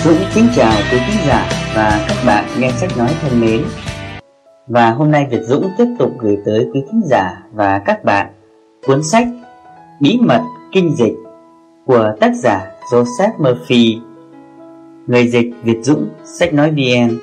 Dũng kính chào quý khán giả và các bạn nghe sách nói thân mến. Và hôm nay Việt Dũng tiếp tục gửi tới quý khán giả và các bạn cuốn sách Bí mật kinh dịch của tác giả Joseph Murphy, người dịch Việt Dũng, sách nói VN.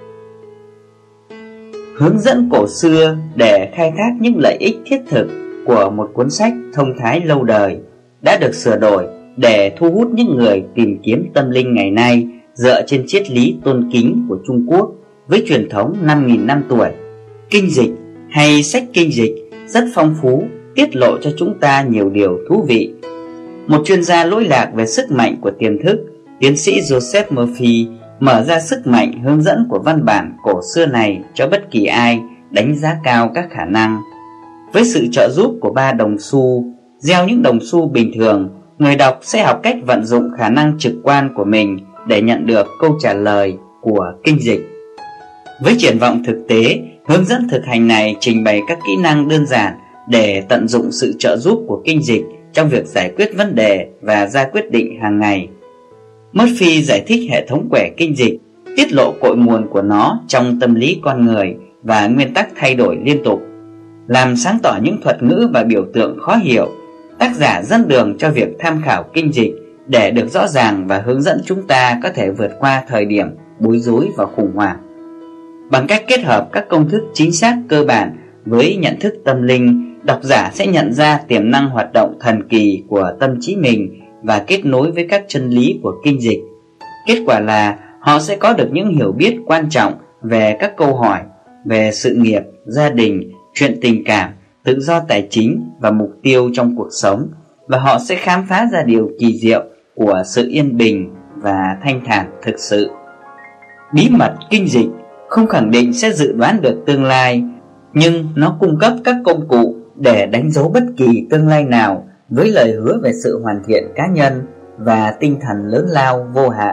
Hướng dẫn cổ xưa để khai thác những lợi ích thiết thực của một cuốn sách thông thái lâu đời đã được sửa đổi để thu hút những người tìm kiếm tâm linh ngày nay dựa trên triết lý tôn kính của Trung Quốc với truyền thống 5.000 năm tuổi. Kinh dịch hay sách kinh dịch rất phong phú, tiết lộ cho chúng ta nhiều điều thú vị. Một chuyên gia lỗi lạc về sức mạnh của tiềm thức, tiến sĩ Joseph Murphy mở ra sức mạnh hướng dẫn của văn bản cổ xưa này cho bất kỳ ai đánh giá cao các khả năng. Với sự trợ giúp của 3 đồng xu, gieo những đồng xu bình thường, người đọc sẽ học cách vận dụng khả năng trực quan của mình để nhận được câu trả lời của kinh dịch. Với triển vọng thực tế, hướng dẫn thực hành này trình bày các kỹ năng đơn giản để tận dụng sự trợ giúp của kinh dịch trong việc giải quyết vấn đề và ra quyết định hàng ngày. Murphy giải thích hệ thống quẻ kinh dịch, tiết lộ cội nguồn của nó trong tâm lý con người và nguyên tắc thay đổi liên tục. Làm sáng tỏ những thuật ngữ và biểu tượng khó hiểu, tác giả dẫn đường cho việc tham khảo kinh dịch để được rõ ràng và hướng dẫn chúng ta có thể vượt qua thời điểm bối rối và khủng hoảng. Bằng cách kết hợp các công thức chính xác cơ bản với nhận thức tâm linh, độc giả sẽ nhận ra tiềm năng hoạt động thần kỳ của tâm trí mình và kết nối với các chân lý của kinh dịch. Kết quả là họ sẽ có được những hiểu biết quan trọng về các câu hỏi về sự nghiệp, gia đình, chuyện tình cảm, tự do tài chính và mục tiêu trong cuộc sống, và họ sẽ khám phá ra điều kỳ diệu của sự yên bình và thanh thản thực sự. Bí mật kinh dịch không khẳng định sẽ dự đoán được tương lai, nhưng nó cung cấp các công cụ để đánh dấu bất kỳ tương lai nào với lời hứa về sự hoàn thiện cá nhân và tinh thần lớn lao vô hạn.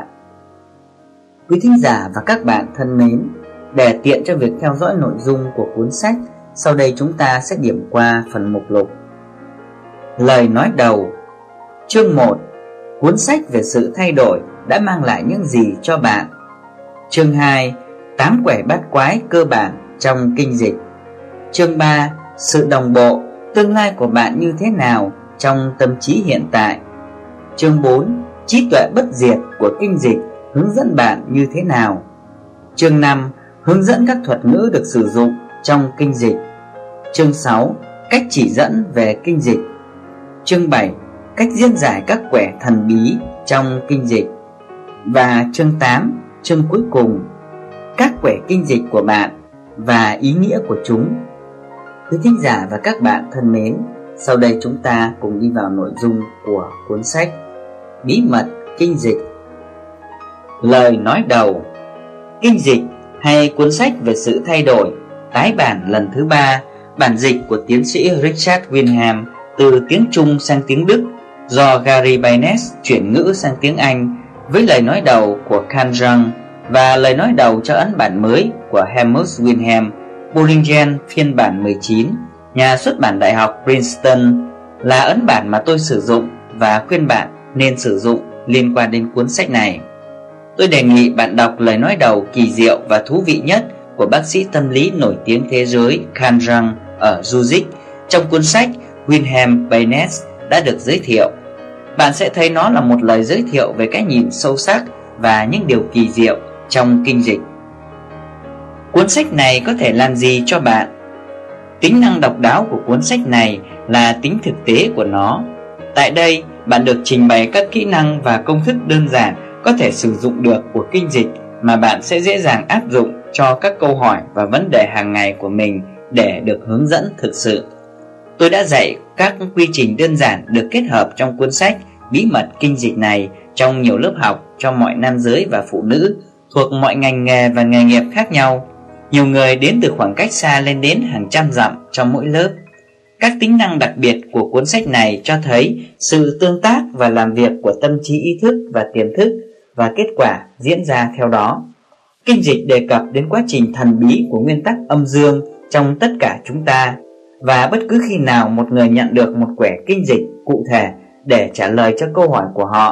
Quý thính giả và các bạn thân mến, để tiện cho việc theo dõi nội dung của cuốn sách, sau đây chúng ta sẽ điểm qua phần mục lục. Lời nói đầu. Chương 1. Cuốn sách về sự thay đổi đã mang lại những gì cho bạn. Chương 2. 8 quẻ bát quái cơ bản trong kinh dịch. Chương 3. Sự đồng bộ, tương lai của bạn như thế nào trong tâm trí hiện tại. Chương 4. Trí tuệ bất diệt của kinh dịch hướng dẫn bạn như thế nào. Chương 5. Hướng dẫn các thuật ngữ được sử dụng trong kinh dịch. Chương 6. Cách chỉ dẫn về kinh dịch. Chương 7. Cách diễn giải các quẻ thần bí trong kinh dịch. Và chương 8, chương cuối cùng, các quẻ kinh dịch của bạn và ý nghĩa của chúng. Quý thính giả và các bạn thân mến, sau đây chúng ta cùng đi vào nội dung của cuốn sách Bí mật kinh dịch. Lời nói đầu. Kinh dịch hay cuốn sách về sự thay đổi, tái bản lần thứ 3, bản dịch của tiến sĩ Richard Winham từ tiếng Trung sang tiếng Đức do Gary Baynes chuyển ngữ sang tiếng Anh, với lời nói đầu của Carl Jung và lời nói đầu cho ấn bản mới của Helmut Winham, Bollingen phiên bản 19, nhà xuất bản Đại học Princeton, là ấn bản mà tôi sử dụng và khuyên bạn nên sử dụng liên quan đến cuốn sách này. Tôi đề nghị bạn đọc lời nói đầu kỳ diệu và thú vị nhất của bác sĩ tâm lý nổi tiếng thế giới Carl Jung ở Zurich trong cuốn sách Winham Baynes đã được giới thiệu. Bạn sẽ thấy nó là một lời giới thiệu về cái nhìn sâu sắc và những điều kỳ diệu trong kinh dịch. Cuốn sách này có thể làm gì cho bạn? Tính năng độc đáo của cuốn sách này là tính thực tế của nó. Tại đây, bạn được trình bày các kỹ năng và công thức đơn giản có thể sử dụng được của kinh dịch mà bạn sẽ dễ dàng áp dụng cho các câu hỏi và vấn đề hàng ngày của mình để được hướng dẫn thực sự. Tôi đã dạy các quy trình đơn giản được kết hợp trong cuốn sách Bí mật kinh dịch này trong nhiều lớp học cho mọi nam giới và phụ nữ thuộc mọi ngành nghề và nghề nghiệp khác nhau. Nhiều người đến từ khoảng cách xa lên đến hàng trăm dặm trong mỗi lớp. Các tính năng đặc biệt của cuốn sách này cho thấy sự tương tác và làm việc của tâm trí ý thức và tiềm thức, và kết quả diễn ra theo đó. Kinh dịch đề cập đến quá trình thần bí của nguyên tắc âm dương trong tất cả chúng ta, và bất cứ khi nào một người nhận được một quẻ kinh dịch cụ thể để trả lời cho câu hỏi của họ,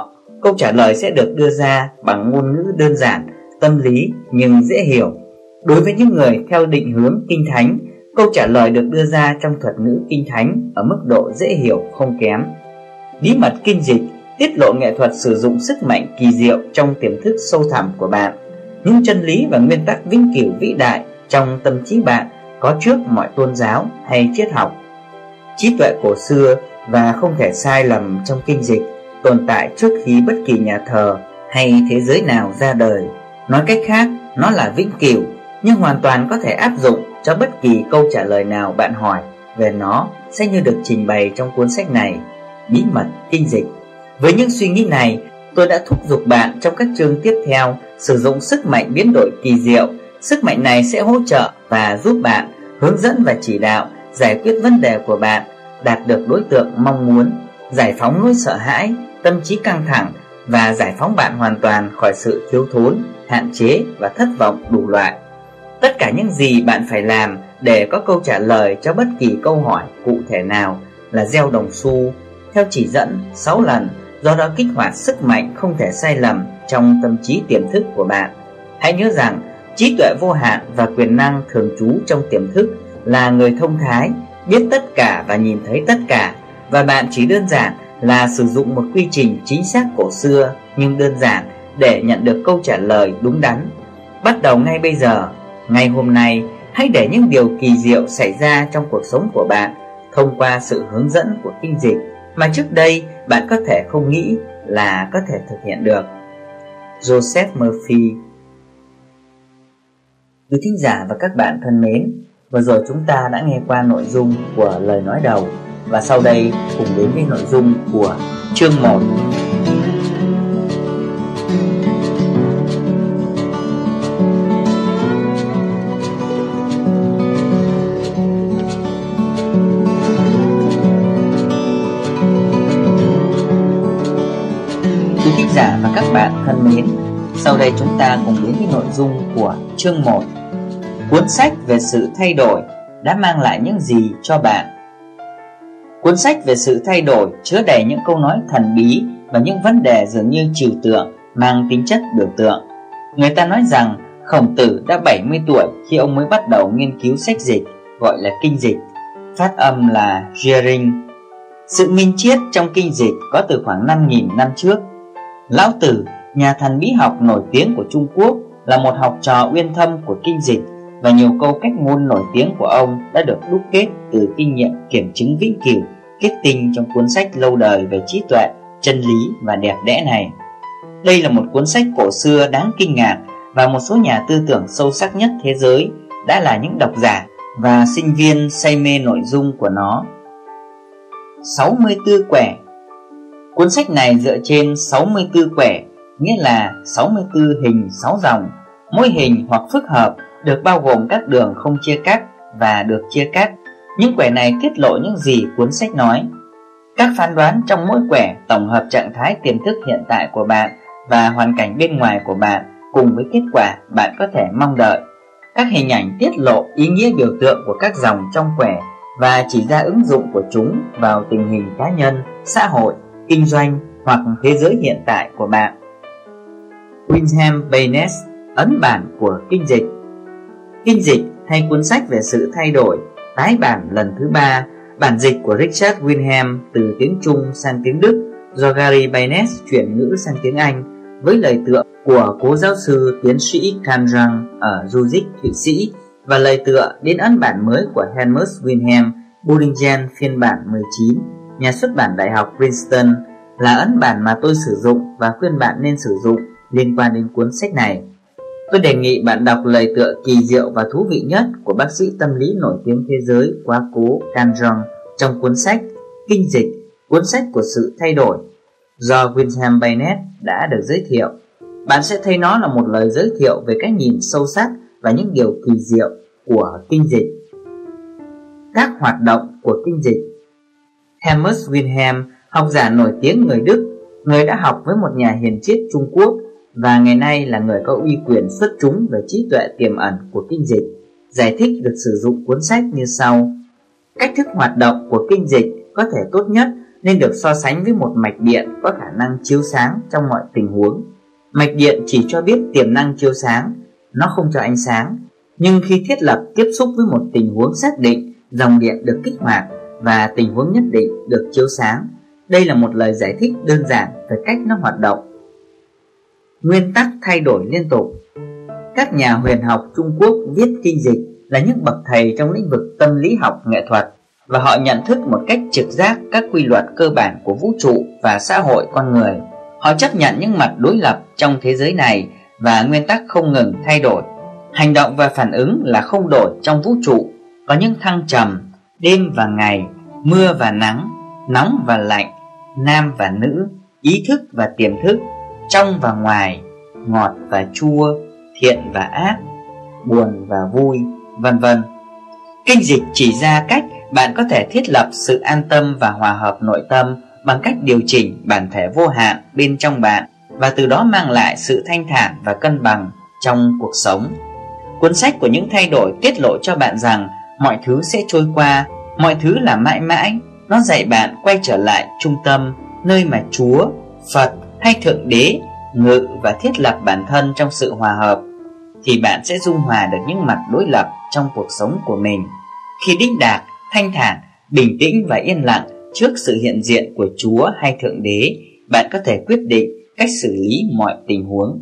câu trả lời sẽ được đưa ra bằng ngôn ngữ đơn giản, tâm lý nhưng dễ hiểu. Đối với những người theo định hướng kinh thánh, câu trả lời được đưa ra trong thuật ngữ kinh thánh ở mức độ dễ hiểu không kém. Bí mật kinh dịch tiết lộ nghệ thuật sử dụng sức mạnh kỳ diệu trong tiềm thức sâu thẳm của bạn, những chân lý và nguyên tắc vĩnh cửu vĩ đại trong tâm trí bạn có trước mọi tôn giáo hay triết học. Trí tuệ cổ xưa và không thể sai lầm trong kinh dịch tồn tại trước khi bất kỳ nhà thờ hay thế giới nào ra đời. Nói cách khác, nó là vĩnh cửu nhưng hoàn toàn có thể áp dụng cho bất kỳ câu trả lời nào bạn hỏi về nó sẽ như được trình bày trong cuốn sách này, Bí mật kinh dịch. Với những suy nghĩ này, tôi đã thúc giục bạn trong các chương tiếp theo sử dụng sức mạnh biến đổi kỳ diệu. Sức mạnh này sẽ hỗ trợ và giúp bạn hướng dẫn và chỉ đạo giải quyết vấn đề của bạn, đạt được đối tượng mong muốn, giải phóng nỗi sợ hãi, tâm trí căng thẳng và giải phóng bạn hoàn toàn khỏi sự thiếu thốn, hạn chế và thất vọng đủ loại. Tất cả những gì bạn phải làm để có câu trả lời cho bất kỳ câu hỏi cụ thể nào là gieo đồng xu theo chỉ dẫn 6 lần, do đó kích hoạt sức mạnh không thể sai lầm trong tâm trí tiềm thức của bạn. Hãy nhớ rằng trí tuệ vô hạn và quyền năng thường trú trong tiềm thức là người thông thái, biết tất cả và nhìn thấy tất cả, và bạn chỉ đơn giản là sử dụng một quy trình chính xác cổ xưa nhưng đơn giản để nhận được câu trả lời đúng đắn. Bắt đầu ngay bây giờ, ngày hôm nay, hãy để những điều kỳ diệu xảy ra trong cuộc sống của bạn thông qua sự hướng dẫn của kinh dịch mà trước đây bạn có thể không nghĩ là có thể thực hiện được. Joseph Murphy. Quý thính giả và các bạn thân mến, vừa rồi chúng ta đã nghe qua nội dung của lời nói đầu, và sau đây cùng đến với nội dung của chương 1. Quý thính giả và các bạn thân mến, sau đây chúng ta cùng đến với nội dung của chương 1. Cuốn sách về sự thay đổi đã mang lại những gì cho bạn? Cuốn sách về sự thay đổi chứa đầy những câu nói thần bí và những vấn đề dường như trừu tượng, mang tính chất biểu tượng. Người ta nói rằng Khổng Tử đã 70 tuổi khi ông mới bắt đầu nghiên cứu sách dịch, gọi là kinh dịch, phát âm là Gering. Sự minh triết trong kinh dịch có từ khoảng 5.000 năm trước. Lão Tử, nhà thần bí học nổi tiếng của Trung Quốc, là một học trò uyên thâm của kinh dịch, và nhiều câu cách ngôn nổi tiếng của ông đã được đúc kết từ kinh nghiệm kiểm chứng vĩnh cửu kết tinh trong cuốn sách lâu đời về trí tuệ, chân lý và đẹp đẽ này. Đây là một cuốn sách cổ xưa đáng kinh ngạc, và một số nhà tư tưởng sâu sắc nhất thế giới đã là những độc giả và sinh viên say mê nội dung của nó. 64 quẻ. Cuốn sách này dựa trên 64 quẻ, nghĩa là 64 hình 6 dòng. Mỗi hình hoặc phức hợp được bao gồm các đường không chia cắt và được chia cắt. Những quẻ này tiết lộ những gì cuốn sách nói. Các phán đoán trong mỗi quẻ tổng hợp trạng thái tiềm thức hiện tại của bạn và hoàn cảnh bên ngoài của bạn cùng với kết quả bạn có thể mong đợi. Các hình ảnh tiết lộ ý nghĩa biểu tượng của các dòng trong quẻ và chỉ ra ứng dụng của chúng vào tình hình cá nhân, xã hội, kinh doanh hoặc thế giới hiện tại của bạn. William Baynes, ấn bản của kinh dịch. Kinh dịch hay cuốn sách về sự thay đổi, tái bản lần thứ 3, bản dịch của Richard William từ tiếng Trung sang tiếng Đức do Gary Baynes chuyển ngữ sang tiếng Anh với lời tựa của cố giáo sư tiến sĩ Kanjang ở Zurich, Thụy Sĩ, và lời tựa đến ấn bản mới của Helmut Wilhelm Bollingen phiên bản 19, nhà xuất bản Đại học Princeton, là ấn bản mà tôi sử dụng và khuyên bạn nên sử dụng liên quan đến cuốn sách này. Tôi đề nghị bạn đọc lời tựa kỳ diệu và thú vị nhất của bác sĩ tâm lý nổi tiếng thế giới quá cố Kanjang trong cuốn sách Kinh dịch, cuốn sách của sự thay đổi do William Baynes đã được giới thiệu. Bạn sẽ thấy nó là một lời giới thiệu về cách nhìn sâu sắc và những điều kỳ diệu của kinh dịch. Các hoạt động của kinh dịch. Helmut Wilhelm, học giả nổi tiếng người Đức, người đã học với một nhà hiền triết Trung Quốc và ngày nay là người có uy quyền xuất chúng về trí tuệ tiềm ẩn của kinh dịch, giải thích việc sử dụng cuốn sách như sau. Cách thức hoạt động của kinh dịch có thể tốt nhất nên được so sánh với một mạch điện có khả năng chiếu sáng trong mọi tình huống. Mạch điện chỉ cho biết tiềm năng chiếu sáng, nó không cho ánh sáng. Nhưng khi thiết lập tiếp xúc với một tình huống xác định, dòng điện được kích hoạt và tình huống nhất định được chiếu sáng. Đây là một lời giải thích đơn giản về cách nó hoạt động. Nguyên tắc thay đổi liên tục. Các nhà huyền học Trung Quốc viết kinh dịch là những bậc thầy trong lĩnh vực tâm lý học nghệ thuật, và họ nhận thức một cách trực giác các quy luật cơ bản của vũ trụ và xã hội con người. Họ chấp nhận những mặt đối lập trong thế giới này và nguyên tắc không ngừng thay đổi. Hành động và phản ứng là không đổi trong vũ trụ, có những thăng trầm, đêm và ngày, mưa và nắng, nóng và lạnh, nam và nữ, ý thức và tiềm thức, trong và ngoài, ngọt và chua, thiện và ác, buồn và vui, vân vân. Kinh dịch chỉ ra cách bạn có thể thiết lập sự an tâm và hòa hợp nội tâm bằng cách điều chỉnh bản thể vô hạn bên trong bạn, và từ đó mang lại sự thanh thản và cân bằng trong cuộc sống. Cuốn sách của những thay đổi tiết lộ cho bạn rằng mọi thứ sẽ trôi qua, mọi thứ là mãi mãi. Nó dạy bạn quay trở lại trung tâm, nơi mà Chúa, Phật hay Thượng Đế ngự và thiết lập bản thân trong sự hòa hợp, thì bạn sẽ dung hòa được những mặt đối lập trong cuộc sống của mình. Khi đích đạt, thanh thản, bình tĩnh và yên lặng trước sự hiện diện của Chúa hay Thượng Đế, bạn có thể quyết định cách xử lý mọi tình huống.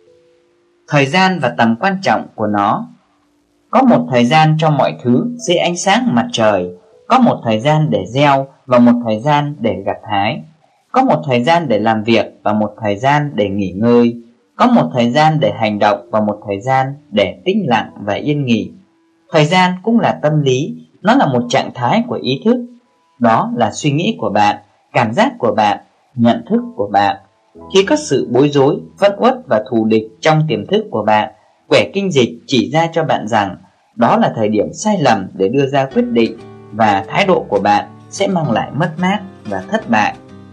Thời gian và tầm quan trọng của nó. Có một thời gian cho mọi thứ dưới ánh sáng mặt trời, có một thời gian để gieo và một thời gian để gặt hái, có một thời gian để làm việc và một thời gian để nghỉ ngơi, có một thời gian để hành động và một thời gian để tĩnh lặng và yên nghỉ. Thời gian cũng là tâm lý, nó là một trạng thái của ý thức. Đó là suy nghĩ của bạn, cảm giác của bạn, nhận thức của bạn. Khi có sự bối rối, phẫn uất và thù địch trong tiềm thức của bạn, quẻ kinh dịch chỉ ra cho bạn rằng đó là thời điểm sai lầm để đưa ra quyết định, và thái độ của bạn sẽ mang lại mất mát và thất bại.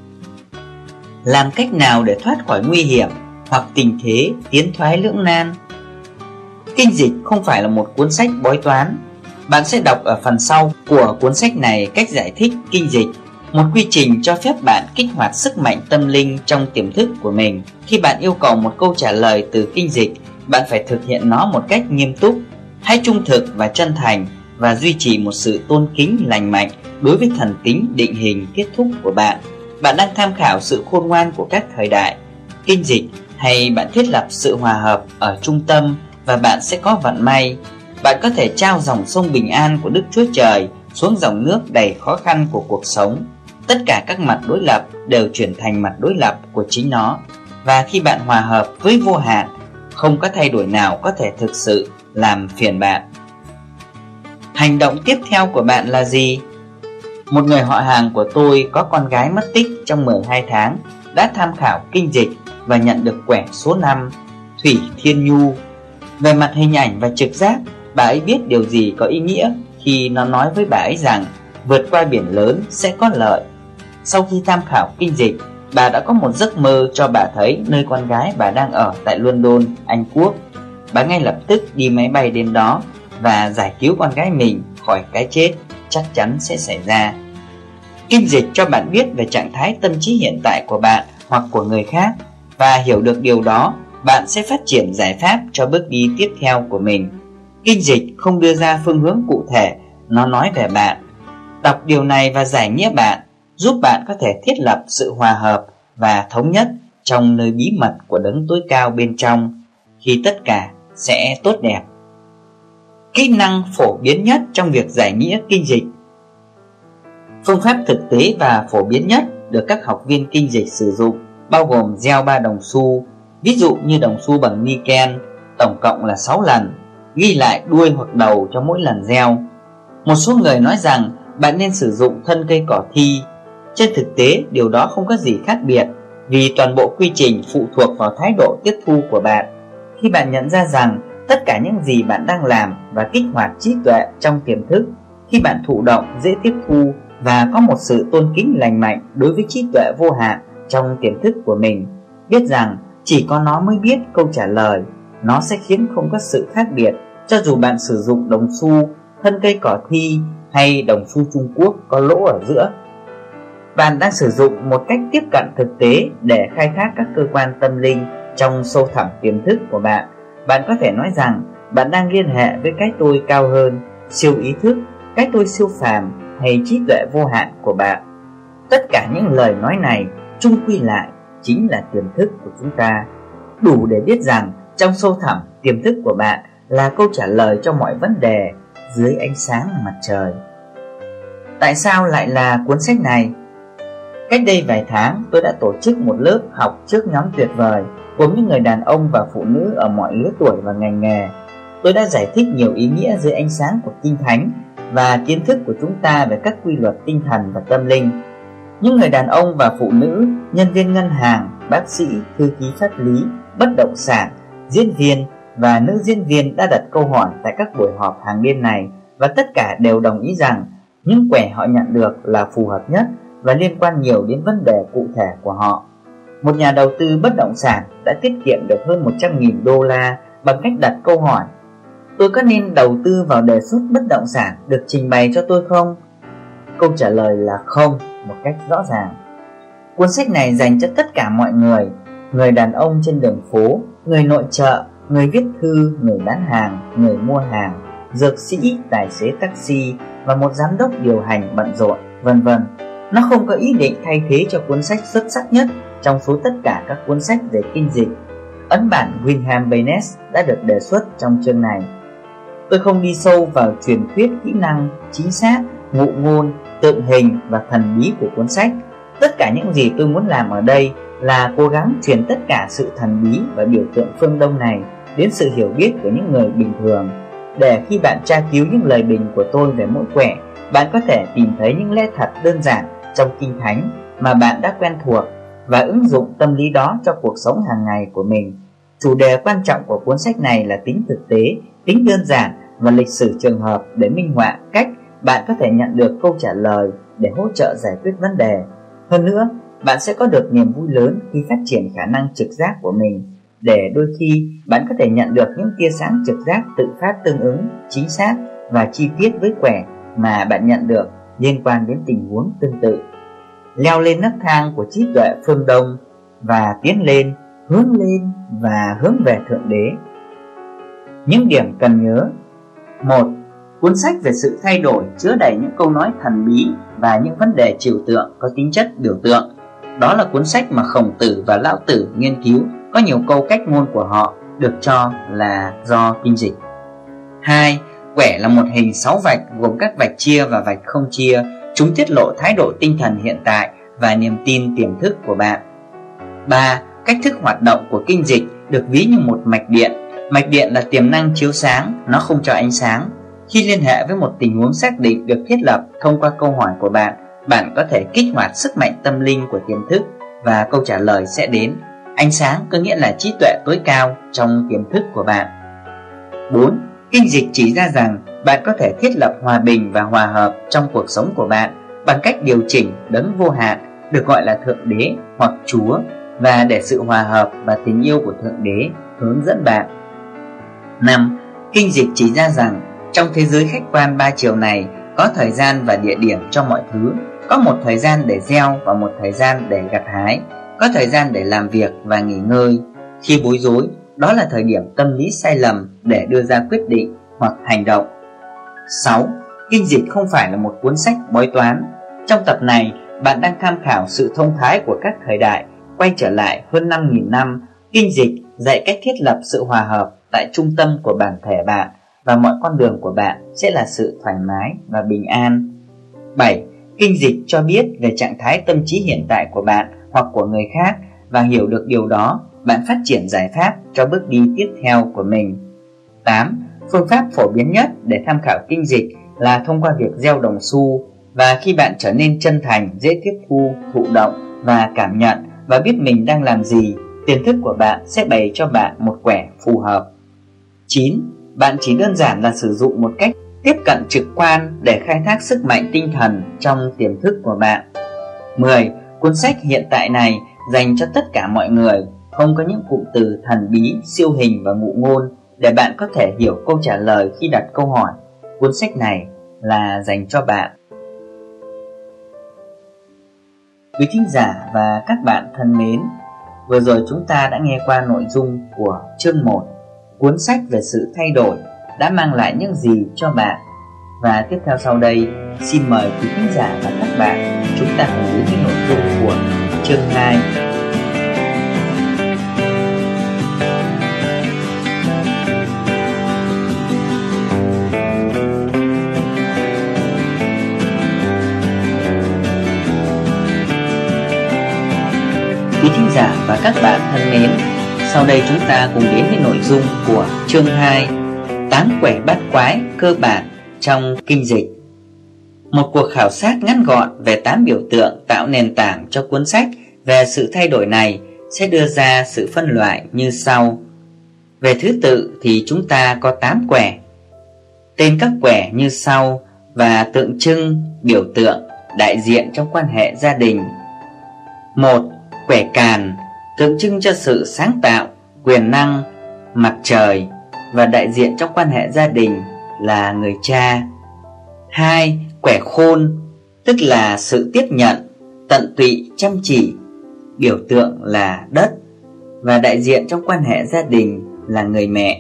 Làm cách nào để thoát khỏi nguy hiểm hoặc tình thế tiến thoái lưỡng nan? Kinh dịch không phải là một cuốn sách bói toán. Bạn sẽ đọc ở phần sau của cuốn sách này cách giải thích kinh dịch, một quy trình cho phép bạn kích hoạt sức mạnh tâm linh trong tiềm thức của mình. Khi bạn yêu cầu một câu trả lời từ kinh dịch, bạn phải thực hiện nó một cách nghiêm túc. Hãy trung thực và chân thành, và duy trì một sự tôn kính lành mạnh đối với thần tính định hình kết thúc của bạn. Bạn đang tham khảo sự khôn ngoan của các thời đại. Kinh dịch, hay bạn thiết lập sự hòa hợp ở trung tâm và bạn sẽ có vận may. Bạn có thể trao dòng sông bình an của Đức Chúa Trời xuống dòng nước đầy khó khăn của cuộc sống. Tất cả các mặt đối lập đều chuyển thành mặt đối lập của chính nó. Và khi bạn hòa hợp với vô hạn, không có thay đổi nào có thể thực sự làm phiền bạn. Hành động tiếp theo của bạn là gì? Một người họ hàng của tôi có con gái mất tích trong 12 tháng đã tham khảo kinh dịch và nhận được quẻ số 5, Thủy Thiên Nhu. Về mặt hình ảnh và trực giác, bà ấy biết điều gì có ý nghĩa khi nó nói với bà ấy rằng vượt qua biển lớn sẽ có lợi. Sau khi tham khảo kinh dịch, bà đã có một giấc mơ cho bà thấy nơi con gái bà đang ở tại London, Anh Quốc. Bà ngay lập tức đi máy bay đến đó và giải cứu con gái mình khỏi cái chết chắc chắn sẽ xảy ra. Kinh dịch cho bạn biết về trạng thái tâm trí hiện tại của bạn hoặc của người khác, và hiểu được điều đó, bạn sẽ phát triển giải pháp cho bước đi tiếp theo của mình. Kinh dịch không đưa ra phương hướng cụ thể, nó nói về bạn. Đọc điều này và giải nghĩa bạn, giúp bạn có thể thiết lập sự hòa hợp và thống nhất trong nơi bí mật của đấng tối cao bên trong, khi tất cả sẽ tốt đẹp. Kỹ năng phổ biến nhất trong việc giải nghĩa kinh dịch. Phương pháp thực tế và phổ biến nhất được các học viên kinh dịch sử dụng bao gồm gieo 3 đồng xu, ví dụ như đồng xu bằng niken, tổng cộng là 6 lần, ghi lại đuôi hoặc đầu cho mỗi lần gieo. Một số người nói rằng bạn nên sử dụng thân cây cỏ thi. Trên thực tế, điều đó không có gì khác biệt, vì toàn bộ quy trình phụ thuộc vào thái độ tiếp thu của bạn. Khi bạn nhận ra rằng tất cả những gì bạn đang làm và kích hoạt trí tuệ trong tiềm thức, khi bạn thụ động, dễ tiếp thu và có một sự tôn kính lành mạnh đối với trí tuệ vô hạn trong tiềm thức của mình, biết rằng chỉ có nó mới biết câu trả lời, nó sẽ khiến không có sự khác biệt cho dù bạn sử dụng đồng xu, thân cây cỏ thi hay đồng xu Trung Quốc có lỗ ở giữa. Bạn đang sử dụng một cách tiếp cận thực tế để khai thác các cơ quan tâm linh trong sâu thẳm tiềm thức của bạn. Bạn có thể nói rằng bạn đang liên hệ với cái tôi cao hơn, siêu ý thức, cái tôi siêu phàm hay trí tuệ vô hạn của bạn. Tất cả những lời nói này chung quy lại chính là tiềm thức của chúng ta, đủ để biết rằng trong sâu thẳm tiềm thức của bạn là câu trả lời cho mọi vấn đề dưới ánh sáng mặt trời. Tại sao lại là cuốn sách này? Cách đây vài tháng, tôi đã tổ chức một lớp học trước nhóm tuyệt vời gồm những người đàn ông và phụ nữ ở mọi lứa tuổi và ngành nghề. Tôi đã giải thích nhiều ý nghĩa dưới ánh sáng của Kinh Thánh và kiến thức của chúng ta về các quy luật tinh thần và tâm linh. Những người đàn ông và phụ nữ, nhân viên ngân hàng, bác sĩ, thư ký pháp lý, bất động sản, diễn viên và nữ diễn viên đã đặt câu hỏi tại các buổi họp hàng đêm này, và tất cả đều đồng ý rằng những quẻ họ nhận được là phù hợp nhất và liên quan nhiều đến vấn đề cụ thể của họ. Một nhà đầu tư bất động sản đã tiết kiệm được hơn 100.000 đô la bằng cách đặt câu hỏi: tôi có nên đầu tư vào đề xuất bất động sản được trình bày cho tôi không? Câu trả lời là không, một cách rõ ràng. Cuốn sách này dành cho tất cả mọi người: người đàn ông trên đường phố, người nội trợ, người viết thư, người bán hàng, người mua hàng, dược sĩ, tài xế taxi và một giám đốc điều hành bận rộn, vân vân. Nó không có ý định thay thế cho cuốn sách xuất sắc nhất trong số tất cả các cuốn sách về kinh dịch. Ấn bản William Baynes đã được đề xuất trong chương này. Tôi không đi sâu vào truyền thuyết kỹ năng, chính xác, ngụ ngôn, tượng hình và thần bí của cuốn sách. Tất cả những gì tôi muốn làm ở đây là cố gắng truyền tất cả sự thần bí và biểu tượng phương Đông này đến sự hiểu biết của những người bình thường, để khi bạn tra cứu những lời bình của tôi về mỗi quẻ, bạn có thể tìm thấy những lẽ thật đơn giản trong Kinh Thánh mà bạn đã quen thuộc và ứng dụng tâm lý đó cho cuộc sống hàng ngày của mình. Chủ đề quan trọng của cuốn sách này là tính thực tế, tính đơn giản và lịch sử trường hợp để minh họa cách bạn có thể nhận được câu trả lời để hỗ trợ giải quyết vấn đề. Hơn nữa, bạn sẽ có được niềm vui lớn khi phát triển khả năng trực giác của mình, để đôi khi bạn có thể nhận được những tia sáng trực giác tự phát tương ứng, chính xác và chi tiết với quẻ mà bạn nhận được liên quan đến tình huống tương tự. Leo lên nấc thang của trí tuệ phương Đông và tiến lên và hướng về Thượng Đế. Những điểm cần nhớ: 1. Cuốn sách về sự thay đổi chứa đầy những câu nói thần bí và những vấn đề trừu tượng có tính chất biểu tượng. Đó là cuốn sách mà Khổng Tử và Lão Tử nghiên cứu. Có nhiều câu cách ngôn của họ được cho là do kinh dịch. 2. Quẻ là một hình 6 vạch gồm các vạch chia và vạch không chia. Chúng tiết lộ thái độ tinh thần hiện tại và niềm tin tiềm thức của bạn. 3. Cách thức hoạt động của kinh dịch được ví như một mạch điện. Mạch điện là tiềm năng chiếu sáng, nó không cho ánh sáng. Khi liên hệ với một tình huống xác định được thiết lập thông qua câu hỏi của bạn, bạn có thể kích hoạt sức mạnh tâm linh của tiềm thức và câu trả lời sẽ đến. Ánh sáng có nghĩa là trí tuệ tối cao trong tiềm thức của bạn. 4. Kinh dịch chỉ ra rằng bạn có thể thiết lập hòa bình và hòa hợp trong cuộc sống của bạn bằng cách điều chỉnh đấng vô hạn, được gọi là Thượng Đế hoặc Chúa, và để sự hòa hợp và tình yêu của Thượng Đế hướng dẫn bạn. 5. Kinh dịch chỉ ra rằng trong thế giới khách quan ba chiều này có thời gian và địa điểm cho mọi thứ. Có một thời gian để gieo và một thời gian để gặt hái. Có thời gian để làm việc và nghỉ ngơi. Khi bối rối, đó là thời điểm tâm lý sai lầm để đưa ra quyết định hoặc hành động. 6. Kinh dịch không phải là một cuốn sách bói toán. Trong tập này, bạn đang tham khảo sự thông thái của các thời đại, quay trở lại hơn 5.000 năm. Kinh dịch dạy cách thiết lập sự hòa hợp tại trung tâm của bản thể bạn, và mọi con đường của bạn sẽ là sự thoải mái và bình an. 7. Kinh dịch cho biết về trạng thái tâm trí hiện tại của bạn hoặc của người khác, và hiểu được điều đó, bạn phát triển giải pháp cho bước đi tiếp theo của mình. 8. Phương pháp phổ biến nhất để tham khảo kinh dịch là thông qua việc gieo đồng xu, và khi bạn trở nên chân thành, dễ tiếp thu, thụ động và cảm nhận và biết mình đang làm gì, tiềm thức của bạn sẽ bày cho bạn một quẻ phù hợp. 9. Bạn chỉ đơn giản là sử dụng một cách tiếp cận trực quan để khai thác sức mạnh tinh thần trong tiềm thức của bạn. 10. Cuốn sách hiện tại này dành cho tất cả mọi người, không có những cụm từ thần bí, siêu hình và ngụ ngôn để bạn có thể hiểu câu trả lời khi đặt câu hỏi. Cuốn sách này là dành cho bạn. Quý thính giả và các bạn thân mến, vừa rồi chúng ta đã nghe qua nội dung của chương 1, cuốn sách về sự thay đổi đã mang lại những gì cho bạn. Và tiếp theo sau đây, xin mời quý thính giả và các bạn chúng ta cùng đến với nội dung của chương 2. Quý thính giả và các bạn thân mến, sau đây chúng ta cùng đến với nội dung của chương 2, 8 quẻ bát quái cơ bản trong kinh dịch. Một cuộc khảo sát ngắn gọn về 8 biểu tượng tạo nền tảng cho cuốn sách về sự thay đổi này sẽ đưa ra sự phân loại như sau. Về thứ tự thì chúng ta có 8 quẻ. Tên các quẻ như sau và tượng trưng, biểu tượng, đại diện trong quan hệ gia đình. 1. Quẻ càn, tượng trưng cho sự sáng tạo, quyền năng, mặt trời và đại diện trong quan hệ gia đình là người cha. 2. Quẻ khôn, tức là sự tiếp nhận, tận tụy, chăm chỉ, biểu tượng là đất và đại diện trong quan hệ gia đình là người mẹ.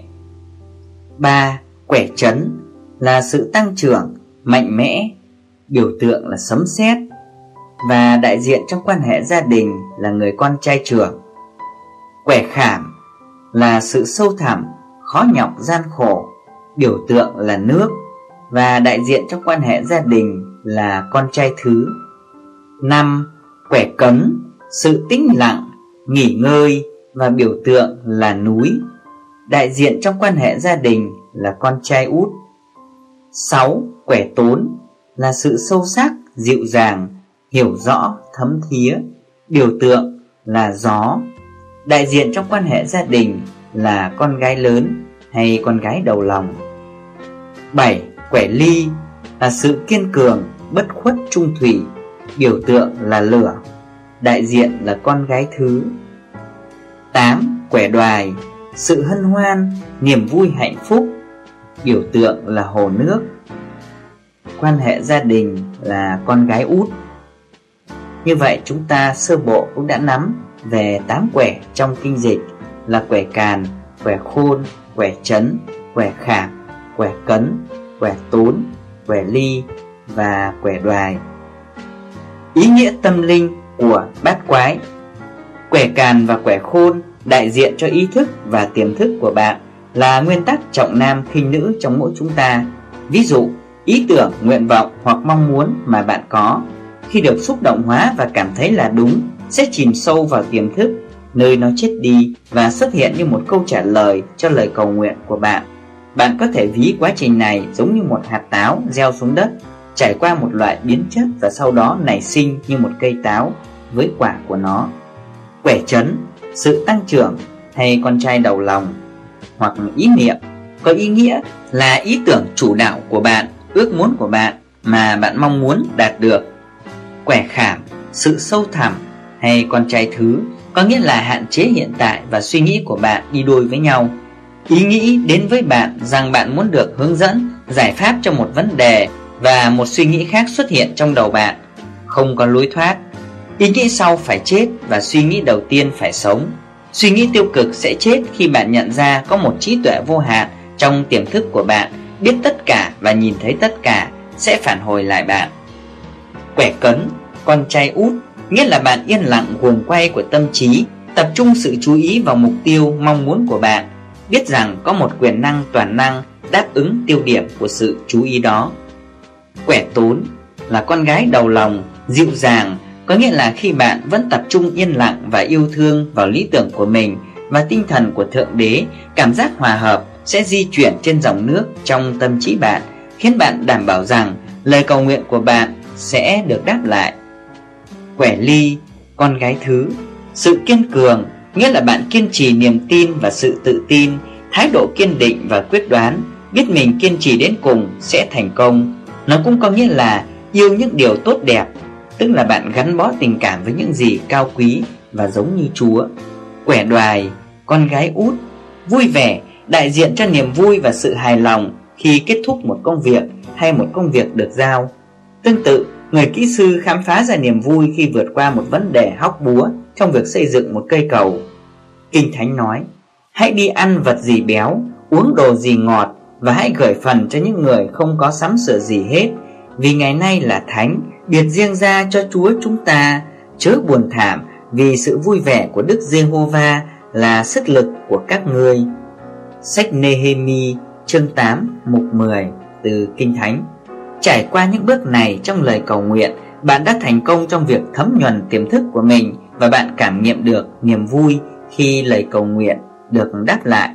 3. Quẻ trấn là sự tăng trưởng, mạnh mẽ, biểu tượng là sấm sét và đại diện trong quan hệ gia đình là người con trai trưởng. Quẻ khảm là sự sâu thẳm, khó nhọc, gian khổ, biểu tượng là nước và đại diện trong quan hệ gia đình là con trai thứ. 5. Quẻ cấn, sự tĩnh lặng, nghỉ ngơi và biểu tượng là núi, đại diện trong quan hệ gia đình là con trai út. 6. Quẻ tốn là sự sâu sắc, dịu dàng, hiểu rõ, thấm thía, biểu tượng là gió, đại diện trong quan hệ gia đình là con gái lớn hay con gái đầu lòng. 7. Quẻ ly là sự kiên cường, bất khuất, trung thủy, biểu tượng là lửa, đại diện là con gái thứ. 8. Quẻ đoài, sự hân hoan, niềm vui, hạnh phúc, biểu tượng là hồ nước, quan hệ gia đình là con gái út. Như vậy chúng ta sơ bộ cũng đã nắm về 8 quẻ trong kinh dịch là quẻ càn, quẻ khôn, quẻ trấn, quẻ khảm, quẻ cấn, quẻ tốn, quẻ ly và quẻ đoài. Ý nghĩa tâm linh của bát quái. Quẻ càn và quẻ khôn đại diện cho ý thức và tiềm thức của bạn, là nguyên tắc trọng nam khinh nữ trong mỗi chúng ta. Ví dụ, ý tưởng, nguyện vọng hoặc mong muốn mà bạn có, khi được xúc động hóa và cảm thấy là đúng, sẽ chìm sâu vào tiềm thức, nơi nó chết đi và xuất hiện như một câu trả lời cho lời cầu nguyện của bạn. Bạn có thể ví quá trình này giống như một hạt táo gieo xuống đất, trải qua một loại biến chất và sau đó nảy sinh như một cây táo với quả của nó. Quẻ trấn, sự tăng trưởng hay con trai đầu lòng, hoặc ý niệm, có ý nghĩa là ý tưởng chủ đạo của bạn, ước muốn của bạn mà bạn mong muốn đạt được. Quẻ khảm, sự sâu thẳm hay con trai thứ, có nghĩa là hạn chế hiện tại và suy nghĩ của bạn đi đôi với nhau. Ý nghĩ đến với bạn rằng bạn muốn được hướng dẫn, giải pháp cho một vấn đề và một suy nghĩ khác xuất hiện trong đầu bạn, không có lối thoát. Ý nghĩ sau phải chết và suy nghĩ đầu tiên phải sống. Suy nghĩ tiêu cực sẽ chết khi bạn nhận ra có một trí tuệ vô hạn trong tiềm thức của bạn, biết tất cả và nhìn thấy tất cả, sẽ phản hồi lại bạn. Quẻ cấn, con trai út, nghĩa là bạn yên lặng guồng quay của tâm trí, tập trung sự chú ý vào mục tiêu mong muốn của bạn, biết rằng có một quyền năng toàn năng đáp ứng tiêu điểm của sự chú ý đó. Quẻ tốn là con gái đầu lòng, dịu dàng, có nghĩa là khi bạn vẫn tập trung yên lặng và yêu thương vào lý tưởng của mình và tinh thần của Thượng Đế, cảm giác hòa hợp sẽ di chuyển trên dòng nước trong tâm trí bạn, khiến bạn đảm bảo rằng lời cầu nguyện của bạn sẽ được đáp lại. Quẻ ly, con gái thứ, sự kiên cường, nghĩa là bạn kiên trì niềm tin và sự tự tin, thái độ kiên định và quyết đoán, biết mình kiên trì đến cùng sẽ thành công. Nó cũng có nghĩa là yêu những điều tốt đẹp, tức là bạn gắn bó tình cảm với những gì cao quý và giống như Chúa. Quẻ đoài, con gái út, vui vẻ, đại diện cho niềm vui và sự hài lòng khi kết thúc một công việc hay một công việc được giao. Tương tự, Người kỹ sư khám phá ra niềm vui khi vượt qua một vấn đề hóc búa trong việc xây dựng một cây cầu. Kinh Thánh nói: hãy đi ăn vật gì béo, uống đồ gì ngọt, và hãy gửi phần cho những người không có sắm sửa gì hết, vì ngày nay là thánh, biệt riêng ra cho Chúa chúng ta. Chớ buồn thảm, vì sự vui vẻ của Đức Giê-hô-va là sức lực của các ngươi. Sách Nê-hê-mi chương 8 mục 10 từ Kinh Thánh. Trải qua những bước này trong lời cầu nguyện, bạn đã thành công trong việc thấm nhuần tiềm thức của mình, và bạn cảm nghiệm được niềm vui khi lời cầu nguyện được đáp lại.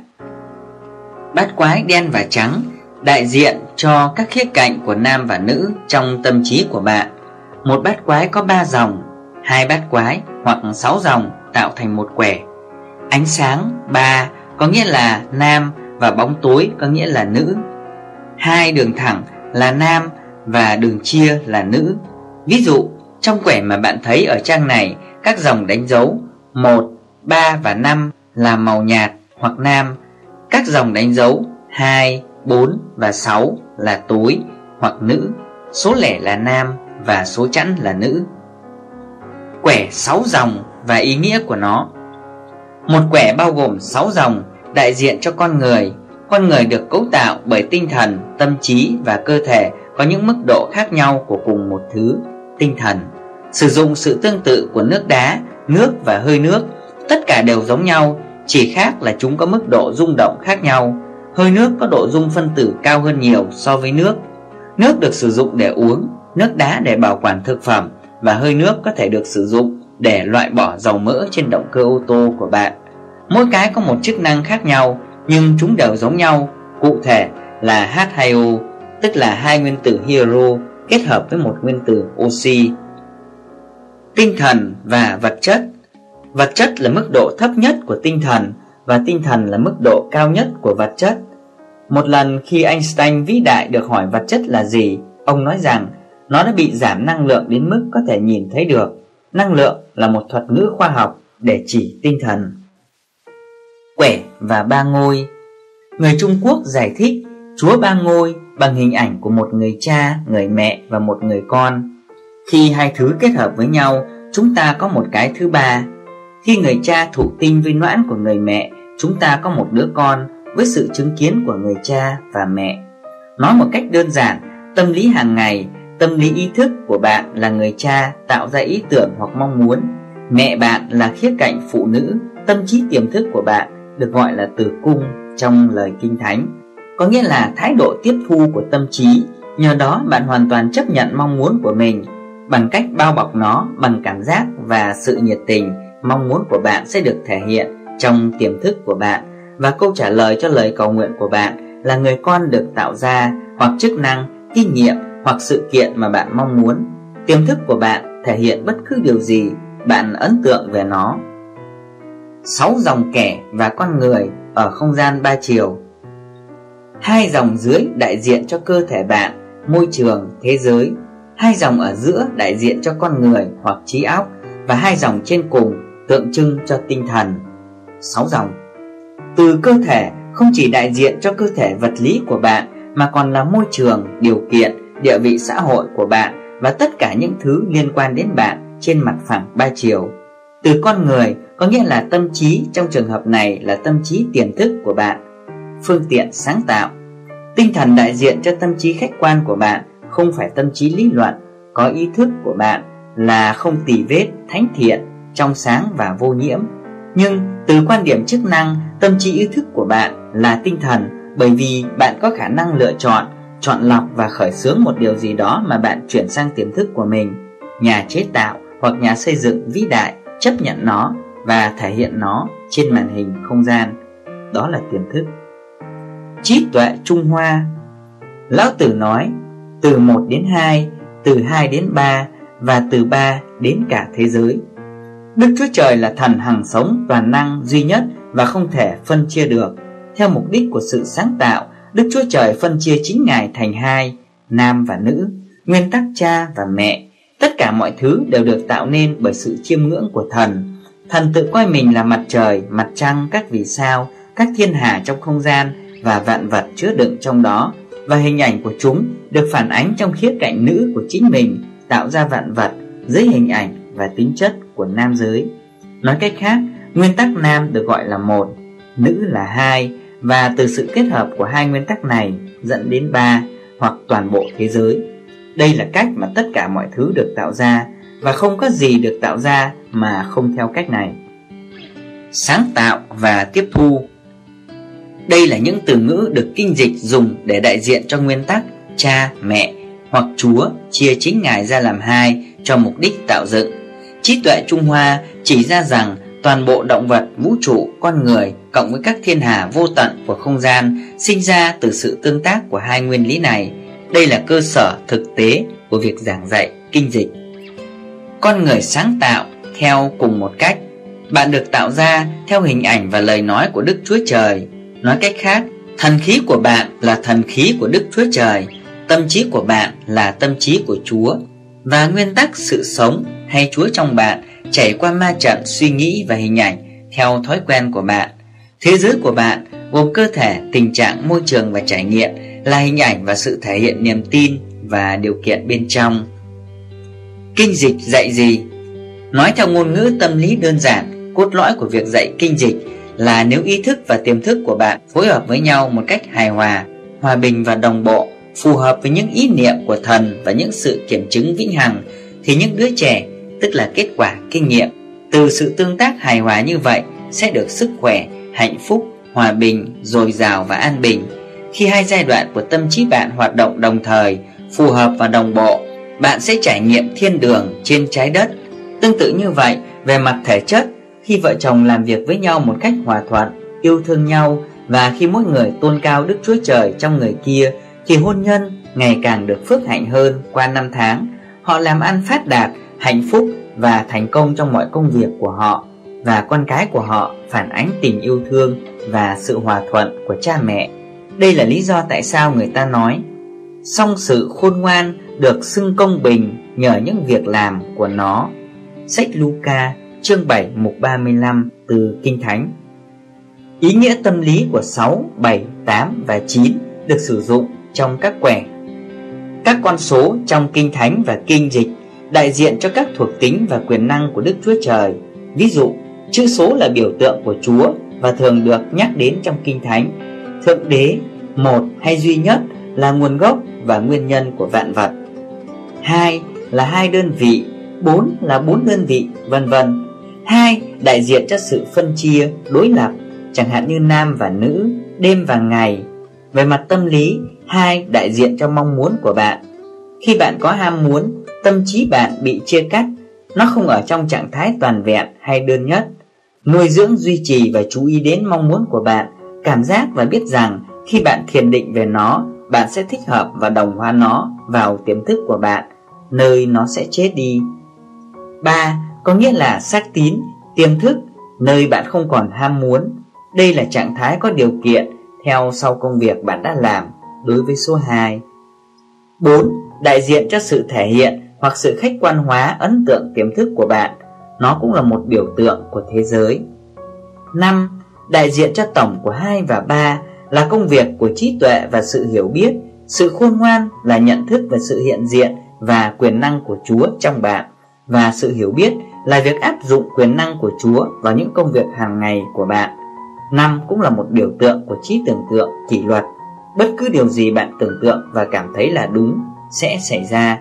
Bát quái đen và trắng đại diện cho các khía cạnh của nam và nữ trong tâm trí của bạn. Một bát quái có 3 dòng, 2 bát quái hoặc 6 dòng tạo thành một quẻ. Ánh sáng 3 có nghĩa là nam và bóng tối có nghĩa là nữ. 2 đường thẳng là nam và đường chia là nữ. Ví dụ, trong quẻ mà bạn thấy ở trang này, các dòng đánh dấu 1, 3 và 5 là màu nhạt hoặc nam. Các dòng đánh dấu 2, 4 và 6 là tối hoặc nữ. Số lẻ là nam và số chẵn là nữ. Quẻ 6 dòng và ý nghĩa của nó. Một quẻ bao gồm 6 dòng đại diện cho con người. Con người được cấu tạo bởi tinh thần, tâm trí và cơ thể có những mức độ khác nhau của cùng một thứ, tinh thần. Sử dụng sự tương tự của nước đá, nước và hơi nước, tất cả đều giống nhau, chỉ khác là chúng có mức độ rung động khác nhau. Hơi nước có độ rung phân tử cao hơn nhiều so với nước. Nước được sử dụng để uống, nước đá để bảo quản thực phẩm, và hơi nước có thể được sử dụng để loại bỏ dầu mỡ trên động cơ ô tô của bạn. Mỗi cái có một chức năng khác nhau, nhưng chúng đều giống nhau, cụ thể là H2O, tức là 2 nguyên tử hydro kết hợp với một nguyên tử oxy. Tinh thần và vật chất. Vật chất là mức độ thấp nhất của tinh thần, và tinh thần là mức độ cao nhất của vật chất. Một lần khi Einstein vĩ đại được hỏi vật chất là gì, ông nói rằng nó đã bị giảm năng lượng đến mức có thể nhìn thấy được. Năng lượng là một thuật ngữ khoa học để chỉ tinh thần. Quẻ và 3 ngôi. Người Trung Quốc giải thích Chúa 3 ngôi bằng hình ảnh của một người cha, người mẹ và một người con. Khi hai thứ kết hợp với nhau, chúng ta có một cái thứ ba. Khi người cha thụ tinh với noãn của người mẹ, chúng ta có một đứa con với sự chứng kiến của người cha và mẹ. Nói một cách đơn giản, tâm lý hàng ngày, tâm lý ý thức của bạn là người cha tạo ra ý tưởng hoặc mong muốn. Mẹ bạn là khía cạnh phụ nữ, tâm trí tiềm thức của bạn được gọi là tử cung trong lời Kinh Thánh, có nghĩa là thái độ tiếp thu của tâm trí. Nhờ đó bạn hoàn toàn chấp nhận mong muốn của mình. Bằng cách bao bọc nó bằng cảm giác và sự nhiệt tình, mong muốn của bạn sẽ được thể hiện trong tiềm thức của bạn, và câu trả lời cho lời cầu nguyện của bạn là người con được tạo ra, hoặc chức năng, kinh nghiệm hoặc sự kiện mà bạn mong muốn. Tiềm thức của bạn thể hiện bất cứ điều gì bạn ấn tượng về nó. 6 dòng kẻ và con người ở không gian 3 chiều. 2 dòng dưới đại diện cho cơ thể bạn, môi trường, thế giới. 2 dòng ở giữa đại diện cho con người hoặc trí óc, và 2 dòng trên cùng tượng trưng cho tinh thần. 6 dòng. Từ cơ thể không chỉ đại diện cho cơ thể vật lý của bạn, mà còn là môi trường, điều kiện, địa vị xã hội của bạn và tất cả những thứ liên quan đến bạn trên mặt phẳng 3 chiều. Từ con người có nghĩa là tâm trí, trong trường hợp này là tâm trí tiềm thức của bạn, phương tiện sáng tạo. Tinh thần đại diện cho tâm trí khách quan của bạn, không phải tâm trí lý luận. Có ý thức của bạn là không tì vết, thánh thiện, trong sáng và vô nhiễm. Nhưng từ quan điểm chức năng, tâm trí ý thức của bạn là tinh thần, bởi vì bạn có khả năng lựa chọn, chọn lọc và khởi xướng một điều gì đó mà bạn chuyển sang tiềm thức của mình. Nhà chế tạo hoặc nhà xây dựng vĩ đại chấp nhận nó và thể hiện nó trên màn hình không gian. Đó là tiềm thức. Trí tuệ Trung Hoa. Lão Tử nói từ 1 đến 2, từ 2 đến 3 và từ 3 đến cả thế giới. Đức Chúa Trời là thần hằng sống, toàn năng, duy nhất và không thể phân chia được. Theo mục đích của sự sáng tạo, Đức Chúa Trời phân chia chính Ngài thành 2, nam và nữ, nguyên tắc cha và mẹ. Tất cả mọi thứ đều được tạo nên bởi sự chiêm ngưỡng của thần. Thần tự coi mình là mặt trời, mặt trăng, các vì sao, các thiên hà trong không gian và vạn vật chứa đựng trong đó, và hình ảnh của chúng được phản ánh trong khía cạnh nữ của chính mình, tạo ra vạn vật dưới hình ảnh và tính chất của nam giới. Nói cách khác, nguyên tắc nam được gọi là một, nữ là hai, và từ sự kết hợp của hai nguyên tắc này dẫn đến ba hoặc toàn bộ thế giới. Đây là cách mà tất cả mọi thứ được tạo ra, và không có gì được tạo ra mà không theo cách này. Sáng tạo và tiếp thu. Đây là những từ ngữ được kinh dịch dùng để đại diện cho nguyên tắc cha, mẹ hoặc Chúa chia chính Ngài ra làm hai cho mục đích tạo dựng. Trí tuệ Trung Hoa chỉ ra rằng toàn bộ động vật, vũ trụ, con người cộng với các thiên hà vô tận của không gian sinh ra từ sự tương tác của hai nguyên lý này. Đây là cơ sở thực tế của việc giảng dạy kinh dịch. Con người sáng tạo theo cùng một cách. Bạn được tạo ra theo hình ảnh và lời nói của Đức Chúa Trời. Nói cách khác, thần khí của bạn là thần khí của Đức Chúa Trời, tâm trí của bạn là tâm trí của Chúa, và nguyên tắc sự sống hay Chúa trong bạn chảy qua ma trận suy nghĩ và hình ảnh theo thói quen của bạn. Thế giới của bạn gồm cơ thể, tình trạng, môi trường và trải nghiệm là hình ảnh và sự thể hiện niềm tin và điều kiện bên trong. Kinh dịch dạy gì? Nói theo ngôn ngữ tâm lý đơn giản, cốt lõi của việc dạy kinh dịch là nếu ý thức và tiềm thức của bạn phối hợp với nhau một cách hài hòa, hòa bình và đồng bộ, phù hợp với những ý niệm của thần và những sự kiểm chứng vĩnh hằng, thì những đứa trẻ, tức là kết quả kinh nghiệm từ sự tương tác hài hòa như vậy, sẽ được sức khỏe, hạnh phúc, hòa bình, dồi dào và an bình. Khi hai giai đoạn của tâm trí bạn hoạt động đồng thời, phù hợp và đồng bộ, bạn sẽ trải nghiệm thiên đường trên trái đất. Tương tự như vậy, về mặt thể chất, khi vợ chồng làm việc với nhau một cách hòa thuận, yêu thương nhau, và khi mỗi người tôn cao Đức Chúa Trời trong người kia, thì hôn nhân ngày càng được phước hạnh hơn qua năm tháng. Họ làm ăn phát đạt, hạnh phúc và thành công trong mọi công việc của họ, và con cái của họ phản ánh tình yêu thương và sự hòa thuận của cha mẹ. Đây là lý do tại sao người ta nói song sự khôn ngoan được xưng công bình nhờ những việc làm của nó. Sách Luca chương 7 mục 35 từ Kinh Thánh. Ý nghĩa tâm lý của 6, 7, 8 và 9 được sử dụng trong các quẻ. Các con số trong Kinh Thánh và Kinh dịch đại diện cho các thuộc tính và quyền năng của Đức Chúa Trời. Ví dụ, chữ số là biểu tượng của Chúa và thường được nhắc đến trong Kinh Thánh. Thượng đế, một hay duy nhất là nguồn gốc và nguyên nhân của vạn vật. 2 là 2 đơn vị, 4 là 4 đơn vị, vân vân. 2 đại diện cho sự phân chia, đối lập, chẳng hạn như nam và nữ, đêm và ngày. Về mặt tâm lý, 2 đại diện cho mong muốn của bạn. Khi bạn có ham muốn, tâm trí bạn bị chia cắt, nó không ở trong trạng thái toàn vẹn hay đơn nhất. Nuôi dưỡng, duy trì và chú ý đến mong muốn của bạn, cảm giác và biết rằng khi bạn thiền định về nó, bạn sẽ thích hợp và đồng hóa nó vào tiềm thức của bạn, nơi nó sẽ chết đi. 3 có nghĩa là xác tín, tiềm thức, nơi bạn không còn ham muốn. Đây là trạng thái có điều kiện theo sau công việc bạn đã làm đối với số 2. 4 đại diện cho sự thể hiện hoặc sự khách quan hóa ấn tượng tiềm thức của bạn. Nó cũng là một biểu tượng của thế giới. 5 đại diện cho tổng của 2 và 3 là công việc của trí tuệ và sự hiểu biết. Sự khôn ngoan là nhận thức về sự hiện diện và quyền năng của Chúa trong bạn, và sự hiểu biết là việc áp dụng quyền năng của Chúa vào những công việc hàng ngày của bạn. 5 cũng là một biểu tượng của trí tưởng tượng, kỷ luật. Bất cứ điều gì bạn tưởng tượng và cảm thấy là đúng sẽ xảy ra.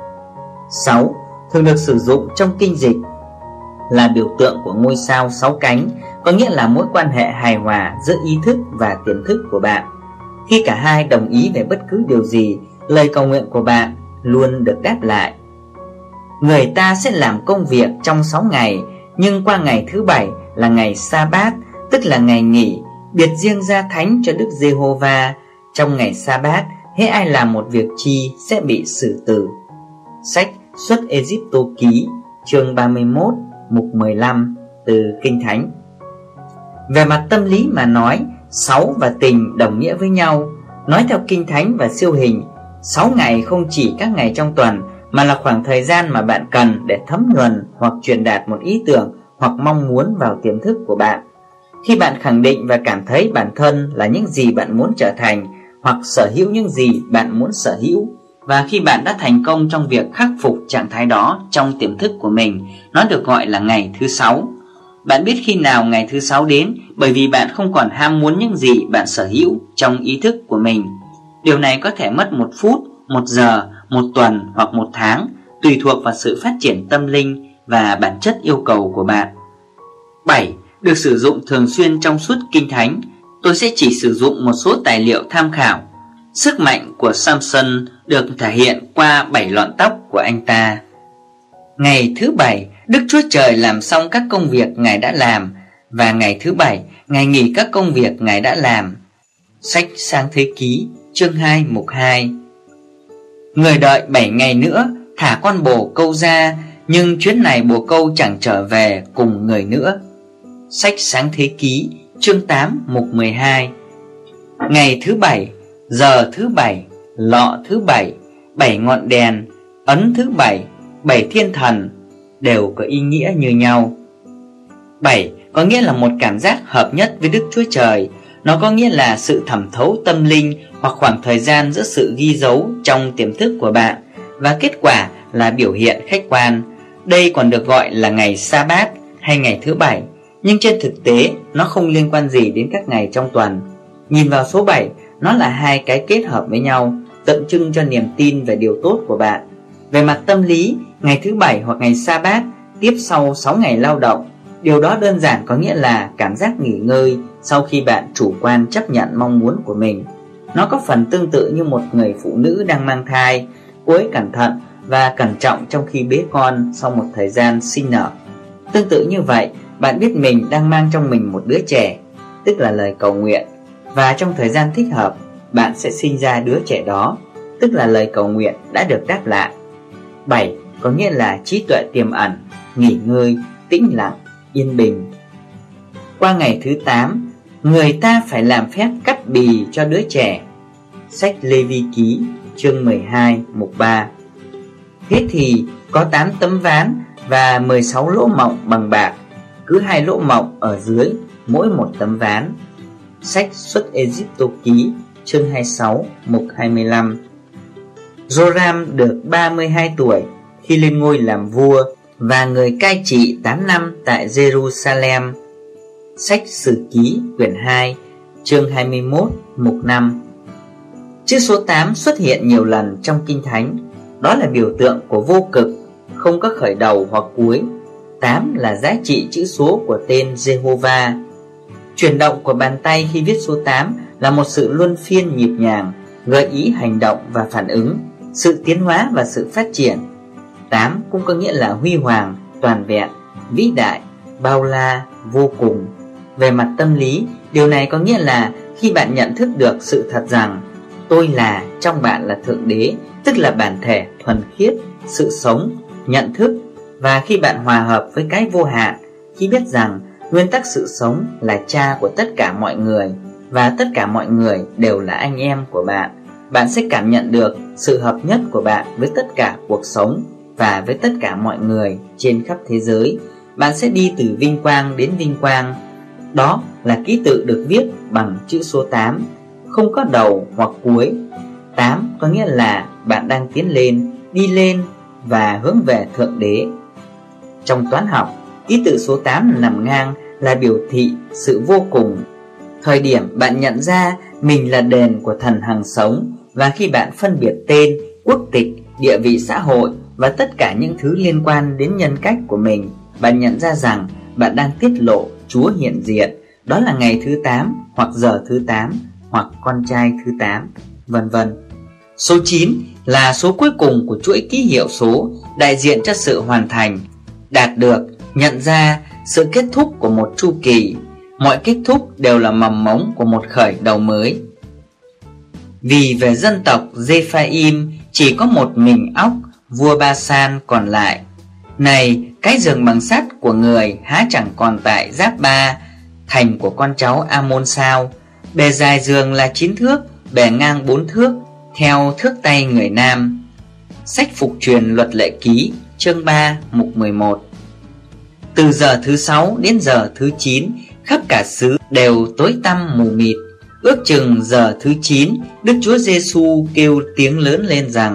6 thường được sử dụng trong kinh dịch là biểu tượng của ngôi sao 6 cánh, có nghĩa là mối quan hệ hài hòa giữa ý thức và tiềm thức của bạn. Khi cả hai đồng ý về bất cứ điều gì, lời cầu nguyện của bạn luôn được đáp lại. Người ta sẽ làm công việc trong 6 ngày, nhưng qua ngày thứ 7 là ngày Sa-bát, tức là ngày nghỉ, biệt riêng ra thánh cho Đức Giê-hô-va. Trong ngày Sa-bát, hễ ai làm một việc chi sẽ bị xử tử. Sách Xuất Ê-díp-tô ký chương 31 mục 15 từ Kinh Thánh. Về mặt tâm lý mà nói, 6 và tình đồng nghĩa với nhau. Nói theo Kinh Thánh và siêu hình, 6 ngày không chỉ các ngày trong tuần, mà là khoảng thời gian mà bạn cần để thấm nhuần hoặc truyền đạt một ý tưởng hoặc mong muốn vào tiềm thức của bạn. Khi bạn khẳng định và cảm thấy bản thân là những gì bạn muốn trở thành, hoặc sở hữu những gì bạn muốn sở hữu, Và khi bạn đã thành công trong việc khắc phục trạng thái đó trong tiềm thức của mình, nó được gọi là ngày thứ 6. Bạn biết khi nào ngày thứ 6 đến bởi vì bạn không còn ham muốn những gì bạn sở hữu trong ý thức của mình. Điều này có thể mất 1 phút, 1 giờ, 1 tuần hoặc 1 tháng, tùy thuộc vào sự phát triển tâm linh và bản chất yêu cầu của bạn. 7. Được sử dụng thường xuyên trong suốt Kinh Thánh. Tôi sẽ chỉ sử dụng một số tài liệu tham khảo. Sức mạnh của Samson được thể hiện qua 7 lọn tóc của anh ta. Ngày thứ 7, Đức Chúa Trời làm xong các công việc Ngài đã làm, và ngày thứ 7, Ngài nghỉ các công việc Ngài đã làm. Sách Sáng Thế Ký, chương 2, mục 2. Người đợi 7 ngày nữa, thả con bồ câu ra, nhưng chuyến này bồ câu chẳng trở về cùng người nữa. Sách Sáng Thế Ký, chương 8, mục 12. Ngày thứ 7, giờ thứ 7, lọ thứ 7, 7 ngọn đèn, ấn thứ 7, 7 thiên thần đều có ý nghĩa như nhau. 7 có nghĩa là một cảm giác hợp nhất với Đức Chúa Trời. Nó có nghĩa là sự thẩm thấu tâm linh hoặc khoảng thời gian giữa sự ghi dấu trong tiềm thức của bạn, và kết quả là biểu hiện khách quan. Đây còn được gọi là ngày Sa-bát hay ngày thứ 7, nhưng trên thực tế nó không liên quan gì đến các ngày trong tuần. Nhìn vào số 7, nó là hai cái kết hợp với nhau, tượng trưng cho niềm tin về điều tốt của bạn. Về mặt tâm lý, ngày thứ 7 hoặc ngày Sa-bát tiếp sau 6 ngày lao động. Điều đó đơn giản có nghĩa là cảm giác nghỉ ngơi sau khi bạn chủ quan chấp nhận mong muốn của mình. Nó có phần tương tự như một người phụ nữ đang mang thai, cô ấy cẩn thận và cẩn trọng trong khi bế con sau một thời gian sinh nở. Tương tự như vậy, bạn biết mình đang mang trong mình một đứa trẻ, tức là lời cầu nguyện, và trong thời gian thích hợp, bạn sẽ sinh ra đứa trẻ đó, tức là lời cầu nguyện đã được đáp lại. 7 có nghĩa là trí tuệ tiềm ẩn, nghỉ ngơi, tĩnh lặng, yên bình. Qua ngày thứ 8, người ta phải làm phép cắt bì cho đứa trẻ. Sách Lê-vi ký, chương 12, mục 3. Thế thì có 8 tấm ván và 16 lỗ mộng bằng bạc, cứ 2 lỗ mộng ở dưới mỗi một tấm ván. Sách Xuất Ê-díp-tô ký, chương 26, mục 25. Joram được 32 tuổi khi lên ngôi làm vua, và người cai trị 8 năm tại Jerusalem. Sách Sử Ký, quyển 2, chương 21, mục 5. Chữ số 8 xuất hiện nhiều lần trong Kinh Thánh. Đó là biểu tượng của vô cực, không có khởi đầu hoặc cuối. 8 là giá trị chữ số của tên Jehovah. Chuyển động của bàn tay khi viết số 8 là một sự luân phiên nhịp nhàng, gợi ý hành động và phản ứng, sự tiến hóa và sự phát triển. 8 cũng có nghĩa là huy hoàng, toàn vẹn, vĩ đại, bao la, vô cùng. Về mặt tâm lý, điều này có nghĩa là khi bạn nhận thức được sự thật rằng tôi là trong bạn là Thượng Đế, tức là bản thể thuần khiết, sự sống, nhận thức, và khi bạn hòa hợp với cái vô hạn, khi biết rằng nguyên tắc sự sống là cha của tất cả mọi người và tất cả mọi người đều là anh em của bạn, bạn sẽ cảm nhận được sự hợp nhất của bạn với tất cả cuộc sống và với tất cả mọi người trên khắp thế giới. Bạn sẽ đi từ vinh quang đến vinh quang. Đó là ký tự được viết bằng chữ số 8, không có đầu hoặc cuối. 8 có nghĩa là bạn đang tiến lên, đi lên và hướng về Thượng Đế. Trong toán học, ký tự số 8 nằm ngang là biểu thị sự vô cùng. Thời điểm bạn nhận ra mình là đền của thần hằng sống, và khi bạn phân biệt tên, quốc tịch, địa vị xã hội và tất cả những thứ liên quan đến nhân cách của mình, bạn nhận ra rằng bạn đang tiết lộ Chúa hiện diện. Đó là ngày thứ 8 hoặc giờ thứ 8 hoặc con trai thứ 8, vân vân. Số 9 là số cuối cùng của chuỗi ký hiệu số, đại diện cho sự hoàn thành, đạt được, nhận ra, sự kết thúc của một chu kỳ. Mọi kết thúc đều là mầm mống của một khởi đầu mới. Vì về dân tộc Rê-pha-im chỉ có một mình Óc, vua Ba-san còn lại. Này, cái giường bằng sắt của người há chẳng còn tại Giáp Ba, thành của con cháu A-môn sao? Bề dài giường là 9 thước, bề ngang 4 thước, theo thước tay người Nam. Sách Phục truyền luật lệ ký, chương 3, mục 11. Từ giờ thứ 6 đến giờ thứ 9, khắp cả xứ đều tối tăm mù mịt. Ước chừng giờ thứ 9, Đức Chúa Giêsu kêu tiếng lớn lên rằng: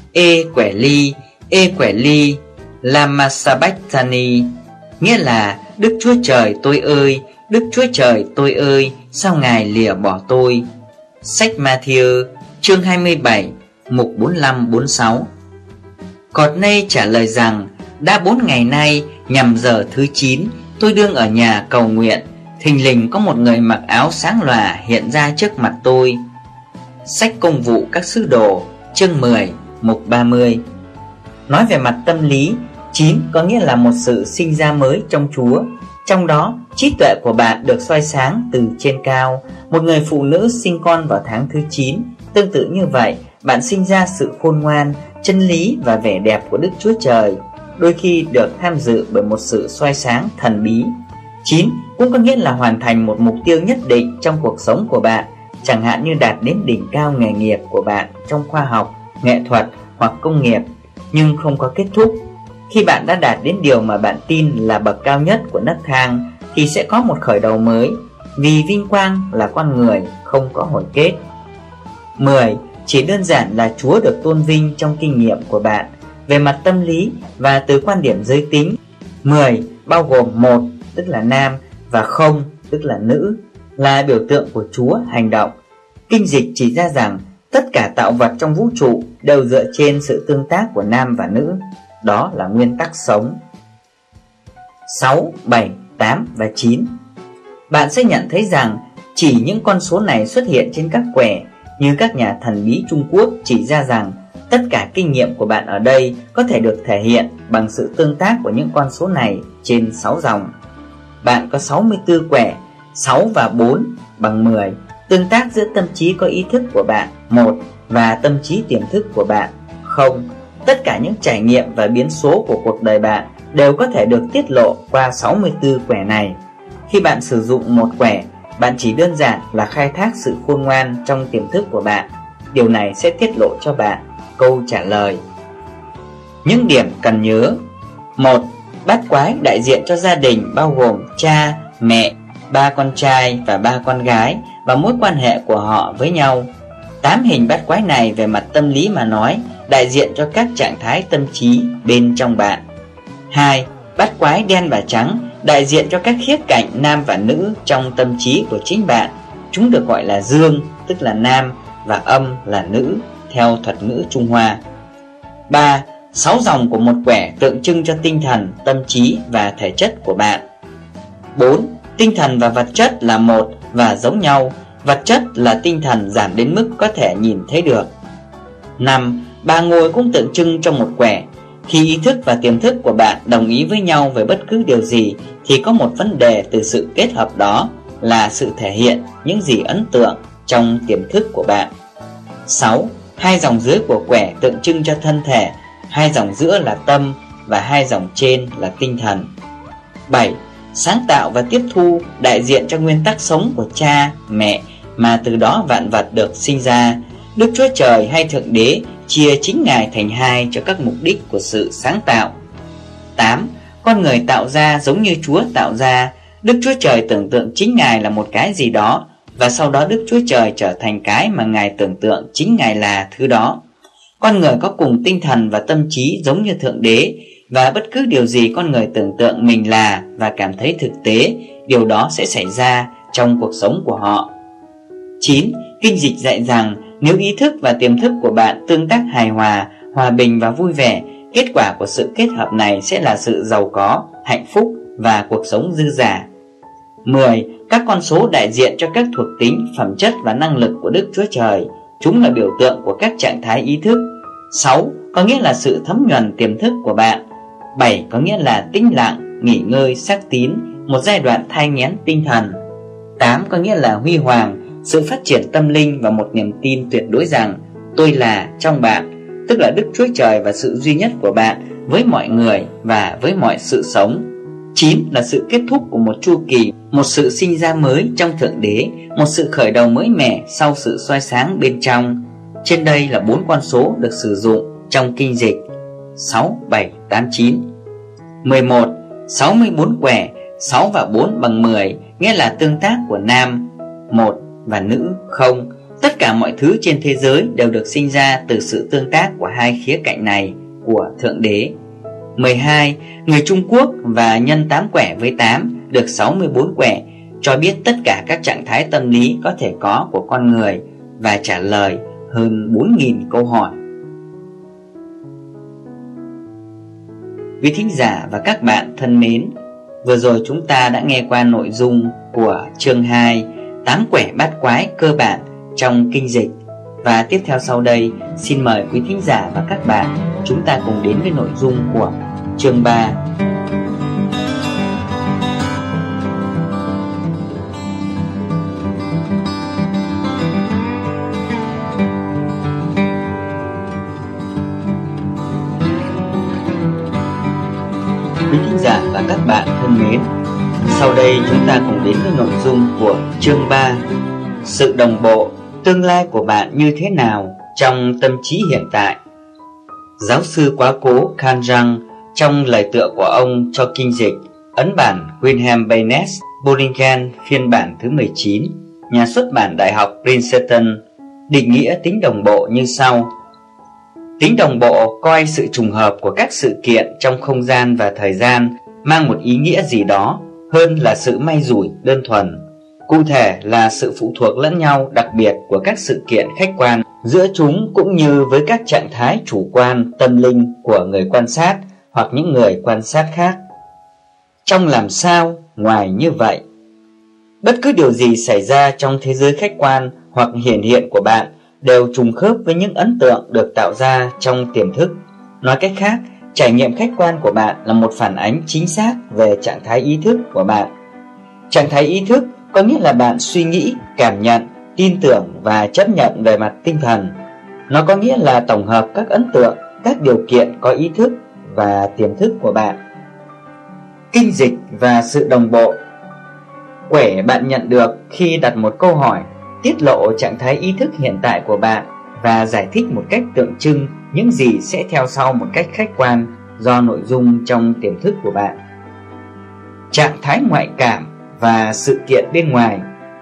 E quẻ ly lama sabachthani, nghĩa là Đức Chúa Trời tôi ơi, Đức Chúa Trời tôi ơi, sao Ngài lìa bỏ tôi. Sách Ma-thi-ơ chương 27 mục 45-46. Courtney trả lời rằng đã 4 ngày nay nhằm giờ thứ 9, tôi đương ở nhà cầu nguyện, thình lình có một người mặc áo sáng lòa hiện ra trước mặt tôi. Sách Công vụ các sứ đồ chương 10 mục 30. Nói về mặt tâm lý, 9 có nghĩa là một sự sinh ra mới trong Chúa. Trong đó, trí tuệ của bạn được soi sáng từ trên cao. Một người phụ nữ sinh con vào tháng thứ 9. Tương tự như vậy, bạn sinh ra sự khôn ngoan, chân lý và vẻ đẹp của Đức Chúa Trời, đôi khi được tham dự bởi một sự soi sáng thần bí. 9 cũng có nghĩa là hoàn thành một mục tiêu nhất định trong cuộc sống của bạn, chẳng hạn như đạt đến đỉnh cao nghề nghiệp của bạn trong khoa học, nghệ thuật hoặc công nghiệp, nhưng không có kết thúc. Khi bạn đã đạt đến điều mà bạn tin là bậc cao nhất của nấc thang, thì sẽ có một khởi đầu mới, vì vinh quang là con người không có hồi kết. 10 chỉ đơn giản là Chúa được tôn vinh trong kinh nghiệm của bạn về mặt tâm lý và từ quan điểm giới tính. 10 bao gồm 1 tức là nam và 0 tức là nữ, là biểu tượng của Chúa hành động. Kinh dịch chỉ ra rằng tất cả tạo vật trong vũ trụ đều dựa trên sự tương tác của nam và nữ. Đó là nguyên tắc sống. 6, 7, 8 và 9. Bạn sẽ nhận thấy rằng chỉ những con số này xuất hiện trên các quẻ, như các nhà thần bí Trung Quốc chỉ ra rằng tất cả kinh nghiệm của bạn ở đây có thể được thể hiện bằng sự tương tác của những con số này trên 6 dòng. Bạn có 64 quẻ, 6 và 4 bằng 10, tương tác giữa tâm trí có ý thức của bạn 1 và tâm trí tiềm thức của bạn 0. Tất cả những trải nghiệm và biến số của cuộc đời bạn đều có thể được tiết lộ qua 64 quẻ này. Khi bạn sử dụng một quẻ, bạn chỉ đơn giản là khai thác sự khôn ngoan trong tiềm thức của bạn. Điều này sẽ tiết lộ cho bạn câu trả lời. Những điểm cần nhớ: 1. Bát quái đại diện cho gia đình, bao gồm cha, mẹ, 3 con trai và 3 con gái và mối quan hệ của họ với nhau. 8 hình bát quái này về mặt tâm lý mà nói đại diện cho các trạng thái tâm trí bên trong bạn. 2. Bát quái đen và trắng đại diện cho các khía cạnh nam và nữ trong tâm trí của chính bạn. Chúng được gọi là dương tức là nam và âm là nữ theo thuật ngữ Trung Hoa. 3. 6 dòng của một quẻ tượng trưng cho tinh thần, tâm trí và thể chất của bạn. 4. Tinh thần và vật chất là một và giống nhau. Vật chất là tinh thần giảm đến mức có thể nhìn thấy được. 5. 3 ngôi cũng tượng trưng cho một quẻ. Khi ý thức và tiềm thức của bạn đồng ý với nhau về bất cứ điều gì thì có một vấn đề từ sự kết hợp đó là sự thể hiện những gì ấn tượng trong tiềm thức của bạn. 6. 2 dòng dưới của quẻ tượng trưng cho thân thể, 2 dòng giữa là tâm và 2 dòng trên là tinh thần. 7. Sáng tạo và tiếp thu đại diện cho nguyên tắc sống của cha, mẹ mà từ đó vạn vật được sinh ra. Đức Chúa Trời hay Thượng Đế chia chính Ngài thành 2 cho các mục đích của sự sáng tạo. 8. Con người tạo ra giống như Chúa tạo ra. Đức Chúa Trời tưởng tượng chính Ngài là một cái gì đó, và sau đó Đức Chúa Trời trở thành cái mà Ngài tưởng tượng chính Ngài là thứ đó. Con người có cùng tinh thần và tâm trí giống như Thượng Đế, và bất cứ điều gì con người tưởng tượng mình là và cảm thấy thực tế, điều đó sẽ xảy ra trong cuộc sống của họ. 9. Kinh dịch dạy rằng nếu ý thức và tiềm thức của bạn tương tác hài hòa, hòa bình và vui vẻ, kết quả của sự kết hợp này sẽ là sự giàu có, hạnh phúc và cuộc sống dư dả. 10. Các con số đại diện cho các thuộc tính, phẩm chất và năng lực của Đức Chúa Trời. Chúng là biểu tượng của các trạng thái ý thức. 6 có nghĩa là sự thấm nhuần tiềm thức của bạn. 7 có nghĩa là tĩnh lặng, nghỉ ngơi, sắc tín, một giai đoạn thai nghén tinh thần. 8 có nghĩa là huy hoàng, sự phát triển tâm linh và một niềm tin tuyệt đối rằng tôi là trong bạn, tức là Đức Chúa Trời và sự duy nhất của bạn với mọi người và với mọi sự sống. 9 là sự kết thúc của một chu kỳ, một sự sinh ra mới trong Thượng Đế, một sự khởi đầu mới mẻ sau sự soi sáng bên trong. Trên đây là 4 con số được sử dụng trong kinh dịch: 6, 7, 8, 9. 11. 64 quẻ, 6 và 4 bằng 10, nghĩa là tương tác của nam 1 và nữ 0. Tất Tất cả mọi thứ trên thế giới đều được sinh ra từ sự tương tác của hai khía cạnh này của Thượng Đế. 12. Người Trung Quốc và nhân 8 quẻ với 8 được 64 quẻ, cho biết tất cả các trạng thái tâm lý có thể có của con người và trả lời hơn 4.000 câu hỏi. Quý thính giả và các bạn thân mến, vừa rồi chúng ta đã nghe qua nội dung của chương 2, 8 quẻ bát quái cơ bản trong kinh dịch. Và tiếp theo sau đây, xin mời quý thính giả và các bạn chúng ta cùng đến với nội dung của chương 3. Quý thính giả và các bạn thân mến, sau đây chúng ta cùng đến với nội dung của chương 3. Sự đồng bộ, tương lai của bạn như thế nào trong tâm trí hiện tại? Giáo sư quá cố Carl Jung trong lời tựa của ông cho kinh dịch ấn bản Wilhelm Baynes Bollingen phiên bản thứ 19, nhà xuất bản Đại học Princeton, định nghĩa tính đồng bộ như sau. Tính đồng bộ coi sự trùng hợp của các sự kiện trong không gian và thời gian mang một ý nghĩa gì đó hơn là sự may rủi đơn thuần. Cụ thể là sự phụ thuộc lẫn nhau đặc biệt của các sự kiện khách quan giữa chúng, cũng như với các trạng thái chủ quan tâm linh của người quan sát hoặc những người quan sát khác. Trong làm sao ngoài như vậy, bất cứ điều gì xảy ra trong thế giới khách quan hoặc hiển hiện của bạn đều trùng khớp với những ấn tượng được tạo ra trong tiềm thức. Nói cách khác, trải nghiệm khách quan của bạn là một phản ánh chính xác về trạng thái ý thức của bạn. Trạng thái ý thức có nghĩa là bạn suy nghĩ, cảm nhận, tin tưởng và chấp nhận về mặt tinh thần. Nó có nghĩa là tổng hợp các ấn tượng, các điều kiện có ý thức và tiềm thức của bạn. Kinh dịch và sự đồng bộ. Quẻ bạn nhận được khi đặt một câu hỏi tiết lộ trạng thái ý thức hiện tại của bạn và giải thích một cách tượng trưng những gì sẽ theo sau một cách khách quan do nội dung trong tiềm thức của bạn. Trạng thái ngoại cảm và sự kiện bên ngoài.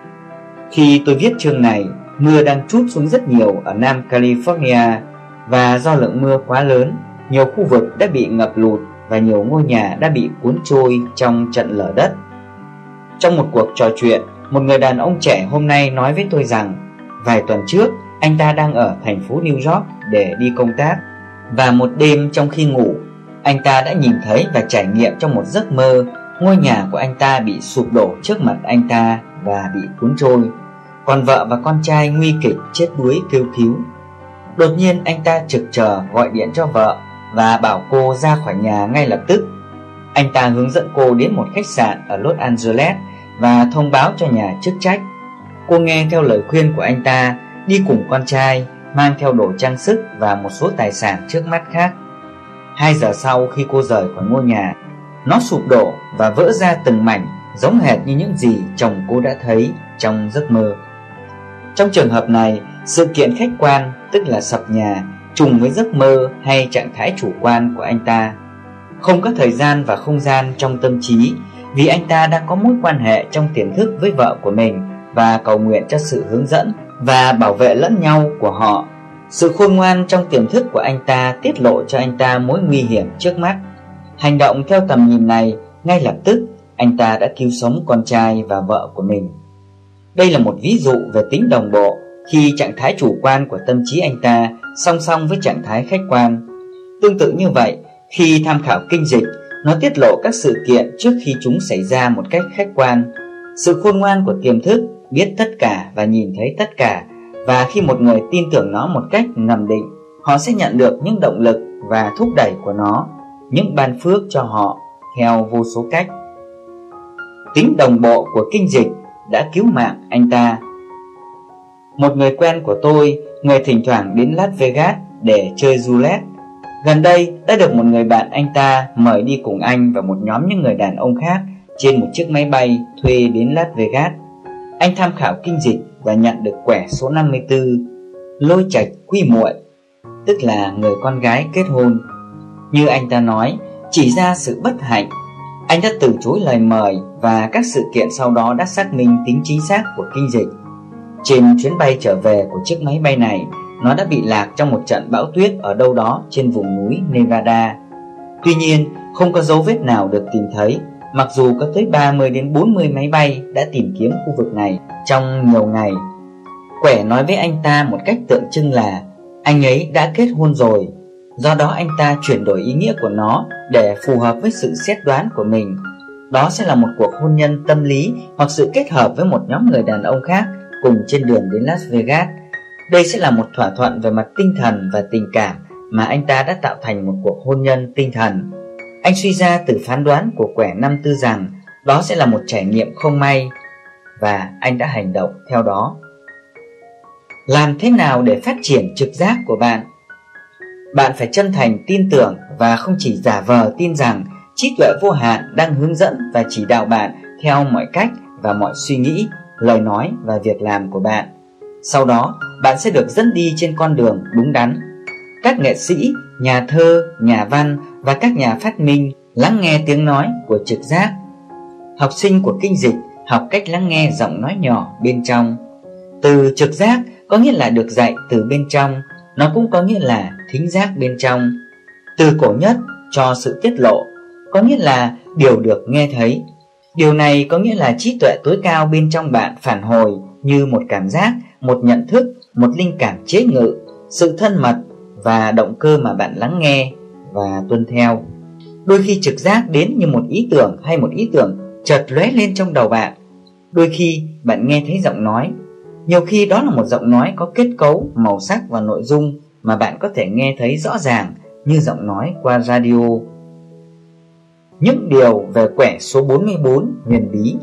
Khi tôi viết chương này, mưa đang trút xuống rất nhiều ở Nam California, và do lượng mưa quá lớn, nhiều khu vực đã bị ngập lụt và nhiều ngôi nhà đã bị cuốn trôi trong trận lở đất. Trong một cuộc trò chuyện, một người đàn ông trẻ hôm nay nói với tôi rằng vài tuần trước anh ta đang ở thành phố New York để đi công tác, và một đêm trong khi ngủ, anh ta đã nhìn thấy và trải nghiệm trong một giấc mơ ngôi nhà của anh ta bị sụp đổ trước mặt anh ta và bị cuốn trôi, còn vợ và con trai nguy kịch chết đuối kêu cứu. Đột nhiên anh ta trực chờ gọi điện cho vợ và bảo cô ra khỏi nhà ngay lập tức. Anh ta hướng dẫn cô đến một khách sạn ở Los Angeles và thông báo cho nhà chức trách. Cô nghe theo lời khuyên của anh ta, đi cùng con trai, mang theo đồ trang sức và một số tài sản trước mắt khác. 2 giờ sau, khi cô rời khỏi ngôi nhà, nó sụp đổ và vỡ ra từng mảnh, giống hệt như những gì chồng cô đã thấy trong giấc mơ. Trong trường hợp này, sự kiện khách quan, tức là sập nhà, trùng với giấc mơ hay trạng thái chủ quan của anh ta. Không có thời gian và không gian trong tâm trí, vì anh ta đang có mối quan hệ trong tiềm thức với vợ của mình và cầu nguyện cho sự hướng dẫn và bảo vệ lẫn nhau của họ. Sự khôn ngoan trong tiềm thức của anh ta tiết lộ cho anh ta mối nguy hiểm trước mắt. Hành động theo tầm nhìn này, ngay lập tức anh ta đã cứu sống con trai và vợ của mình. Đây là một ví dụ về tính đồng bộ khi trạng thái chủ quan của tâm trí anh ta song song với trạng thái khách quan. Tương tự như vậy, khi tham khảo kinh dịch, nó tiết lộ các sự kiện trước khi chúng xảy ra một cách khách quan. Sự khôn ngoan của tiềm thức biết tất cả và nhìn thấy tất cả, và khi một người tin tưởng nó một cách ngầm định, họ sẽ nhận được những động lực và thúc đẩy của nó, những ban phước cho họ theo vô số cách. Tính đồng bộ của kinh dịch đã cứu mạng anh ta. Một người quen của tôi, người thỉnh thoảng đến Las Vegas để chơi roulette, gần đây đã được một người bạn anh ta mời đi cùng anh và một nhóm những người đàn ông khác trên một chiếc máy bay thuê đến Las Vegas. Anh tham khảo kinh dịch và nhận được quẻ số 54, lôi trạch quy muội, tức là người con gái kết hôn. Như anh ta nói, chỉ ra sự bất hạnh, anh đã từ chối lời mời và các sự kiện sau đó đã xác minh tính chính xác của kinh dịch. Trên chuyến bay trở về của chiếc máy bay này, nó đã bị lạc trong một trận bão tuyết ở đâu đó trên vùng núi Nevada. Tuy nhiên, không có dấu vết nào được tìm thấy, mặc dù có tới 30 đến 40 máy bay đã tìm kiếm khu vực này trong nhiều ngày. Quẻ nói với anh ta một cách tượng trưng là anh ấy đã kết hôn rồi, do đó anh ta chuyển đổi ý nghĩa của nó để phù hợp với sự xét đoán của mình. Đó sẽ là một cuộc hôn nhân tâm lý hoặc sự kết hợp với một nhóm người đàn ông khác cùng trên đường đến Las Vegas. Đây sẽ là một thỏa thuận về mặt tinh thần và tình cảm mà anh ta đã tạo thành một cuộc hôn nhân tinh thần. Anh suy ra từ phán đoán của quẻ năm tư rằng đó sẽ là một trải nghiệm không may, và anh đã hành động theo đó. Làm thế nào để phát triển trực giác của bạn? Bạn phải chân thành tin tưởng và không chỉ giả vờ tin rằng trí tuệ vô hạn đang hướng dẫn và chỉ đạo bạn theo mọi cách và mọi suy nghĩ, lời nói và việc làm của bạn. Sau đó, bạn sẽ được dẫn đi trên con đường đúng đắn. Các nghệ sĩ, nhà thơ, nhà văn và các nhà phát minh lắng nghe tiếng nói của trực giác. Học sinh của kinh dịch học cách lắng nghe giọng nói nhỏ bên trong. Từ trực giác có nghĩa là được dạy từ bên trong, nó cũng có nghĩa là thính giác bên trong. Từ cổ nhất cho sự tiết lộ có nghĩa là điều được nghe thấy. Điều này có nghĩa là trí tuệ tối cao bên trong bạn phản hồi như một cảm giác, một nhận thức, một linh cảm chế ngự, sự thân mật và động cơ mà bạn lắng nghe và tuân theo. Đôi khi trực giác đến như một ý tưởng hay một ý tưởng chợt lóe lên trong đầu bạn. Đôi khi bạn nghe thấy giọng nói. Nhiều khi đó là một giọng nói có kết cấu, màu sắc và nội dung mà bạn có thể nghe thấy rõ ràng như giọng nói qua radio. Những điều về quẻ số 44 huyền bí.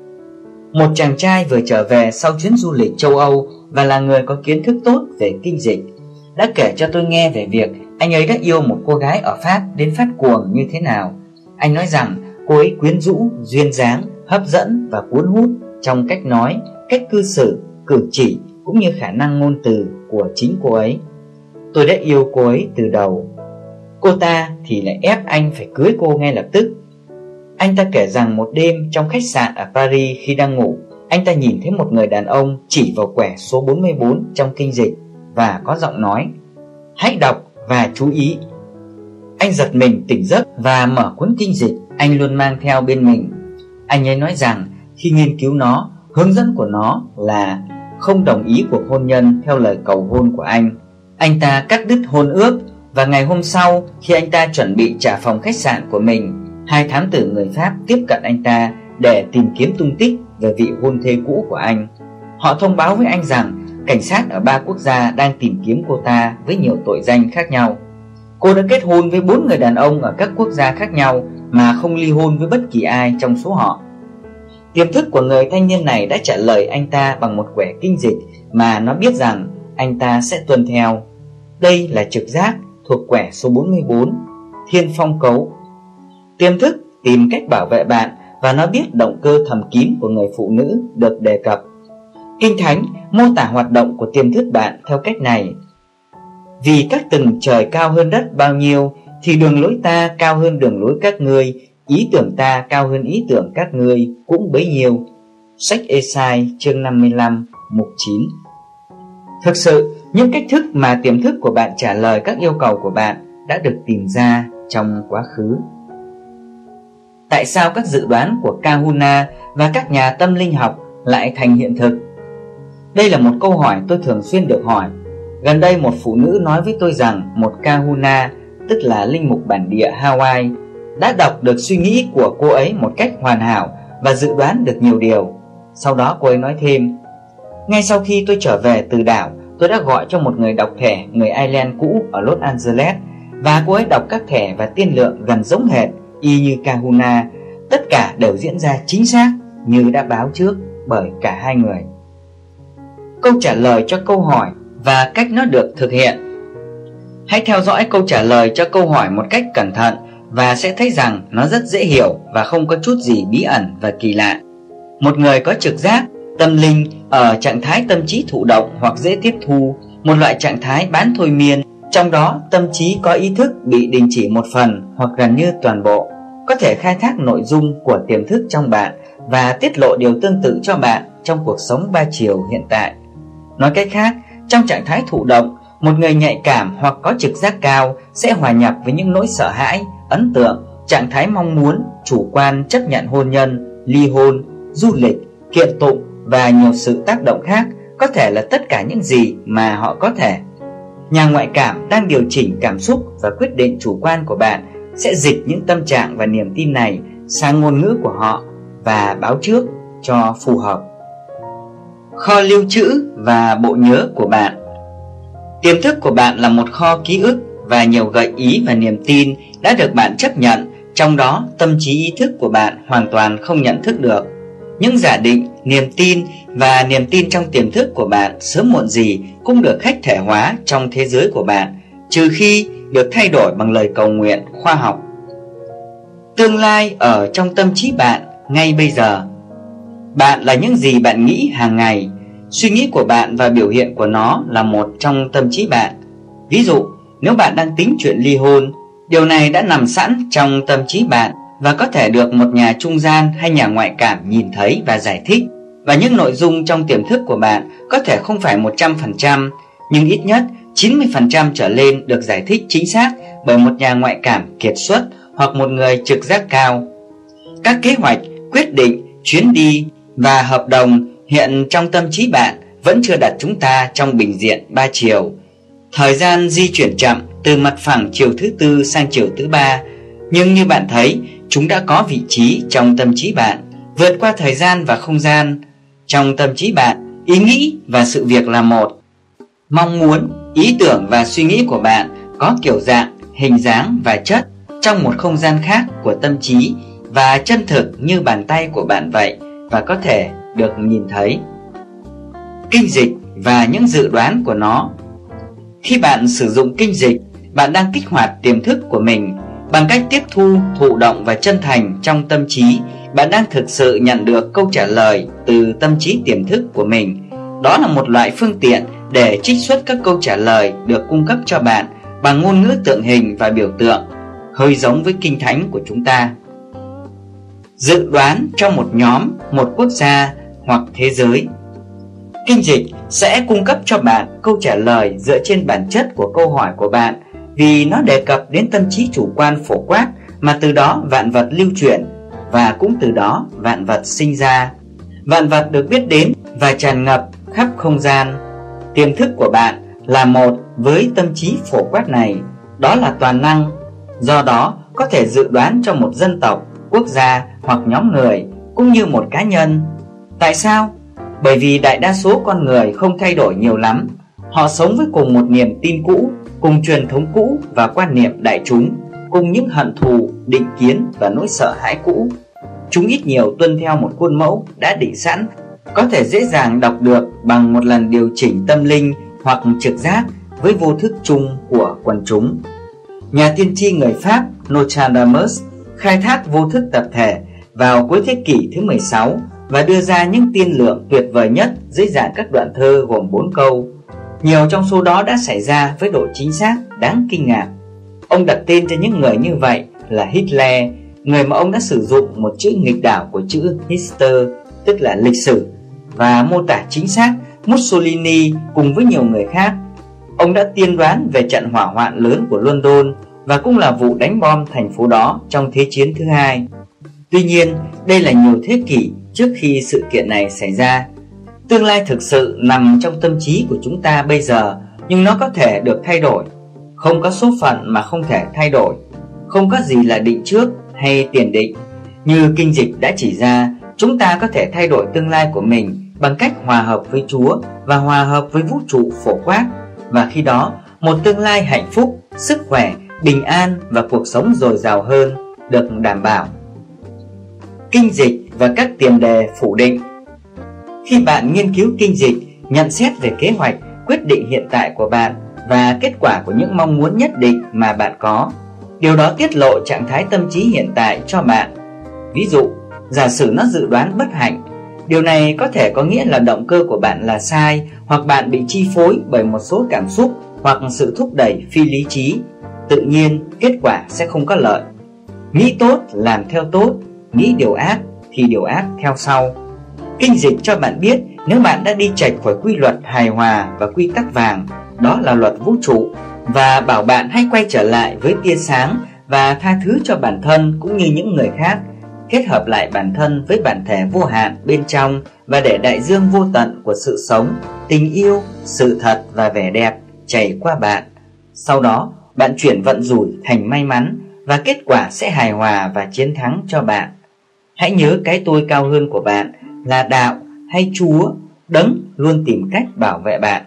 Một chàng trai vừa trở về sau chuyến du lịch châu Âu và là người có kiến thức tốt về kinh dịch đã kể cho tôi nghe về việc anh ấy đã yêu một cô gái ở Pháp đến phát cuồng như thế nào. Anh nói rằng cô ấy quyến rũ, duyên dáng, hấp dẫn và cuốn hút trong cách nói, cách cư xử, cử chỉ cũng như khả năng ngôn từ của chính cô ấy. Tôi đã yêu cô ấy từ đầu. Cô ta thì lại ép anh phải cưới cô ngay lập tức. Anh ta kể rằng một đêm trong khách sạn ở Paris, khi đang ngủ, anh ta nhìn thấy một người đàn ông chỉ vào quẻ số 44 trong kinh dịch và có giọng nói: "Hãy đọc và chú ý." Anh giật mình tỉnh giấc và mở cuốn kinh dịch anh luôn mang theo bên mình. Anh ấy nói rằng khi nghiên cứu nó, hướng dẫn của nó là không đồng ý cuộc hôn nhân theo lời cầu hôn của anh. Anh ta cắt đứt hôn ước, và ngày hôm sau khi anh ta chuẩn bị trả phòng khách sạn của mình, hai thám tử người Pháp tiếp cận anh ta để tìm kiếm tung tích về vị hôn thê cũ của anh. Họ thông báo với anh rằng cảnh sát ở 3 quốc gia đang tìm kiếm cô ta với nhiều tội danh khác nhau. Cô đã kết hôn với 4 người đàn ông ở các quốc gia khác nhau mà không ly hôn với bất kỳ ai trong số họ. Tiềm thức của người thanh niên này đã trả lời anh ta bằng một quẻ kinh dịch mà nó biết rằng anh ta sẽ tuân theo. Đây là trực giác thuộc quẻ số 44, Thiên Phong Cấu. Tiềm thức tìm cách bảo vệ bạn và nó biết động cơ thầm kín của người phụ nữ được đề cập. Kinh Thánh mô tả hoạt động của tiềm thức bạn theo cách này: "Vì các tầng trời cao hơn đất bao nhiêu, thì đường lối ta cao hơn đường lối các ngươi, ý tưởng ta cao hơn ý tưởng các ngươi cũng bấy nhiêu." Sách Ê-sai chương 55 mục 9. Thực sự, những cách thức mà tiềm thức của bạn trả lời các yêu cầu của bạn đã được tìm ra trong quá khứ. Tại sao các dự đoán của Kahuna và các nhà tâm linh học lại thành hiện thực? Đây là một câu hỏi tôi thường xuyên được hỏi. Gần đây một phụ nữ nói với tôi rằng một Kahuna, tức là linh mục bản địa Hawaii, đã đọc được suy nghĩ của cô ấy một cách hoàn hảo và dự đoán được nhiều điều. Sau đó cô ấy nói thêm: "Ngay sau khi tôi trở về từ đảo, tôi đã gọi cho một người đọc thẻ người Ireland cũ ở Los Angeles, và cô ấy đọc các thẻ và tiên lượng gần giống hệt y như Kahuna. Tất cả đều diễn ra chính xác như đã báo trước bởi cả hai người." Câu trả lời cho câu hỏi và cách nó được thực hiện. Hãy theo dõi câu trả lời cho câu hỏi một cách cẩn thận và sẽ thấy rằng nó rất dễ hiểu và không có chút gì bí ẩn và kỳ lạ. Một người có trực giác, tâm linh ở trạng thái tâm trí thụ động hoặc dễ tiếp thu, một loại trạng thái bán thôi miên, trong đó tâm trí có ý thức bị đình chỉ một phần hoặc gần như toàn bộ, có thể khai thác nội dung của tiềm thức trong bạn và tiết lộ điều tương tự cho bạn trong cuộc sống ba chiều hiện tại Nói cách khác, trong trạng thái thụ động, một người nhạy cảm hoặc có trực giác cao sẽ hòa nhập với những nỗi sợ hãi, ấn tượng, trạng thái mong muốn, chủ quan chấp nhận hôn nhân, ly hôn, du lịch, kiện tụng và nhiều sự tác động khác, có thể là tất cả những gì mà họ có thể. Nhà ngoại cảm đang điều chỉnh cảm xúc và quyết định chủ quan của bạn sẽ dịch những tâm trạng và niềm tin này sang ngôn ngữ của họ và báo trước cho phù hợp. Kho lưu trữ và bộ nhớ của bạn. Tiềm thức của bạn là một kho ký ức và nhiều gợi ý và niềm tin đã được bạn chấp nhận, trong đó tâm trí ý thức của bạn hoàn toàn không nhận thức được. Những giả định, niềm tin và niềm tin trong tiềm thức của bạn sớm muộn gì cũng được khách thể hóa trong thế giới của bạn, trừ khi được thay đổi bằng lời cầu nguyện khoa học. Tương lai ở trong tâm trí bạn ngay bây giờ. Bạn là những gì bạn nghĩ hàng ngày. Suy nghĩ của bạn và biểu hiện của nó là một trong tâm trí bạn. Ví dụ, nếu bạn đang tính chuyện ly hôn, điều này đã nằm sẵn trong tâm trí bạn và có thể được một nhà trung gian hay nhà ngoại cảm nhìn thấy và giải thích. Và những nội dung trong tiềm thức của bạn có thể không phải 100%, nhưng ít nhất 90% trở lên được giải thích chính xác bởi một nhà ngoại cảm kiệt xuất hoặc một người trực giác cao. Các kế hoạch, quyết định, chuyến đi và hợp đồng hiện trong tâm trí bạn vẫn chưa đặt chúng ta trong bình diện 3 chiều. Thời gian di chuyển chậm từ mặt phẳng chiều thứ tư sang chiều thứ ba, nhưng như bạn thấy, chúng đã có vị trí trong tâm trí bạn, vượt qua thời gian và không gian. Trong tâm trí bạn, ý nghĩ và sự việc là một. Mong muốn, ý tưởng và suy nghĩ của bạn có kiểu dạng, hình dáng và chất trong một không gian khác của tâm trí và chân thực như bàn tay của bạn vậy, và có thể được nhìn thấy. Kinh dịch và những dự đoán của nó. Khi bạn sử dụng kinh dịch, bạn đang kích hoạt tiềm thức của mình. Bằng cách tiếp thu, thụ động và chân thành trong tâm trí, bạn đang thực sự nhận được câu trả lời từ tâm trí tiềm thức của mình. Đó là một loại phương tiện để trích xuất các câu trả lời được cung cấp cho bạn bằng ngôn ngữ tượng hình và biểu tượng, hơi giống với kinh thánh của chúng ta. Dự đoán trong một nhóm, một quốc gia hoặc thế giới. Kinh dịch sẽ cung cấp cho bạn câu trả lời dựa trên bản chất của câu hỏi của bạn, vì nó đề cập đến tâm trí chủ quan phổ quát mà từ đó vạn vật lưu chuyển, và cũng từ đó vạn vật sinh ra. Vạn vật được biết đến và tràn ngập khắp không gian. Tiềm thức của bạn là một với tâm trí phổ quát này, đó là toàn năng. Do đó có thể dự đoán cho một dân tộc, quốc gia hoặc nhóm người, cũng như một cá nhân. Tại sao? Bởi vì đại đa số con người không thay đổi nhiều lắm. Họ sống với cùng một niềm tin cũ, cùng truyền thống cũ và quan niệm đại chúng, cùng những hận thù, định kiến và nỗi sợ hãi cũ. Chúng ít nhiều tuân theo một khuôn mẫu đã định sẵn, có thể dễ dàng đọc được bằng một lần điều chỉnh tâm linh hoặc trực giác với vô thức chung của quần chúng. Nhà tiên tri người Pháp Nostradamus khai thác vô thức tập thể vào cuối thế kỷ thứ 16 và đưa ra những tiên lượng tuyệt vời nhất dưới dạng các đoạn thơ gồm 4 câu. Nhiều trong số đó đã xảy ra với độ chính xác đáng kinh ngạc. Ông đặt tên cho những người như vậy là Hitler, người mà ông đã sử dụng một chữ nghịch đảo của chữ Hister, tức là lịch sử, và mô tả chính xác Mussolini cùng với nhiều người khác. Ông đã tiên đoán về trận hỏa hoạn lớn của London và cũng là vụ đánh bom thành phố đó trong Thế chiến thứ hai. Tuy nhiên, đây là nhiều thế kỷ trước khi sự kiện này xảy ra. Tương lai thực sự nằm trong tâm trí của chúng ta bây giờ, nhưng nó có thể được thay đổi. Không có số phận mà không thể thay đổi. Không có gì là định trước hay tiền định. Như kinh dịch đã chỉ ra, chúng ta có thể thay đổi tương lai của mình bằng cách hòa hợp với Chúa và hòa hợp với vũ trụ phổ quát. Và khi đó, một tương lai hạnh phúc, sức khỏe, bình an và cuộc sống dồi dào hơn được đảm bảo. Kinh dịch và các tiền đề phủ định. Khi bạn nghiên cứu kinh dịch, nhận xét về kế hoạch, quyết định hiện tại của bạn và kết quả của những mong muốn nhất định mà bạn có, điều đó tiết lộ trạng thái tâm trí hiện tại cho bạn. Ví dụ, giả sử nó dự đoán bất hạnh, điều này có thể có nghĩa là động cơ của bạn là sai, hoặc bạn bị chi phối bởi một số cảm xúc hoặc sự thúc đẩy phi lý trí. Tự nhiên, kết quả sẽ không có lợi. Nghĩ tốt, làm theo tốt, nghĩ điều ác thì điều ác theo sau. Kinh dịch cho bạn biết Nếu bạn đã đi chệch khỏi quy luật hài hòa và quy tắc vàng, đó là luật vũ trụ, và bảo bạn hãy quay trở lại với tia sáng và tha thứ cho bản thân cũng như những người khác, kết hợp lại bản thân với bản thể vô hạn bên trong và để đại dương vô tận của sự sống, tình yêu, sự thật và vẻ đẹp chảy qua bạn. Sau đó, bạn chuyển vận rủi thành may mắn và kết quả sẽ hài hòa và chiến thắng cho bạn. Hãy nhớ cái tôi cao hơn của bạn là đạo hay Chúa, Đấng luôn tìm cách bảo vệ bạn.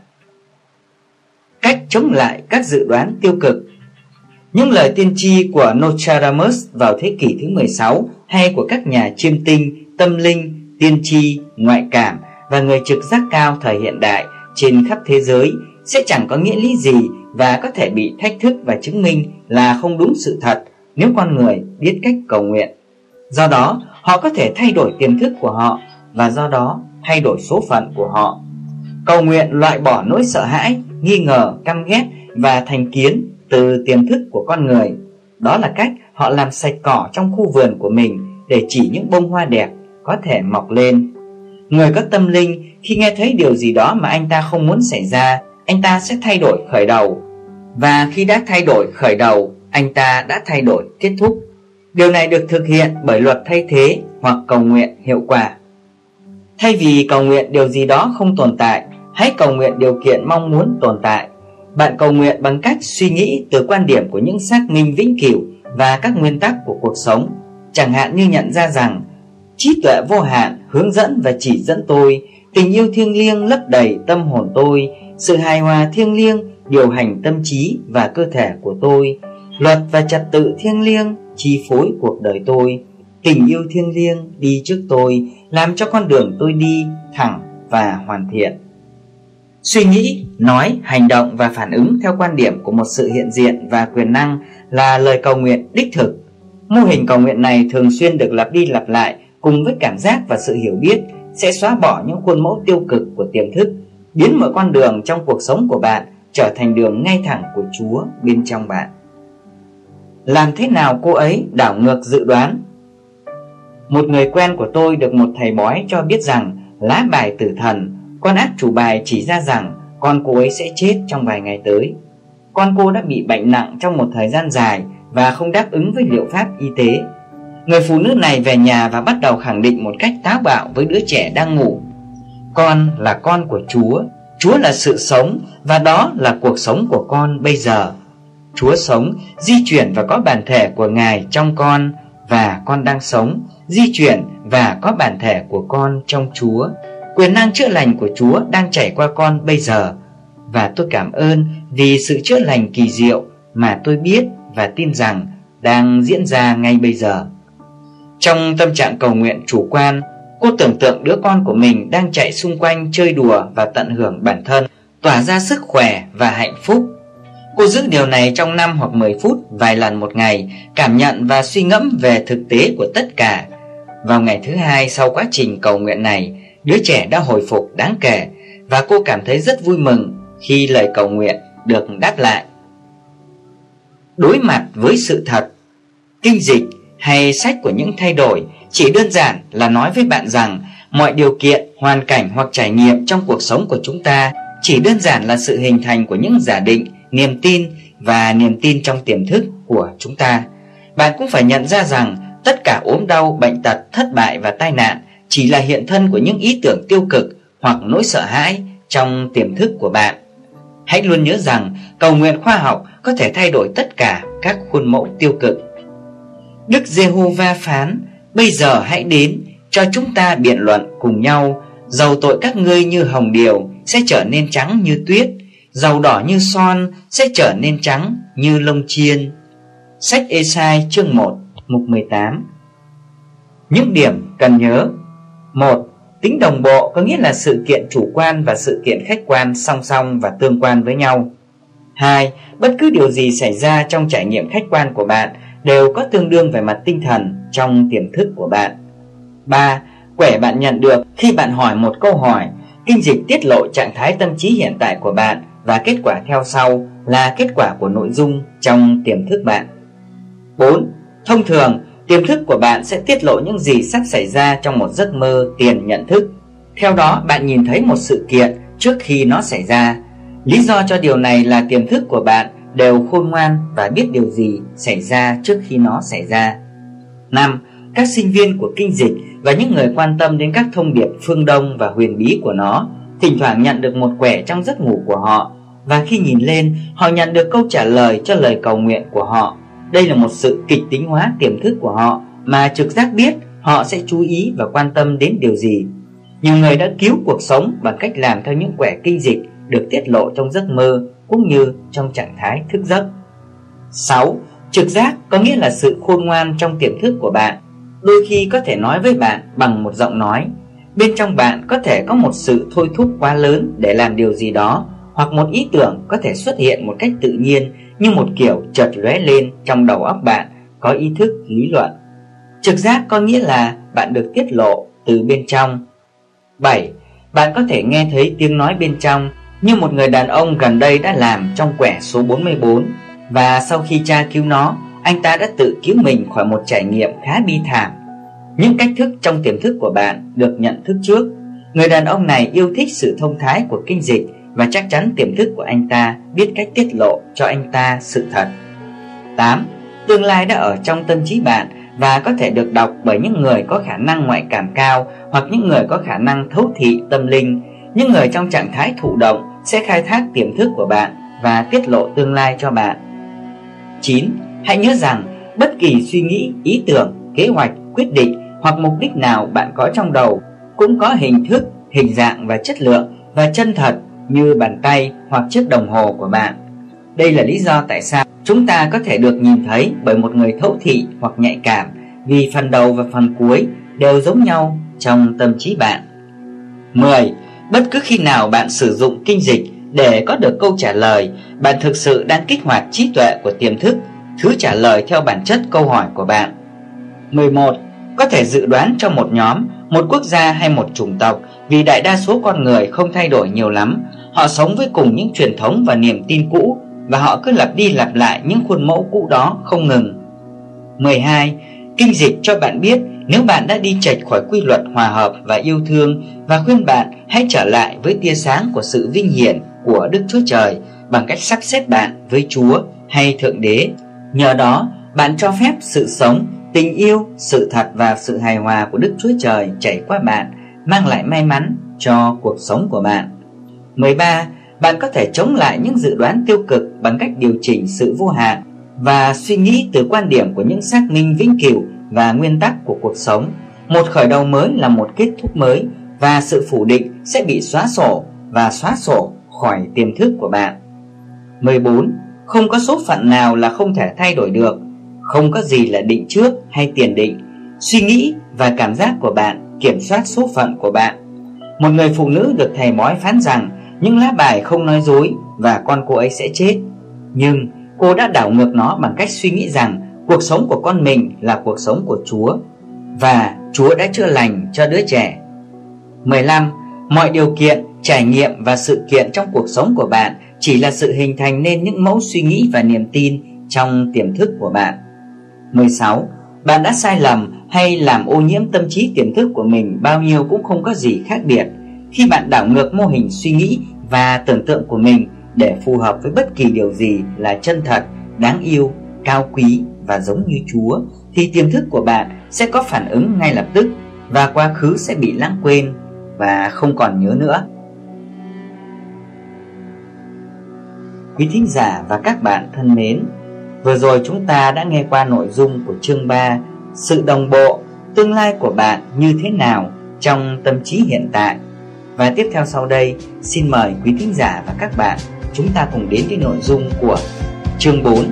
Cách chống lại các dự đoán tiêu cực. Những lời tiên tri của Nostradamus vào thế kỷ thứ 16 hay của các nhà chiêm tinh, tâm linh, tiên tri, ngoại cảm và người trực giác cao thời hiện đại trên khắp thế giới sẽ chẳng có nghĩa lý gì và có thể bị thách thức và chứng minh là không đúng sự thật nếu con người biết cách cầu nguyện. Do đó, họ có thể thay đổi tiềm thức của họ và do đó thay đổi số phận của họ. Cầu nguyện loại bỏ nỗi sợ hãi, nghi ngờ, căm ghét và thành kiến từ tiềm thức của con người. Đó là cách họ làm sạch cỏ trong khu vườn của mình để chỉ những bông hoa đẹp có thể mọc lên. Người có tâm linh khi nghe thấy điều gì đó mà anh ta không muốn xảy ra, anh ta sẽ thay đổi khởi đầu. Và khi đã thay đổi khởi đầu, anh ta đã thay đổi kết thúc. Điều này được thực hiện bởi luật thay thế hoặc cầu nguyện hiệu quả. Thay vì cầu nguyện điều gì đó không tồn tại, hãy cầu nguyện điều kiện mong muốn tồn tại. Bạn cầu nguyện bằng cách suy nghĩ từ quan điểm của những xác minh vĩnh cửu và các nguyên tắc của cuộc sống. Chẳng hạn như nhận ra rằng trí tuệ vô hạn hướng dẫn và chỉ dẫn tôi, tình yêu thiêng liêng lấp đầy tâm hồn tôi, sự hài hòa thiêng liêng điều hành tâm trí và cơ thể của tôi, luật và trật tự thiêng liêng chi phối cuộc đời tôi, tình yêu thiêng liêng đi trước tôi, làm cho con đường tôi đi thẳng và hoàn thiện. Suy nghĩ, nói, hành động và phản ứng theo quan điểm của một sự hiện diện và quyền năng là lời cầu nguyện đích thực. Mô hình cầu nguyện này thường xuyên được lặp đi lặp lại cùng với cảm giác và sự hiểu biết sẽ xóa bỏ những khuôn mẫu tiêu cực của tiềm thức, biến mọi con đường trong cuộc sống của bạn trở thành đường ngay thẳng của Chúa bên trong bạn. Làm thế nào cô ấy đảo ngược dự đoán? Một người quen của tôi được một thầy bói cho biết rằng lá bài tử thần, con ác chủ bài chỉ ra rằng con cô ấy sẽ chết trong vài ngày tới. Con cô đã bị bệnh nặng trong một thời gian dài và không đáp ứng với liệu pháp y tế. Người phụ nữ này về nhà và bắt đầu khẳng định một cách táo bạo với đứa trẻ đang ngủ: con là con của Chúa, Chúa là sự sống và đó là cuộc sống của con bây giờ. Chúa sống, di chuyển và có bản thể của Ngài trong con, và con đang sống, di chuyển và có bản thể của con trong Chúa. Quyền năng chữa lành của Chúa đang chảy qua con bây giờ, và tôi cảm ơn vì sự chữa lành kỳ diệu mà tôi biết và tin rằng đang diễn ra ngay bây giờ. Trong tâm trạng cầu nguyện chủ quan, cô tưởng tượng đứa con của mình đang chạy xung quanh chơi đùa và tận hưởng bản thân, tỏa ra sức khỏe và hạnh phúc. Cô giữ điều này trong 5 hoặc 10 phút vài lần một ngày, cảm nhận và suy ngẫm về thực tế của tất cả. Vào ngày thứ 2 sau quá trình cầu nguyện này, đứa trẻ đã hồi phục đáng kể và cô cảm thấy rất vui mừng khi lời cầu nguyện được đáp lại. Đối mặt với sự thật. Kinh dịch hay sách của những thay đổi chỉ đơn giản là nói với bạn rằng mọi điều kiện, hoàn cảnh hoặc trải nghiệm trong cuộc sống của chúng ta chỉ đơn giản là sự hình thành của những giả định, niềm tin và niềm tin trong tiềm thức của chúng ta. Bạn cũng phải nhận ra rằng tất cả ốm đau, bệnh tật, thất bại và tai nạn chỉ là hiện thân của những ý tưởng tiêu cực hoặc nỗi sợ hãi trong tiềm thức của bạn. Hãy luôn nhớ rằng cầu nguyện khoa học có thể thay đổi tất cả các khuôn mẫu tiêu cực. Đức Giê-hô-va phán: bây giờ hãy đến, cho chúng ta biện luận cùng nhau. Dầu tội các ngươi như hồng điều sẽ trở nên trắng như tuyết, dầu đỏ như son sẽ trở nên trắng như lông chiên. Sách Ê-sai chương 1 mục 18. Những điểm cần nhớ. 1. Tính đồng bộ có nghĩa là sự kiện chủ quan và sự kiện khách quan song song và tương quan với nhau. 2. Bất cứ điều gì xảy ra trong trải nghiệm khách quan của bạn đều có tương đương về mặt tinh thần trong tiềm thức của bạn. 3. Quẻ bạn nhận được khi bạn hỏi một câu hỏi. Kinh dịch tiết lộ trạng thái tâm trí hiện tại của bạn và kết quả theo sau là kết quả của nội dung trong tiềm thức bạn. 4. Thông thường, tiềm thức của bạn sẽ tiết lộ những gì sắp xảy ra trong một giấc mơ tiền nhận thức. Theo đó, bạn nhìn thấy một sự kiện trước khi nó xảy ra. Lý do cho điều này là tiềm thức của bạn đều khôn ngoan và biết điều gì xảy ra trước khi nó xảy ra. 5. Các sinh viên của kinh dịch và những người quan tâm đến các thông điệp phương Đông và huyền bí của nó thỉnh thoảng nhận được một quẻ trong giấc ngủ của họ, và khi nhìn lên, họ nhận được câu trả lời cho lời cầu nguyện của họ. Đây là một sự kịch tính hóa tiềm thức của họ mà trực giác biết họ sẽ chú ý và quan tâm đến điều gì. Nhiều người đã cứu cuộc sống bằng cách làm theo những quẻ kinh dịch được tiết lộ trong giấc mơ cũng như trong trạng thái thức giấc. 6. Trực giác có nghĩa là sự khôn ngoan trong tiềm thức của bạn. Đôi khi có thể nói với bạn bằng một giọng nói. Bên trong bạn có thể có một sự thôi thúc quá lớn để làm điều gì đó, hoặc một ý tưởng có thể xuất hiện một cách tự nhiên như một kiểu chợt lóe lên trong đầu óc bạn, có ý thức lý luận. Trực giác có nghĩa là bạn được tiết lộ từ bên trong. 7. Bạn có thể nghe thấy tiếng nói bên trong như một người đàn ông gần đây đã làm trong quẻ số 44, và sau khi tra cứu nó, anh ta đã tự cứu mình khỏi một trải nghiệm khá bi thảm. Những cách thức trong tiềm thức của bạn được nhận thức trước. Người đàn ông này yêu thích sự thông thái của kinh dịch, và chắc chắn tiềm thức của anh ta biết cách tiết lộ cho anh ta sự thật. 8. Tương lai đã ở trong tâm trí bạn và có thể được đọc bởi những người có khả năng ngoại cảm cao hoặc những người có khả năng thấu thị tâm linh. Những người trong trạng thái thụ động sẽ khai thác tiềm thức của bạn và tiết lộ tương lai cho bạn. 9. Hãy nhớ rằng bất kỳ suy nghĩ, ý tưởng, kế hoạch, quyết định hoặc mục đích nào bạn có trong đầu cũng có hình thức, hình dạng và chất lượng và chân thật như bàn tay hoặc chiếc đồng hồ của bạn. Đây là lý do tại sao chúng ta có thể được nhìn thấy bởi một người thấu thị hoặc nhạy cảm, vì phần đầu và phần cuối đều giống nhau trong tâm trí bạn. 10. Bất cứ khi nào bạn sử dụng kinh dịch để có được câu trả lời, bạn thực sự đang kích hoạt trí tuệ của tiềm thức, thứ trả lời theo bản chất câu hỏi của bạn. 11. Có thể dự đoán cho một nhóm, một quốc gia hay một chủng tộc, vì đại đa số con người không thay đổi nhiều lắm. Họ sống với cùng những truyền thống và niềm tin cũ, và họ cứ lặp đi lặp lại những khuôn mẫu cũ đó không ngừng. 12. Kinh dịch cho bạn biết nếu bạn đã đi chệch khỏi quy luật hòa hợp và yêu thương, và khuyên bạn hãy trở lại với tia sáng của sự vinh hiển của Đức Chúa Trời bằng cách sắp xếp bạn với Chúa hay Thượng Đế. Nhờ đó, bạn cho phép sự sống, tình yêu, sự thật và sự hài hòa của Đức Chúa Trời chảy qua bạn, mang lại may mắn cho cuộc sống của bạn. 13. Bạn có thể chống lại những dự đoán tiêu cực bằng cách điều chỉnh sự vô hạn và suy nghĩ từ quan điểm của những xác minh vĩnh cửu và nguyên tắc của cuộc sống. Một khởi đầu mới là một kết thúc mới, và sự phủ định sẽ bị xóa sổ khỏi tiềm thức của bạn. 14. Không có số phận nào là không thể thay đổi được. Không có gì là định trước hay tiền định. Suy nghĩ và cảm giác của bạn kiểm soát số phận của bạn. Một người phụ nữ được thầy bói phán rằng những lá bài không nói dối và con cô ấy sẽ chết. Nhưng cô đã đảo ngược nó bằng cách suy nghĩ rằng cuộc sống của con mình là cuộc sống của Chúa, và Chúa đã chữa lành cho đứa trẻ. 15. Mọi điều kiện, trải nghiệm và sự kiện trong cuộc sống của bạn chỉ là sự hình thành nên những mẫu suy nghĩ và niềm tin trong tiềm thức của bạn. 16. Bạn đã sai lầm hay làm ô nhiễm tâm trí tiềm thức của mình bao nhiêu cũng không có gì khác biệt. Khi bạn đảo ngược mô hình suy nghĩ và tưởng tượng của mình để phù hợp với bất kỳ điều gì là chân thật, đáng yêu, cao quý và giống như Chúa, thì tiềm thức của bạn sẽ có phản ứng ngay lập tức, và quá khứ sẽ bị lãng quên và không còn nhớ nữa. Quý thính giả và các bạn thân mến, vừa rồi chúng ta đã nghe qua nội dung của chương 3, sự đồng bộ, tương lai của bạn như thế nào trong tâm trí hiện tại. Và tiếp theo sau đây, xin mời quý thính giả và các bạn chúng ta cùng đến với nội dung của chương 4.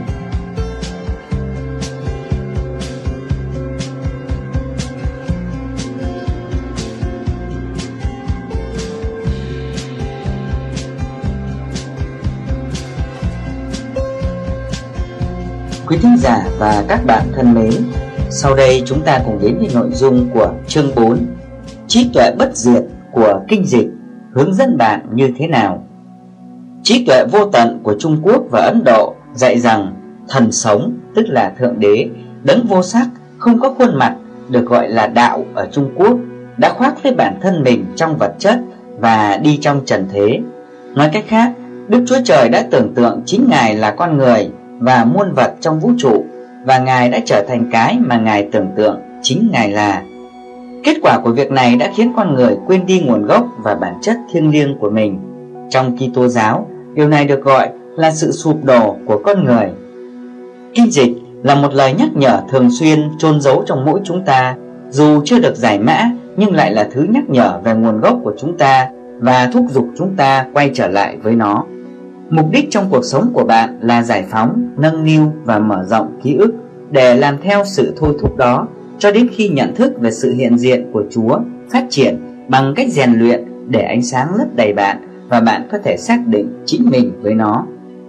Quý thính giả và các bạn thân mến, sau đây chúng ta cùng đến với nội dung của chương 4, trí tuệ bất diệt của kinh dịch hướng dẫn bạn như thế nào. Trí tuệ vô tận của Trung Quốc và Ấn Độ dạy rằng thần sống, tức là Thượng Đế, đấng vô sắc, không có khuôn mặt, được gọi là đạo ở Trung Quốc, đã khoác với bản thân mình trong vật chất và đi trong trần thế. Nói cách khác, Đức Chúa Trời đã tưởng tượng chính Ngài là con người và muôn vật trong vũ trụ, và Ngài đã trở thành cái mà Ngài tưởng tượng chính Ngài là. Kết quả của việc này đã khiến con người quên đi nguồn gốc và bản chất thiêng liêng của mình. Trong Kitô giáo, điều này được gọi là sự sụp đổ của con người. Kinh dịch là một lời nhắc nhở thường xuyên chôn giấu trong mỗi chúng ta, dù chưa được giải mã nhưng lại là thứ nhắc nhở về nguồn gốc của chúng ta và thúc giục chúng ta quay trở lại với nó. Mục đích trong cuộc sống của bạn là giải phóng, nâng niu và mở rộng ký ức để làm theo sự thôi thúc đó, cho đến khi nhận thức về sự hiện diện của Chúa phát triển bằng cách rèn luyện để ánh sáng lấp đầy bạn và bạn có thể xác định chính mình với nó.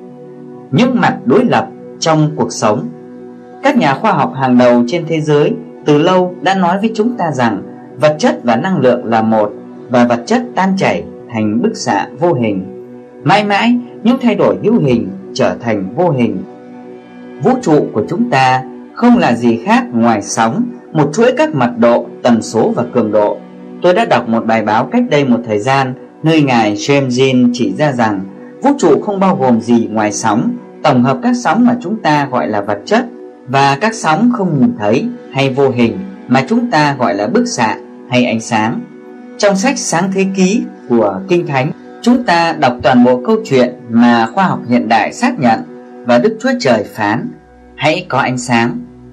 Những mặt đối lập trong cuộc sống. Các nhà khoa học hàng đầu trên thế giới từ lâu đã nói với chúng ta rằng vật chất và năng lượng là một, và vật chất tan chảy thành bức xạ vô hình. Mãi mãi những thay đổi hữu hình trở thành vô hình. Vũ trụ của chúng ta không là gì khác ngoài sóng, một chuỗi các mật độ, tần số và cường độ. Tôi đã đọc một bài báo cách đây một thời gian nơi ngài James Dean chỉ ra rằng vũ trụ không bao gồm gì ngoài sóng, tổng hợp các sóng mà chúng ta gọi là vật chất, và các sóng không nhìn thấy hay vô hình mà chúng ta gọi là bức xạ hay ánh sáng. Trong sách Sáng Thế Ký của Kinh Thánh, chúng ta đọc toàn bộ câu chuyện mà khoa học hiện đại xác nhận, và Đức Chúa Trời phán: hãy có ánh sáng.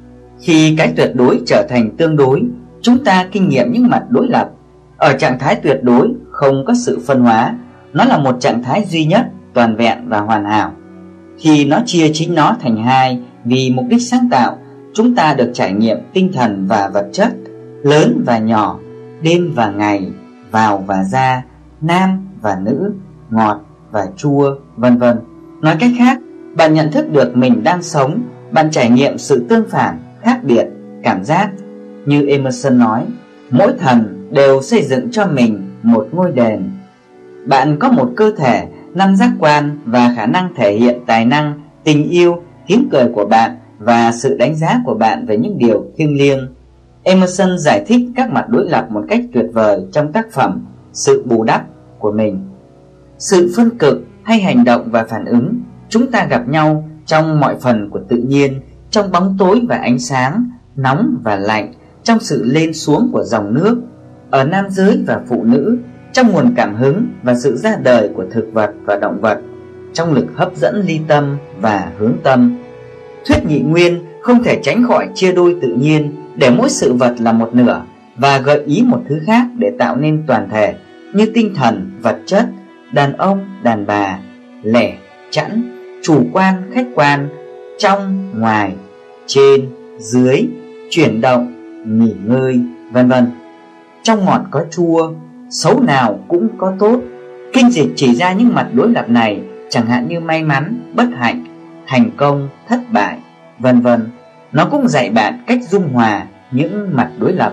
Khi cái tuyệt đối trở thành tương đối, chúng ta kinh nghiệm những mặt đối lập. Ở trạng thái tuyệt đối không có sự phân hóa, nó là một trạng thái duy nhất, toàn vẹn và hoàn hảo. Khi nó chia chính nó thành hai vì mục đích sáng tạo, chúng ta được trải nghiệm tinh thần và vật chất, lớn và nhỏ, đêm và ngày, vào và ra, nam và nữ, ngọt và chua, vân vân. Nói cách khác, bạn nhận thức được mình đang sống, bạn trải nghiệm sự tương phản, khác biệt, cảm giác. Như Emerson nói, mỗi thần đều xây dựng cho mình một ngôi đền. Bạn có một cơ thể, 5 giác quan và khả năng thể hiện tài năng, tình yêu, tiếng cười của bạn và sự đánh giá của bạn về những điều thiêng liêng. Emerson giải thích các mặt đối lập một cách tuyệt vời trong tác phẩm Sự bù đắp của mình. Sự phân cực hay hành động và phản ứng, chúng ta gặp nhau trong mọi phần của tự nhiên, trong bóng tối và ánh sáng, nóng và lạnh, trong sự lên xuống của dòng nước, ở nam giới và phụ nữ, trong nguồn cảm hứng và sự ra đời của thực vật và động vật, trong lực hấp dẫn ly tâm và hướng tâm. Thuyết nhị nguyên không thể tránh khỏi chia đôi tự nhiên, để mỗi sự vật là một nửa và gợi ý một thứ khác để tạo nên toàn thể, như tinh thần, vật chất, đàn ông, đàn bà, lẻ, chẵn, chủ quan, khách quan, trong, ngoài, trên, dưới, chuyển động, nghỉ ngơi, vân vân. Trong ngọt có chua, xấu nào cũng có tốt. Kinh dịch chỉ ra những mặt đối lập này, chẳng hạn như may mắn, bất hạnh, thành công, thất bại, vân vân. Nó cũng dạy bạn cách dung hòa những mặt đối lập,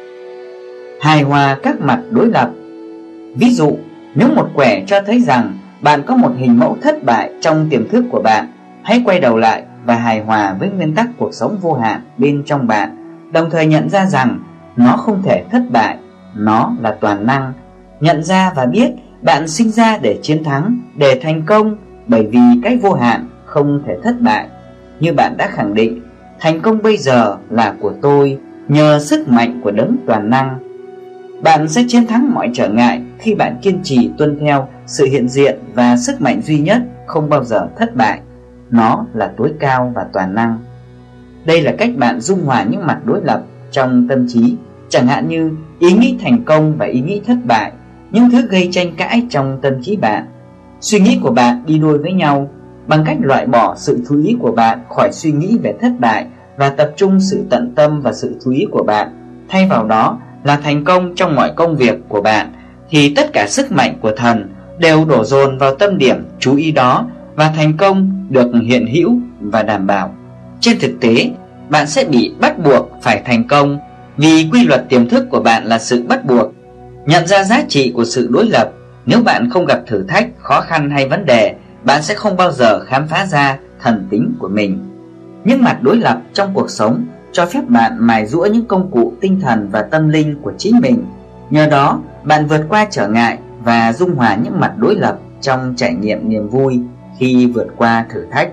hài hòa các mặt đối lập. Ví dụ, nếu một quẻ cho thấy rằng bạn có một hình mẫu thất bại trong tiềm thức của bạn, hãy quay đầu lại và hài hòa với nguyên tắc cuộc sống vô hạn bên trong bạn, đồng thời nhận ra rằng nó không thể thất bại, nó là toàn năng. Nhận ra và biết bạn sinh ra để chiến thắng, để thành công, bởi vì cái vô hạn không thể thất bại. Như bạn đã khẳng định, thành công bây giờ là của tôi nhờ sức mạnh của đấng toàn năng. Bạn sẽ chiến thắng mọi trở ngại khi bạn kiên trì tuân theo sự hiện diện và sức mạnh duy nhất không bao giờ thất bại. Nó là tối cao và toàn năng. Đây là cách bạn dung hòa những mặt đối lập trong tâm trí, chẳng hạn như ý nghĩ thành công và ý nghĩ thất bại, những thứ gây tranh cãi trong tâm trí bạn. Suy nghĩ của bạn đi đôi với nhau bằng cách loại bỏ sự chú ý của bạn khỏi suy nghĩ về thất bại và tập trung sự tận tâm và sự chú ý của bạn thay vào đó là thành công trong mọi công việc của bạn, thì tất cả sức mạnh của thần đều đổ dồn vào tâm điểm chú ý đó, và thành công được hiện hữu và đảm bảo. Trên thực tế, bạn sẽ bị bắt buộc phải thành công vì quy luật tiềm thức của bạn là sự bắt buộc. Nhận ra giá trị của sự đối lập. Nếu bạn không gặp thử thách, khó khăn hay vấn đề, bạn sẽ không bao giờ khám phá ra thần tính của mình. Những mặt đối lập trong cuộc sống cho phép bạn mài giũa những công cụ tinh thần và tâm linh của chính mình Nhờ đó, bạn vượt qua trở ngại và dung hòa những mặt đối lập trong trải nghiệm niềm vui khi vượt qua thử thách.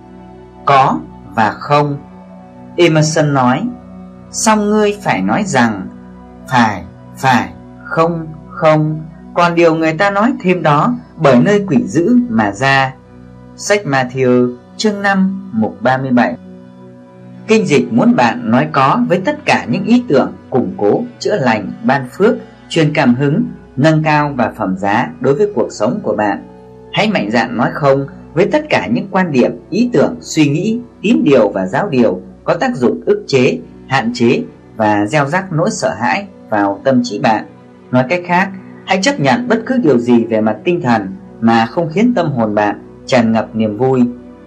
Có và không. Emerson nói, song ngươi phải nói rằng phải, không, còn điều người ta nói thêm đó bởi nơi quỷ dữ mà ra. Sách Matthew chương 5 mục 37. Kinh dịch muốn bạn nói có với tất cả những ý tưởng củng cố, chữa lành, ban phước, truyền cảm hứng, nâng cao và phẩm giá đối với cuộc sống của bạn. Hãy mạnh dạn nói không với tất cả những quan điểm, ý tưởng, suy nghĩ, tín điều và giáo điều có tác dụng ức chế, hạn chế và gieo rắc nỗi sợ hãi vào tâm trí bạn. Nói cách khác, hãy chấp nhận bất cứ điều gì về mặt tinh thần mà không khiến tâm hồn bạn tràn ngập niềm vui.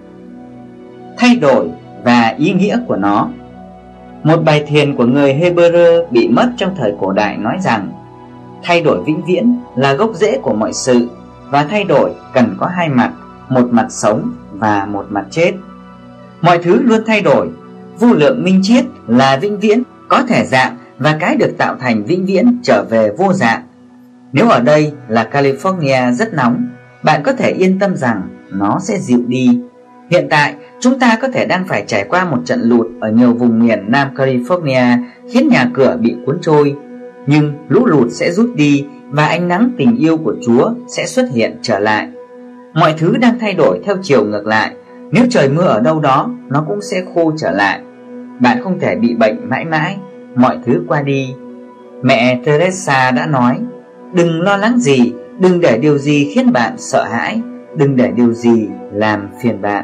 Thay đổi và ý nghĩa của nó. Một bài thiền của người Hebrew bị mất trong thời cổ đại nói rằng thay đổi vĩnh viễn là gốc rễ của mọi sự, và thay đổi cần có hai mặt, một mặt sống và một mặt chết. Mọi thứ luôn thay đổi. Vô lượng minh triết là vĩnh viễn, có thể dạng, và cái được tạo thành vĩnh viễn trở về vô dạng. Nếu ở đây là California rất nóng, bạn có thể yên tâm rằng nó sẽ dịu đi. Hiện tại, chúng ta có thể đang phải trải qua một trận lụt ở nhiều vùng miền Nam California khiến nhà cửa bị cuốn trôi. Nhưng lũ lụt sẽ rút đi và ánh nắng tình yêu của Chúa sẽ xuất hiện trở lại. Mọi thứ đang thay đổi theo chiều ngược lại. Nếu trời mưa ở đâu đó, nó cũng sẽ khô trở lại. Bạn không thể bị bệnh mãi mãi, mọi thứ qua đi. Mẹ Teresa đã nói, đừng lo lắng gì, đừng để điều gì khiến bạn sợ hãi, đừng để điều gì làm phiền bạn.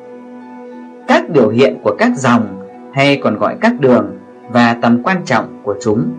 Các biểu hiện của các dòng, hay còn gọi các đường, và tầm quan trọng của chúng.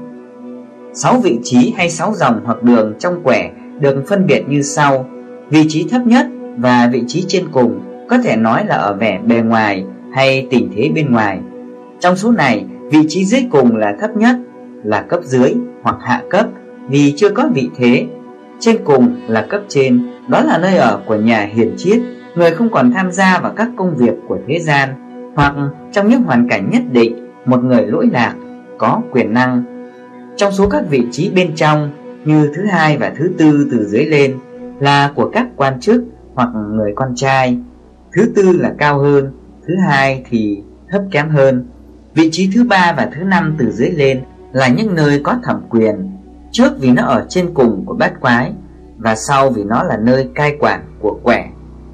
6 vị trí hay 6 dòng hoặc đường trong quẻ được phân biệt như sau. Vị trí thấp nhất và vị trí trên cùng có thể nói là ở vẻ bề ngoài hay tình thế bên ngoài. Trong số này, vị trí dưới cùng là thấp nhất, là cấp dưới hoặc hạ cấp vì chưa có vị thế. Trên cùng là cấp trên, đó là nơi ở của nhà hiền triết, người không còn tham gia vào các công việc của thế gian, hoặc trong những hoàn cảnh nhất định, một người lỗi lạc, có quyền năng. Trong số các vị trí bên trong, như thứ hai và thứ tư từ dưới lên, là của các quan chức hoặc người con trai. Thứ tư là cao hơn, thứ hai thì thấp kém hơn. Vị trí thứ ba và thứ năm từ dưới lên là những nơi có thẩm quyền, trước vì nó ở trên cùng của bát quái, và sau vì nó là nơi cai quản của quẻ.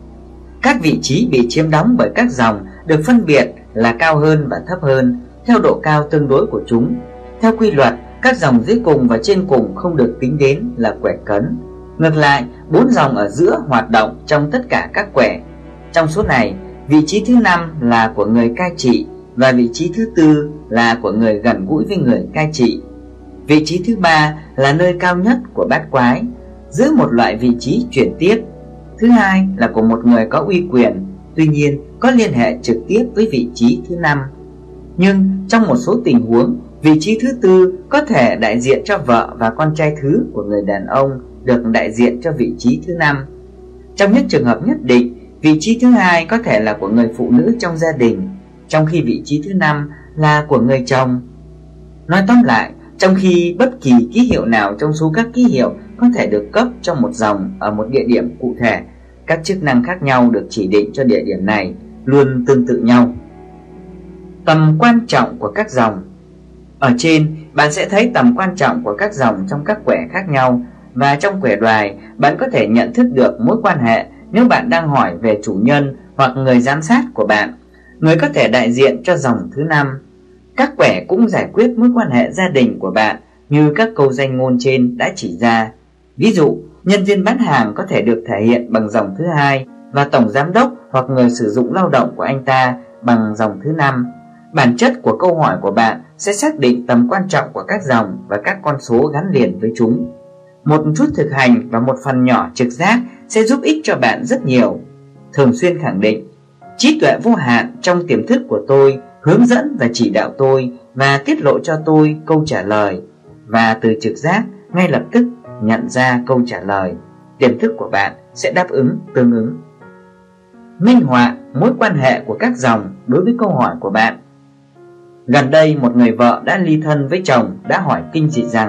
Các vị trí bị chiếm đóng bởi các dòng được phân biệt là cao hơn và thấp hơn theo độ cao tương đối của chúng. Theo quy luật, các dòng dưới cùng và trên cùng không được tính đến là quẻ cấn. Ngược lại, 4 dòng ở giữa hoạt động trong tất cả các quẻ. Trong số này, vị trí thứ 5 là của người cai trị và vị trí thứ 4 là của người gần gũi với người cai trị. Vị trí thứ 3 là nơi cao nhất của bát quái, giữ một loại vị trí chuyển tiếp. Thứ hai là của một người có uy quyền, tuy nhiên có liên hệ trực tiếp với vị trí thứ 5. Nhưng trong một số tình huống, vị trí thứ 4 có thể đại diện cho vợ và con trai thứ của người đàn ông được đại diện cho vị trí thứ 5. Trong những trường hợp nhất định, vị trí thứ 2 có thể là của người phụ nữ trong gia đình, trong khi vị trí thứ 5 là của người chồng. Nói tóm lại, trong khi bất kỳ ký hiệu nào trong số các ký hiệu có thể được cấp cho một dòng ở một địa điểm cụ thể, các chức năng khác nhau được chỉ định cho địa điểm này luôn tương tự nhau. Tầm quan trọng của các dòng. Ở trên, bạn sẽ thấy tầm quan trọng của các dòng trong các quẻ khác nhau, và trong quẻ đoài, bạn có thể nhận thức được mối quan hệ nếu bạn đang hỏi về chủ nhân hoặc người giám sát của bạn, người có thể đại diện cho dòng thứ 5. Các quẻ cũng giải quyết mối quan hệ gia đình của bạn như các câu danh ngôn trên đã chỉ ra. Ví dụ, nhân viên bán hàng có thể được thể hiện bằng dòng thứ 2 và tổng giám đốc hoặc người sử dụng lao động của anh ta bằng dòng thứ 5. Bản chất của câu hỏi của bạn sẽ xác định tầm quan trọng của các dòng và các con số gắn liền với chúng. Một chút thực hành và một phần nhỏ trực giác sẽ giúp ích cho bạn rất nhiều. Thường xuyên khẳng định, trí tuệ vô hạn trong tiềm thức của tôi hướng dẫn và chỉ đạo tôi và tiết lộ cho tôi câu trả lời, và từ trực giác ngay lập tức nhận ra câu trả lời. Tiềm thức của bạn sẽ đáp ứng tương ứng. Minh họa mối quan hệ của các dòng đối với câu hỏi của bạn. Gần đây, một người vợ đã ly thân với chồng đã hỏi kinh dị rằng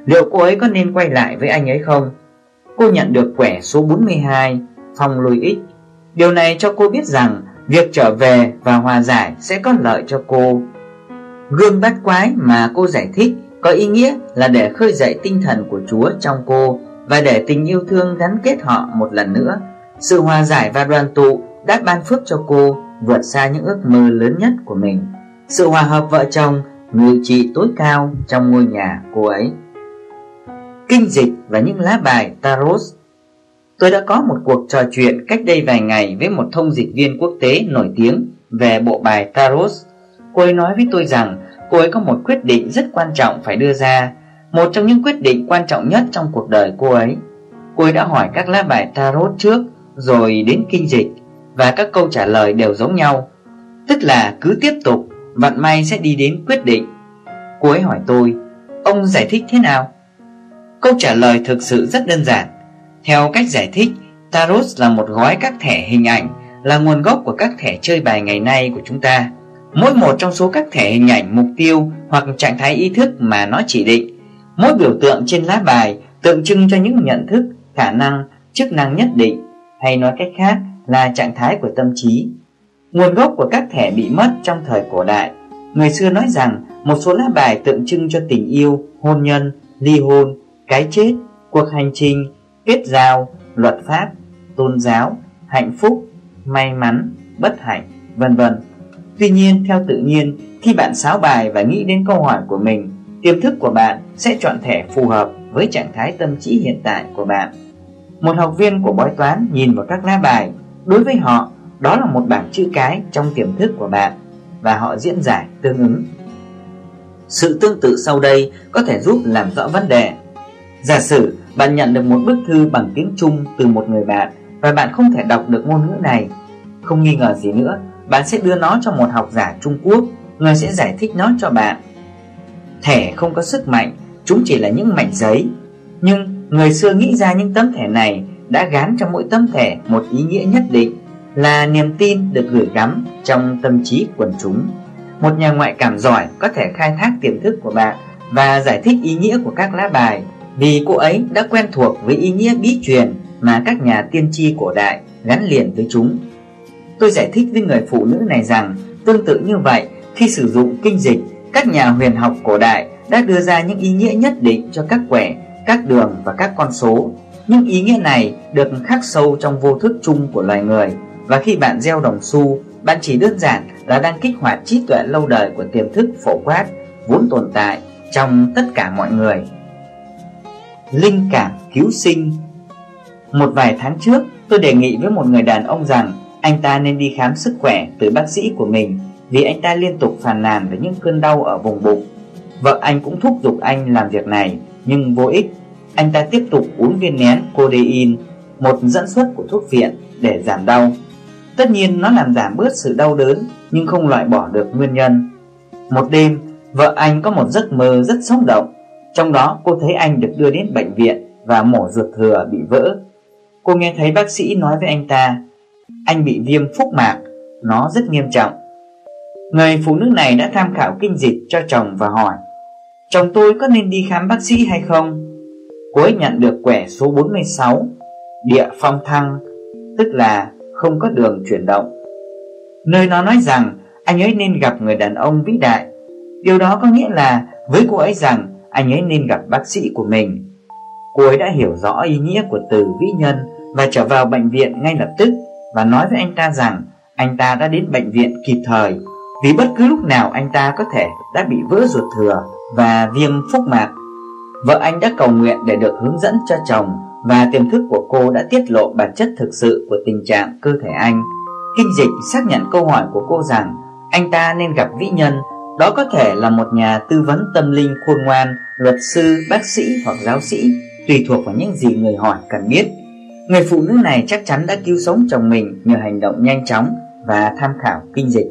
Liệu cô ấy có nên quay lại với anh ấy không? Cô nhận được quẻ số 42, phong lôi ích. Điều này cho cô biết rằng việc trở về và hòa giải sẽ có lợi cho cô. Gương bát quái mà cô giải thích có ý nghĩa là để khơi dậy tinh thần của Chúa trong cô và để tình yêu thương gắn kết họ một lần nữa. Sự hòa giải và đoàn tụ đã ban phước cho cô vượt xa những ước mơ lớn nhất của mình. Sự hòa hợp vợ chồng ngự trị tối cao trong ngôi nhà cô ấy. Kinh dịch và những lá bài tarot. Tôi đã có một cuộc trò chuyện cách đây vài ngày với một thông dịch viên quốc tế nổi tiếng về bộ bài tarot. Cô ấy nói với tôi rằng cô ấy có một quyết định rất quan trọng phải đưa ra, một trong những quyết định quan trọng nhất trong cuộc đời cô ấy. Cô ấy đã hỏi các lá bài tarot trước rồi đến kinh dịch, và các câu trả lời đều giống nhau, tức là cứ tiếp tục, vận may sẽ đi đến quyết định. Cô ấy hỏi tôi, ông giải thích thế nào? Câu trả lời thực sự rất đơn giản. Theo cách giải thích, tarot là một gói các thẻ hình ảnh, là nguồn gốc của các thẻ chơi bài ngày nay của chúng ta. Mỗi một trong số các thẻ hình ảnh mục tiêu hoặc trạng thái ý thức mà nó chỉ định. Mỗi biểu tượng trên lá bài tượng trưng cho những nhận thức, khả năng, chức năng nhất định, hay nói cách khác là trạng thái của tâm trí. Nguồn gốc của các thẻ bị mất trong thời cổ đại. Người xưa nói rằng một số lá bài tượng trưng cho tình yêu, hôn nhân, ly hôn, cái chết, cuộc hành trình, kết giao, luật pháp, tôn giáo, hạnh phúc, may mắn, bất hạnh, vân vân. Tuy nhiên, theo tự nhiên, khi bạn xáo bài và nghĩ đến câu hỏi của mình, tiềm thức của bạn sẽ chọn thẻ phù hợp với trạng thái tâm trí hiện tại của bạn. Một học viên của bói toán nhìn vào các lá bài, đối với họ, đó là một bảng chữ cái trong tiềm thức của bạn, và họ diễn giải tương ứng. Sự tương tự sau đây có thể giúp làm rõ vấn đề. Giả sử bạn nhận được một bức thư bằng tiếng Trung từ một người bạn và bạn không thể đọc được ngôn ngữ này. Không nghi ngờ gì nữa, bạn sẽ đưa nó cho một học giả Trung Quốc, người sẽ giải thích nó cho bạn. Thẻ không có sức mạnh, chúng chỉ là những mảnh giấy. Nhưng người xưa nghĩ ra những tấm thẻ này đã gán cho mỗi tấm thẻ một ý nghĩa nhất định, là niềm tin được gửi gắm trong tâm trí quần chúng. Một nhà ngoại cảm giỏi có thể khai thác tiềm thức của bạn và giải thích ý nghĩa của các lá bài, vì cô ấy đã quen thuộc với ý nghĩa bí truyền mà các nhà tiên tri cổ đại gắn liền với chúng. Tôi giải thích với người phụ nữ này rằng tương tự như vậy, khi sử dụng kinh dịch, các nhà huyền học cổ đại đã đưa ra những ý nghĩa nhất định cho các quẻ, các đường và các con số. Những ý nghĩa này được khắc sâu trong vô thức chung của loài người, và khi bạn gieo đồng xu, bạn chỉ đơn giản là đang kích hoạt trí tuệ lâu đời của tiềm thức phổ quát vốn tồn tại trong tất cả mọi người. Linh cảm cứu sinh. Một vài tháng trước, tôi đề nghị với một người đàn ông rằng anh ta nên đi khám sức khỏe từ bác sĩ của mình, vì anh ta liên tục phàn nàn về những cơn đau ở vùng bụng. Vợ anh cũng thúc giục anh làm việc này, nhưng vô ích. Anh ta tiếp tục uống viên nén codeine, một dẫn xuất của thuốc viện, để giảm đau. Tất nhiên nó làm giảm bớt sự đau đớn, nhưng không loại bỏ được nguyên nhân. Một đêm, vợ anh có một giấc mơ rất sống động. Trong đó cô thấy anh được đưa đến bệnh viện và mổ ruột thừa bị vỡ. Cô nghe thấy bác sĩ nói với anh ta, anh bị viêm phúc mạc, nó rất nghiêm trọng. Người phụ nữ này đã tham khảo kinh dịch cho chồng và hỏi, chồng tôi có nên đi khám bác sĩ hay không? Cô ấy nhận được quẻ số 46, địa phong thăng, tức là không có đường chuyển động. Nơi nó nói rằng anh ấy nên gặp người đàn ông vĩ đại. Điều đó có nghĩa là với cô ấy rằng anh ấy nên gặp bác sĩ của mình. Cô ấy đã hiểu rõ ý nghĩa của từ vĩ nhân và trở vào bệnh viện ngay lập tức, và nói với anh ta rằng anh ta đã đến bệnh viện kịp thời, vì bất cứ lúc nào anh ta có thể đã bị vỡ ruột thừa và viêm phúc mạc. Vợ anh đã cầu nguyện để được hướng dẫn cho chồng, và tiềm thức của cô đã tiết lộ bản chất thực sự của tình trạng cơ thể anh. Kinh dịch xác nhận câu hỏi của cô rằng anh ta nên gặp vĩ nhân. Đó có thể là một nhà tư vấn tâm linh khôn ngoan, luật sư, bác sĩ hoặc giáo sĩ, tùy thuộc vào những gì người hỏi cần biết. Người phụ nữ này chắc chắn đã cứu sống chồng mình nhờ hành động nhanh chóng và tham khảo kinh dịch.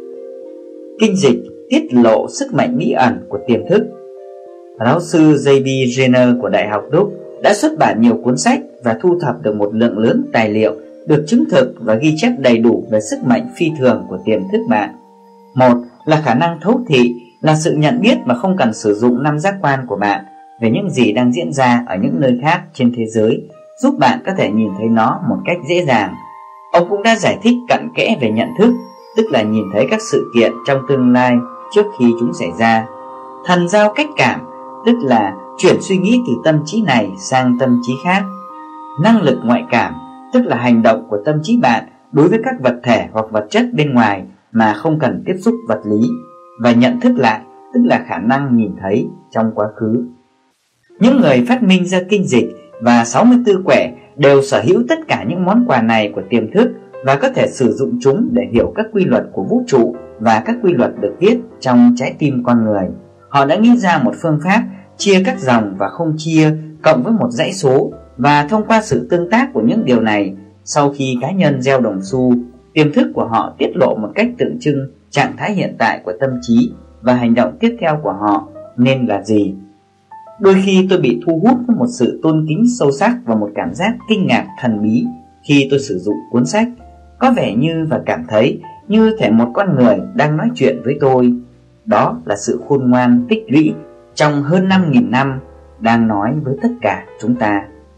Kinh dịch tiết lộ sức mạnh bí ẩn của tiềm thức. Giáo sư J.B. Jenner của Đại học Duke đã xuất bản nhiều cuốn sách và thu thập được một lượng lớn tài liệu được chứng thực và ghi chép đầy đủ về sức mạnh phi thường của tiềm thức bạn. Một là khả năng thấu thị, là sự nhận biết mà không cần sử dụng năm giác quan của bạn, về những gì đang diễn ra ở những nơi khác trên thế giới, giúp bạn có thể nhìn thấy nó một cách dễ dàng. Ông cũng đã giải thích cặn kẽ về nhận thức, tức là nhìn thấy các sự kiện trong tương lai trước khi chúng xảy ra. Thần giao cách cảm, tức là chuyển suy nghĩ từ tâm trí này sang tâm trí khác. Năng lực ngoại cảm, tức là hành động của tâm trí bạn đối với các vật thể hoặc vật chất bên ngoài mà không cần tiếp xúc vật lý. Và nhận thức lại, tức là khả năng nhìn thấy trong quá khứ. Những người phát minh ra kinh dịch và 64 quẻ đều sở hữu tất cả những món quà này của tiềm thức và có thể sử dụng chúng để hiểu các quy luật của vũ trụ và các quy luật được viết trong trái tim con người. Họ đã nghĩ ra một phương pháp chia các dòng và không chia cộng với một dãy số, và thông qua sự tương tác của những điều này, sau khi cá nhân gieo đồng xu, tiềm thức của họ tiết lộ một cách tượng trưng trạng thái hiện tại của tâm trí và hành động tiếp theo của họ nên là gì. Đôi khi tôi bị thu hút với một sự tôn kính sâu sắc và một cảm giác kinh ngạc thần bí khi tôi sử dụng cuốn sách, có vẻ như và cảm thấy như thể một con người đang nói chuyện với tôi. Đó là sự khôn ngoan tích lũy trong hơn 5.000 năm đang nói với tất cả chúng ta.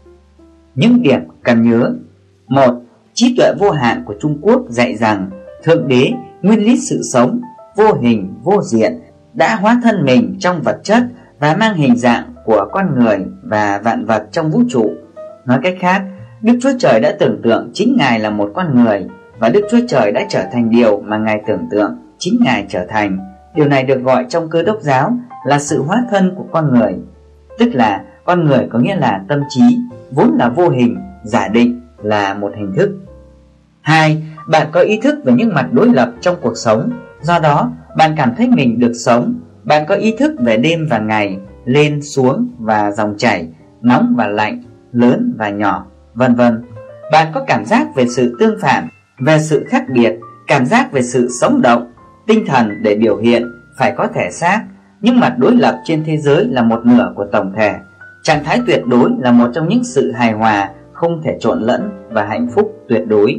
Những điểm cần nhớ: 1. Trí tuệ vô hạn của Trung Quốc dạy rằng Thượng Đế, nguyên lý sự sống, vô hình, vô diện, đã hóa thân mình trong vật chất và mang hình dạng của con người và vạn vật trong vũ trụ. Nói cách khác, Đức Chúa Trời đã tưởng tượng chính Ngài là một con người, và Đức Chúa Trời đã trở thành điều mà Ngài tưởng tượng chính Ngài trở thành. Điều này được gọi trong Cơ Đốc giáo là sự hóa thân của con người. Tức là con người có nghĩa là tâm trí, vốn là vô hình, giả định là một hình thức. 2. Bạn có ý thức về những mặt đối lập trong cuộc sống, do đó bạn cảm thấy mình được sống. Bạn có ý thức về đêm và ngày, lên xuống và dòng chảy, nóng và lạnh, lớn và nhỏ, vân vân. Bạn có cảm giác về sự tương phản, về sự khác biệt, cảm giác về sự sống động. Tinh thần để biểu hiện phải có thể xác. Những mặt đối lập trên thế giới là một nửa của tổng thể. Trạng thái tuyệt đối là một trong những sự hài hòa không thể trộn lẫn và hạnh phúc tuyệt đối.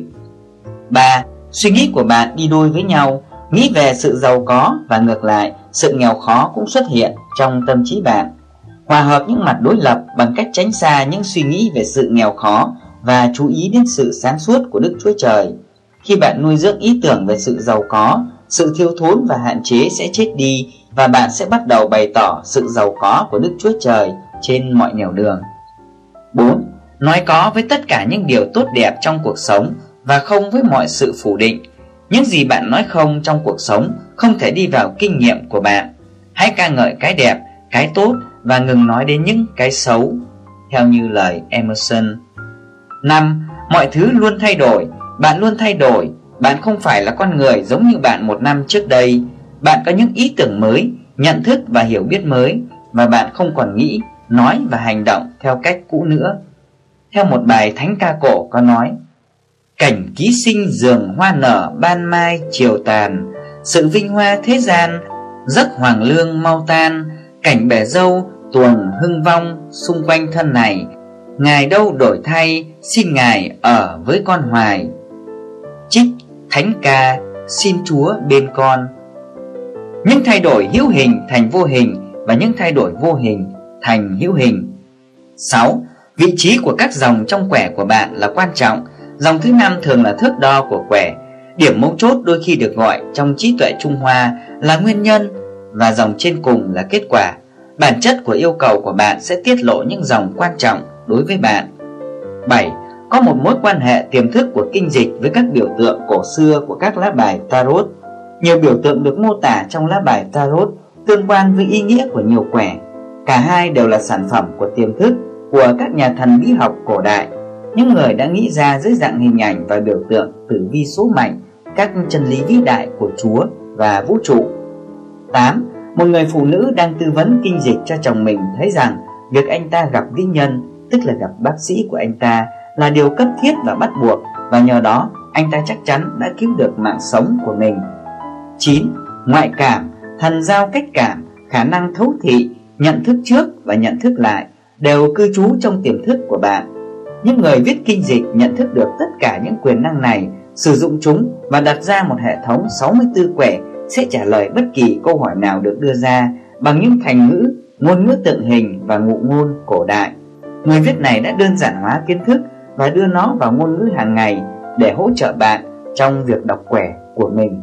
3. Suy nghĩ của bạn đi đôi với nhau. Nghĩ về sự giàu có và ngược lại, sự nghèo khó cũng xuất hiện trong tâm trí bạn. Hòa hợp những mặt đối lập bằng cách tránh xa những suy nghĩ về sự nghèo khó và chú ý đến sự sáng suốt của Đức Chúa Trời. Khi bạn nuôi dưỡng ý tưởng về sự giàu có, sự thiếu thốn và hạn chế sẽ chết đi, và bạn sẽ bắt đầu bày tỏ sự giàu có của Đức Chúa Trời trên mọi nẻo đường. 4. Nói có với tất cả những điều tốt đẹp trong cuộc sống và không với mọi sự phủ định. Những gì bạn nói không trong cuộc sống không thể đi vào kinh nghiệm của bạn. Hãy ca ngợi cái đẹp, cái tốt và ngừng nói đến những cái xấu, theo như lời Emerson. 5. Mọi thứ luôn thay đổi. Bạn luôn thay đổi. Bạn không phải là con người giống như bạn một năm trước đây. Bạn có những ý tưởng mới, nhận thức và hiểu biết mới, và bạn không còn nghĩ, nói và hành động theo cách cũ nữa. Theo một bài thánh ca cổ có nói: cảnh ký sinh giường hoa nở ban mai chiều tàn, sự vinh hoa thế gian giấc hoàng lương mau tan, cảnh bể dâu tuồng hưng vong xung quanh thân này, ngài đâu đổi thay, xin ngài ở với con hoài. Trích thánh ca Xin Chúa bên con. Những thay đổi hữu hình thành vô hình, và những thay đổi vô hình thành hữu hình. 6. Vị trí của các dòng trong quẻ của bạn là quan trọng. Dòng thứ 5 thường là thước đo của quẻ. Điểm mấu chốt đôi khi được gọi trong trí tuệ Trung Hoa là nguyên nhân, và dòng trên cùng là kết quả. Bản chất của yêu cầu của bạn sẽ tiết lộ những dòng quan trọng đối với bạn. 7. Có một mối quan hệ tiềm thức của kinh dịch với các biểu tượng cổ xưa của các lá bài tarot. Nhiều biểu tượng được mô tả trong lá bài tarot tương quan với ý nghĩa của nhiều quẻ. Cả hai đều là sản phẩm của tiềm thức của các nhà thần bí học cổ đại, những người đã nghĩ ra dưới dạng hình ảnh và biểu tượng tử vi số mệnh các chân lý vĩ đại của Chúa và vũ trụ. 8. Một người phụ nữ đang tư vấn kinh dịch cho chồng mình thấy rằng việc anh ta gặp vĩ nhân, tức là gặp bác sĩ của anh ta, là điều cấp thiết và bắt buộc, và nhờ đó anh ta chắc chắn đã cứu được mạng sống của mình. 9. Ngoại cảm, thần giao cách cảm, khả năng thấu thị, nhận thức trước và nhận thức lại đều cư trú trong tiềm thức của bạn. Những người viết kinh dịch nhận thức được tất cả những quyền năng này, sử dụng chúng và đặt ra một hệ thống 64 quẻ sẽ trả lời bất kỳ câu hỏi nào được đưa ra bằng những thành ngữ ngôn ngữ tượng hình và ngụ ngôn cổ đại. Người viết này đã đơn giản hóa kiến thức và đưa nó vào ngôn ngữ hàng ngày để hỗ trợ bạn trong việc đọc quẻ của mình.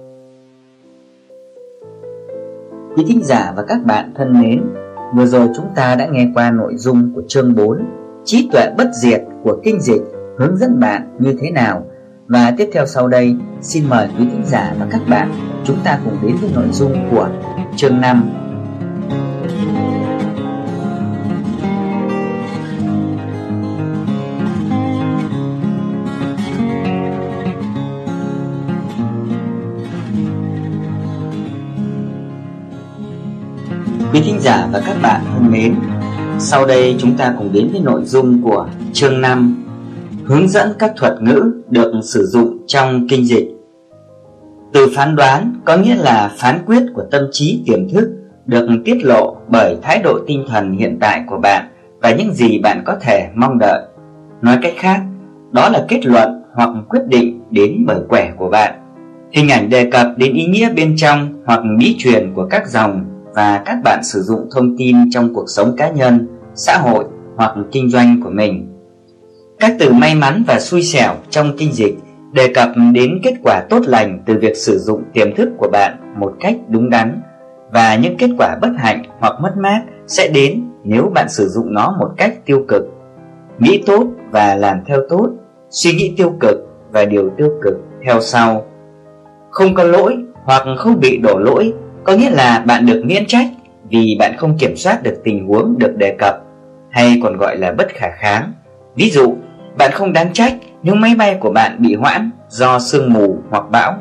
Quý thính giả và các bạn thân mến, vừa rồi chúng ta đã nghe qua nội dung của chương 4, trí tuệ bất diệt của kinh dịch hướng dẫn bạn như thế nào. Và tiếp theo sau đây, xin mời quý thính giả và các bạn chúng ta cùng đến với nội dung của chương 5. Quý thính giả và các bạn thân mến, sau đây chúng ta cùng đến với nội dung của chương 5, hướng dẫn các thuật ngữ được sử dụng trong kinh dịch. Từ phán đoán có nghĩa là phán quyết của tâm trí tiềm thức được tiết lộ bởi thái độ tinh thần hiện tại của bạn và những gì bạn có thể mong đợi. Nói cách khác, đó là kết luận hoặc quyết định đến bởi quẻ của bạn. Hình ảnh đề cập đến ý nghĩa bên trong hoặc bí truyền của các dòng và các bạn sử dụng thông tin trong cuộc sống cá nhân, xã hội hoặc kinh doanh của mình. Các từ may mắn và xui xẻo trong kinh dịch đề cập đến kết quả tốt lành từ việc sử dụng tiềm thức của bạn một cách đúng đắn, và những kết quả bất hạnh hoặc mất mát sẽ đến nếu bạn sử dụng nó một cách tiêu cực. Nghĩ tốt và làm theo tốt, suy nghĩ tiêu cực và điều tiêu cực theo sau. Không có lỗi hoặc không bị đổ lỗi có nghĩa là bạn được miễn trách vì bạn không kiểm soát được tình huống được đề cập, hay còn gọi là bất khả kháng. Ví dụ, bạn không đáng trách nếu máy bay của bạn bị hoãn do sương mù hoặc bão.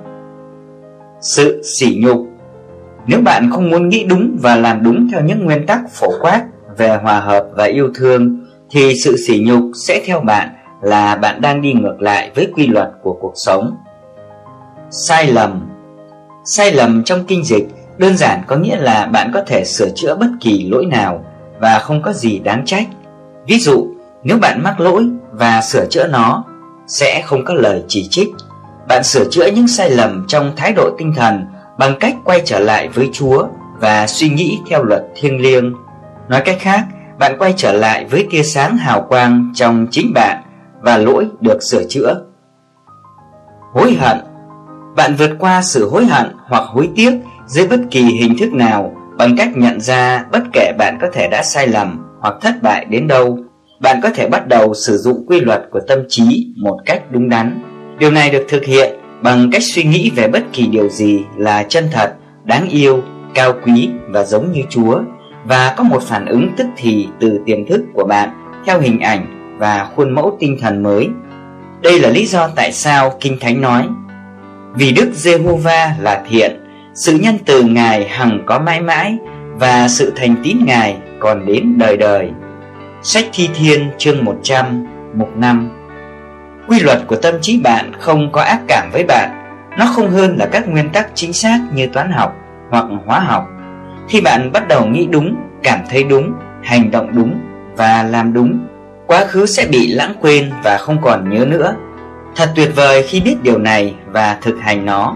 Sự sỉ nhục. Nếu bạn không muốn nghĩ đúng và làm đúng theo những nguyên tắc phổ quát về hòa hợp và yêu thương, thì sự sỉ nhục sẽ theo bạn là bạn đang đi ngược lại với quy luật của cuộc sống. Sai lầm. Sai lầm trong kinh dịch đơn giản có nghĩa là bạn có thể sửa chữa bất kỳ lỗi nào và không có gì đáng trách. Ví dụ, nếu bạn mắc lỗi và sửa chữa nó, sẽ không có lời chỉ trích. Bạn sửa chữa những sai lầm trong thái độ tinh thần bằng cách quay trở lại với Chúa và suy nghĩ theo luật thiêng liêng. Nói cách khác, bạn quay trở lại với tia sáng hào quang trong chính bạn và lỗi được sửa chữa. Hối hận. Bạn vượt qua sự hối hận hoặc hối tiếc dưới bất kỳ hình thức nào bằng cách nhận ra bất kể bạn có thể đã sai lầm hoặc thất bại đến đâu, bạn có thể bắt đầu sử dụng quy luật của tâm trí một cách đúng đắn. Điều này được thực hiện bằng cách suy nghĩ về bất kỳ điều gì là chân thật, đáng yêu, cao quý và giống như Chúa, và có một phản ứng tức thì từ tiềm thức của bạn theo hình ảnh và khuôn mẫu tinh thần mới. Đây là lý do tại sao Kinh Thánh nói: vì Đức Giê-hô-va là thiện, sự nhân từ Ngài hằng có mãi mãi, và sự thành tín Ngài còn đến đời đời. Sách Thi Thiên chương 100 mục 5. Quy luật của tâm trí bạn không có ác cảm với bạn. Nó không hơn là các nguyên tắc chính xác như toán học hoặc hóa học. Khi bạn bắt đầu nghĩ đúng, cảm thấy đúng, hành động đúng và làm đúng, quá khứ sẽ bị lãng quên và không còn nhớ nữa. Thật tuyệt vời khi biết điều này và thực hành nó.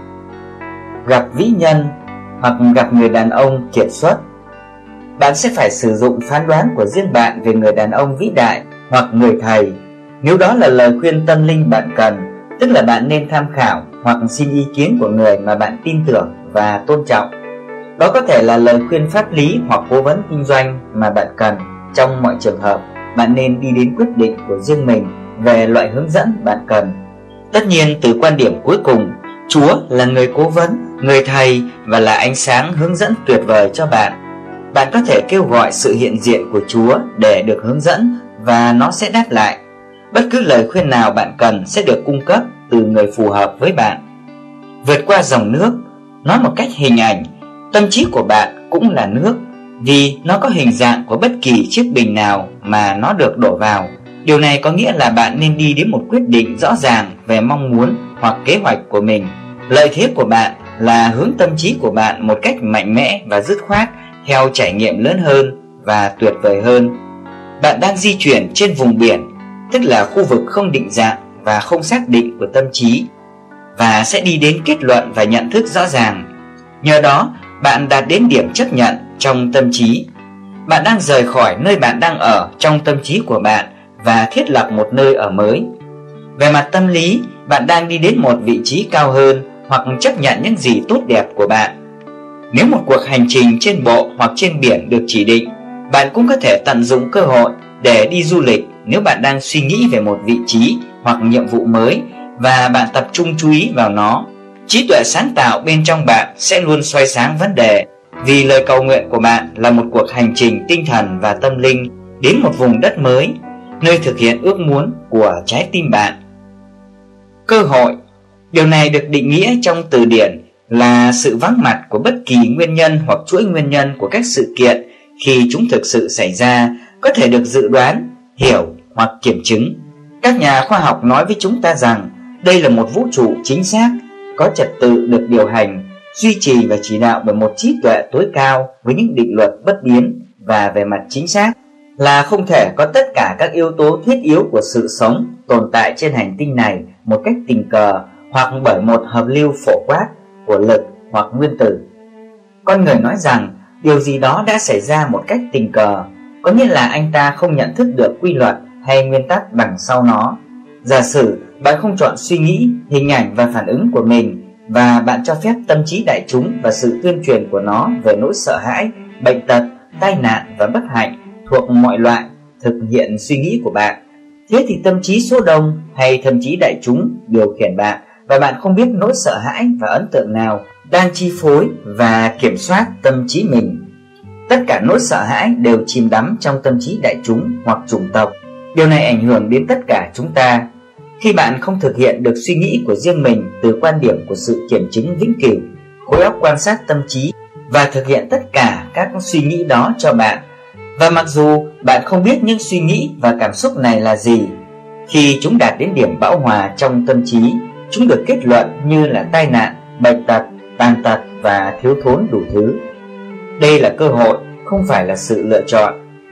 Gặp vĩ nhân hoặc gặp người đàn ông kiệt xuất. Bạn sẽ phải sử dụng phán đoán của riêng bạn về người đàn ông vĩ đại hoặc người thầy. Nếu đó là lời khuyên tâm linh bạn cần, tức là bạn nên tham khảo hoặc xin ý kiến của người mà bạn tin tưởng và tôn trọng. Đó có thể là lời khuyên pháp lý hoặc cố vấn kinh doanh mà bạn cần. Trong mọi trường hợp, bạn nên đi đến quyết định của riêng mình về loại hướng dẫn bạn cần. Tất nhiên, từ quan điểm cuối cùng, Chúa là người cố vấn, người thầy và là ánh sáng hướng dẫn tuyệt vời cho bạn. Bạn có thể kêu gọi sự hiện diện của Chúa để được hướng dẫn và nó sẽ đáp lại. Bất cứ lời khuyên nào bạn cần sẽ được cung cấp từ người phù hợp với bạn. Vượt qua dòng nước. Nói một cách hình ảnh, tâm trí của bạn cũng là nước, vì nó có hình dạng của bất kỳ chiếc bình nào mà nó được đổ vào. Điều này có nghĩa là bạn nên đi đến một quyết định rõ ràng về mong muốn hoặc kế hoạch của mình. Lợi thế của bạn là hướng tâm trí của bạn một cách mạnh mẽ và dứt khoát theo trải nghiệm lớn hơn và tuyệt vời hơn. Bạn đang di chuyển trên vùng biển, tức là khu vực không định dạng và không xác định của tâm trí, và sẽ đi đến kết luận và nhận thức rõ ràng. Nhờ đó, bạn đạt đến điểm chấp nhận trong tâm trí. bạn đang rời khỏi nơi bạn đang ở trong tâm trí của bạn và thiết lập một nơi ở mới. Về mặt tâm lý, bạn đang đi đến một vị trí cao hơn hoặc chấp nhận những gì tốt đẹp của bạn. Nếu một cuộc hành trình trên bộ hoặc trên biển được chỉ định, bạn cũng có thể tận dụng cơ hội để đi du lịch nếu bạn đang suy nghĩ về một vị trí hoặc nhiệm vụ mới và bạn tập trung chú ý vào nó. Trí tuệ sáng tạo bên trong bạn sẽ luôn soi sáng vấn đề, vì lời cầu nguyện của bạn là một cuộc hành trình tinh thần và tâm linh đến một vùng đất mới, nơi thực hiện ước muốn của trái tim bạn. Cơ hội. Điều này được định nghĩa trong từ điển là sự vắng mặt của bất kỳ nguyên nhân hoặc chuỗi nguyên nhân của các sự kiện khi chúng thực sự xảy ra, có thể được dự đoán, hiểu hoặc kiểm chứng. Các nhà khoa học nói với chúng ta rằng đây là một vũ trụ chính xác, có trật tự được điều hành, duy trì và chỉ đạo bởi một trí tuệ tối cao với những định luật bất biến, và về mặt chính xác là không thể có tất cả các yếu tố thiết yếu của sự sống tồn tại trên hành tinh này một cách tình cờ hoặc bởi một hợp lưu phổ quát của lực hoặc nguyên tử. Con người nói rằng điều gì đó đã xảy ra một cách tình cờ, có nghĩa là anh ta không nhận thức được quy luật hay nguyên tắc đằng sau nó. Giả sử bạn không chọn suy nghĩ, hình ảnh và phản ứng của mình, và bạn cho phép tâm trí đại chúng và sự tuyên truyền của nó về nỗi sợ hãi, bệnh tật, tai nạn và bất hạnh thuộc mọi loại thực hiện suy nghĩ của bạn, thế thì tâm trí số đông hay tâm trí đại chúng điều khiển bạn, và bạn không biết nỗi sợ hãi và ấn tượng nào đang chi phối và kiểm soát tâm trí mình. Tất cả nỗi sợ hãi đều chìm đắm trong tâm trí đại chúng hoặc chủng tộc. Điều này ảnh hưởng đến tất cả chúng ta. Khi bạn không thực hiện được suy nghĩ của riêng mình từ quan điểm của sự kiểm chứng vĩnh cửu, khối óc quan sát tâm trí và thực hiện tất cả các suy nghĩ đó cho bạn. Và mặc dù bạn không biết những suy nghĩ và cảm xúc này là gì, khi chúng đạt đến điểm bão hòa trong tâm trí, chúng được kết luận như là tai nạn, bệnh tật, tàn tật và thiếu thốn đủ thứ. Đây là cơ hội, không phải là sự lựa chọn.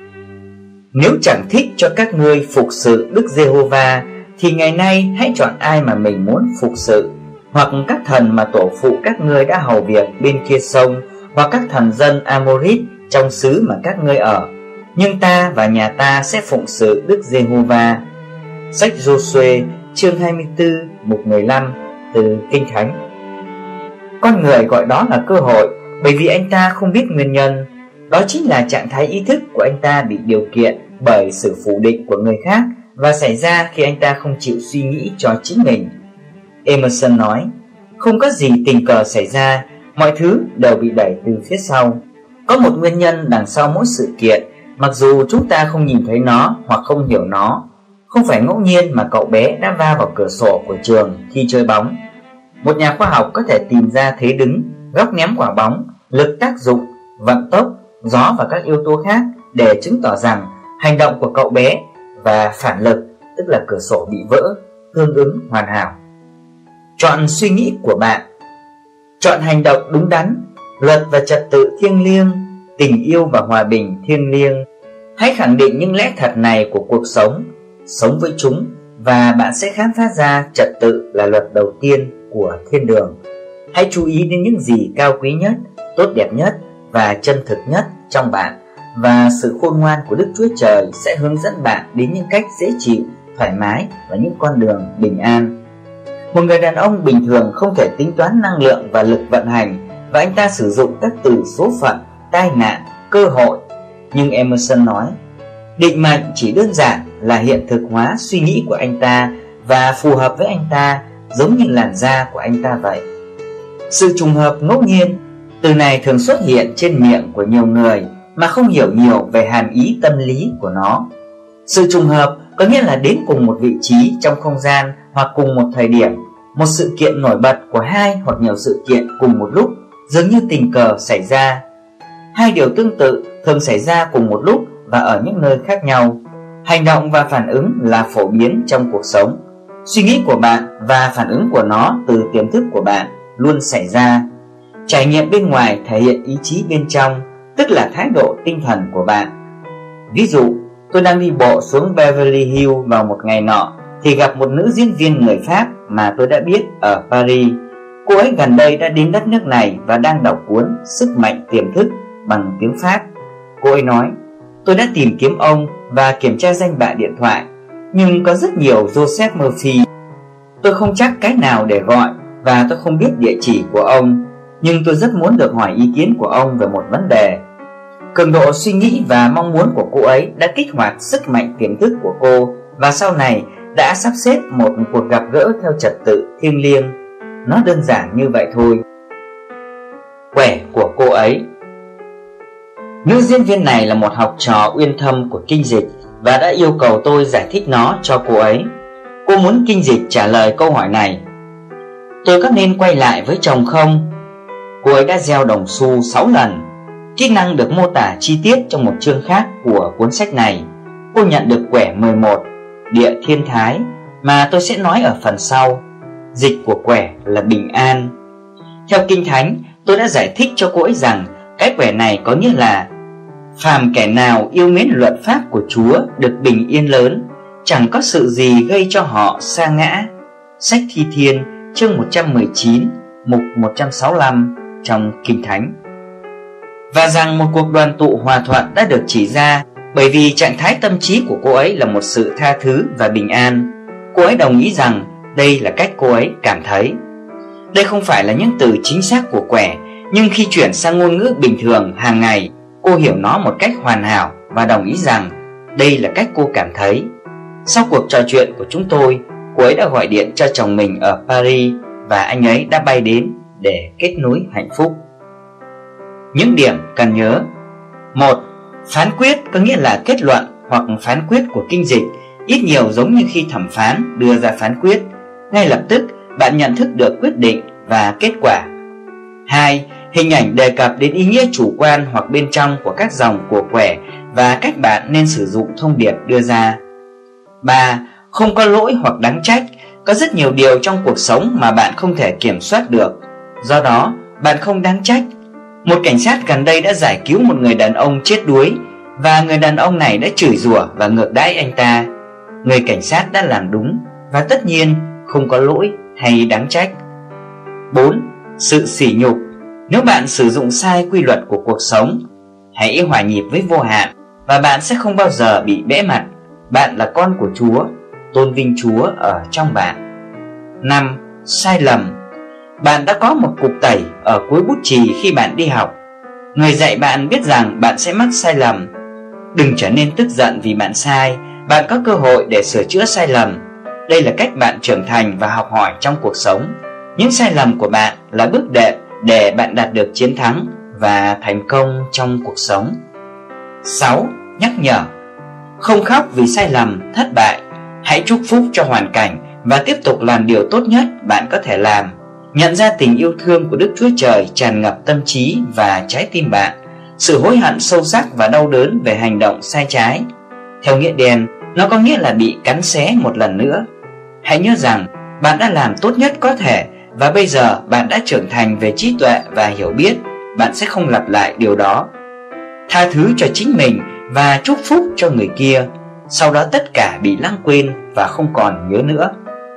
Nếu chẳng thích cho các ngươi phục sự Đức Giê-hô-va, thì ngày nay hãy chọn ai mà mình muốn phục sự, hoặc các thần mà tổ phụ các ngươi đã hầu việc bên kia sông, hoặc các thần dân Amorit trong xứ mà các ngươi ở. Nhưng ta và nhà ta sẽ phụng sự Đức Giê-hô-va. Sách Giô-suê chương 24 mục 15 từ Kinh Thánh. Con người gọi đó là cơ hội bởi vì anh ta không biết nguyên nhân. Đó chính là trạng thái ý thức của anh ta bị điều kiện bởi sự phủ định của người khác và xảy ra khi anh ta không chịu suy nghĩ cho chính mình. Emerson nói, không có gì tình cờ xảy ra, mọi thứ đều bị đẩy từ phía sau. Có một nguyên nhân đằng sau mỗi sự kiện, mặc dù chúng ta không nhìn thấy nó hoặc không hiểu nó. Không phải ngẫu nhiên mà cậu bé đã va vào cửa sổ của trường khi chơi bóng. Một nhà khoa học có thể tìm ra thế đứng, góc ném quả bóng, lực tác dụng, vận tốc, gió và các yếu tố khác để chứng tỏ rằng hành động của cậu bé và phản lực, tức là cửa sổ bị vỡ, tương ứng hoàn hảo. Chọn suy nghĩ của bạn. Chọn hành động đúng đắn, luật và trật tự thiêng liêng, tình yêu và hòa bình thiêng liêng. Hãy khẳng định những lẽ thật này của cuộc sống, sống với chúng, và bạn sẽ khám phá ra trật tự là luật đầu tiên của thiên đường. Hãy chú ý đến những gì cao quý nhất, tốt đẹp nhất và chân thực nhất trong bạn, và sự khôn ngoan của Đức Chúa Trời sẽ hướng dẫn bạn đến những cách dễ chịu, thoải mái và những con đường bình an. Một người đàn ông bình thường không thể tính toán năng lượng và lực vận hành, và anh ta sử dụng các từ số phận, tai nạn, cơ hội. Nhưng Emerson nói, định mệnh chỉ đơn giản là hiện thực hóa suy nghĩ của anh ta và phù hợp với anh ta, giống như làn da của anh ta vậy. Sự trùng hợp ngẫu nhiên, từ này thường xuất hiện trên miệng của nhiều người mà không hiểu nhiều về hàm ý tâm lý của nó. Sự trùng hợp có nghĩa là đến cùng một vị trí trong không gian hoặc cùng một thời điểm, một sự kiện nổi bật của hai hoặc nhiều sự kiện cùng một lúc, dường như tình cờ xảy ra. Hai điều tương tự thường xảy ra cùng một lúc và ở những nơi khác nhau. Hành động và phản ứng là phổ biến trong cuộc sống. Suy nghĩ của bạn và phản ứng của nó từ tiềm thức của bạn luôn xảy ra. Trải nghiệm bên ngoài thể hiện ý chí bên trong, tức là thái độ tinh thần của bạn. Ví dụ, tôi đang đi bộ xuống Beverly Hills vào một ngày nọ thì gặp một nữ diễn viên người Pháp mà tôi đã biết ở Paris. Cô ấy gần đây đã đến đất nước này và đang đọc cuốn Sức mạnh tiềm thức bằng tiếng Pháp. Cô ấy nói, Tôi đã tìm kiếm ông và kiểm tra danh bạ điện thoại, nhưng có rất nhiều Joseph Murphy. Tôi không chắc cái nào để gọi và tôi không biết địa chỉ của ông, nhưng tôi rất muốn được hỏi ý kiến của ông về một vấn đề. Cường độ suy nghĩ và mong muốn của cô ấy đã kích hoạt sức mạnh tiềm thức của cô, và sau này đã sắp xếp một cuộc gặp gỡ theo trật tự thiêng liêng. Nó đơn giản như vậy thôi. Quẻ của cô ấy. Nữ diễn viên này là một học trò uyên thâm của Kinh Dịch và đã yêu cầu tôi giải thích nó cho cô ấy. Cô muốn Kinh Dịch trả lời câu hỏi này: tôi có nên quay lại với chồng không? Cô ấy đã gieo đồng xu 6 lần. Kỹ năng được mô tả chi tiết trong một chương khác của cuốn sách này. Cô nhận được quẻ 11, địa thiên thái, mà tôi sẽ nói ở phần sau. Dịch của quẻ là bình an. Theo Kinh Thánh, tôi đã giải thích cho cô ấy rằng cái quẻ này có nghĩa là phàm kẻ nào yêu mến luật pháp của Chúa được bình yên lớn, chẳng có sự gì gây cho họ sa ngã. Sách Thi Thiên chương 119, mục 165 trong Kinh Thánh. Và rằng một cuộc đoàn tụ hòa thuận đã được chỉ ra bởi vì trạng thái tâm trí của cô ấy là một sự tha thứ và bình an. Cô ấy đồng ý rằng đây là cách cô ấy cảm thấy. Đây không phải là những từ chính xác của quẻ, nhưng khi chuyển sang ngôn ngữ bình thường hàng ngày, cô hiểu nó một cách hoàn hảo và đồng ý rằng đây là cách cô cảm thấy. Sau cuộc trò chuyện của chúng tôi, cô ấy đã gọi điện cho chồng mình ở Paris và anh ấy đã bay đến để kết nối hạnh phúc. Những điểm cần nhớ: 1. Phán quyết có nghĩa là kết luận hoặc phán quyết của Kinh Dịch, ít nhiều giống như khi thẩm phán đưa ra phán quyết. Ngay lập tức bạn nhận thức được quyết định và kết quả. 2. Hình ảnh đề cập đến ý nghĩa chủ quan hoặc bên trong của các dòng của quẻ và cách bạn nên sử dụng thông điệp đưa ra. 3. Không có lỗi hoặc đáng trách. Có rất nhiều điều trong cuộc sống mà bạn không thể kiểm soát được, do đó bạn không đáng trách. Một cảnh sát gần đây đã giải cứu một người đàn ông chết đuối, và người đàn ông này đã chửi rủa và ngược đãi anh ta. Người cảnh sát đã làm đúng, và tất nhiên không có lỗi hay đáng trách. 4. Sự sỉ nhục. Nếu bạn sử dụng sai quy luật của cuộc sống, hãy hòa nhịp với vô hạn và bạn sẽ không bao giờ bị bẽ mặt. Bạn là con của Chúa, tôn vinh Chúa ở trong bạn. 5. Sai lầm. Bạn đã có một cục tẩy ở cuối bút chì khi bạn đi học. Người dạy bạn biết rằng bạn sẽ mắc sai lầm. Đừng trở nên tức giận vì bạn sai. Bạn có cơ hội để sửa chữa sai lầm. Đây là cách bạn trưởng thành và học hỏi trong cuộc sống. Những sai lầm của bạn là bước đệm để bạn đạt được chiến thắng và thành công trong cuộc sống. 6. Nhắc nhở. Không khóc vì sai lầm, thất bại. Hãy chúc phúc cho hoàn cảnh và tiếp tục làm điều tốt nhất bạn có thể làm. Nhận ra tình yêu thương của Đức Chúa Trời tràn ngập tâm trí và trái tim bạn. Sự hối hận sâu sắc và đau đớn về hành động sai trái. Theo nghĩa đen, nó có nghĩa là bị cắn xé một lần nữa. Hãy nhớ rằng bạn đã làm tốt nhất có thể, và bây giờ bạn đã trưởng thành về trí tuệ và hiểu biết. Bạn sẽ không lặp lại điều đó. Tha thứ cho chính mình và chúc phúc cho người kia. Sau đó tất cả bị lãng quên và không còn nhớ nữa.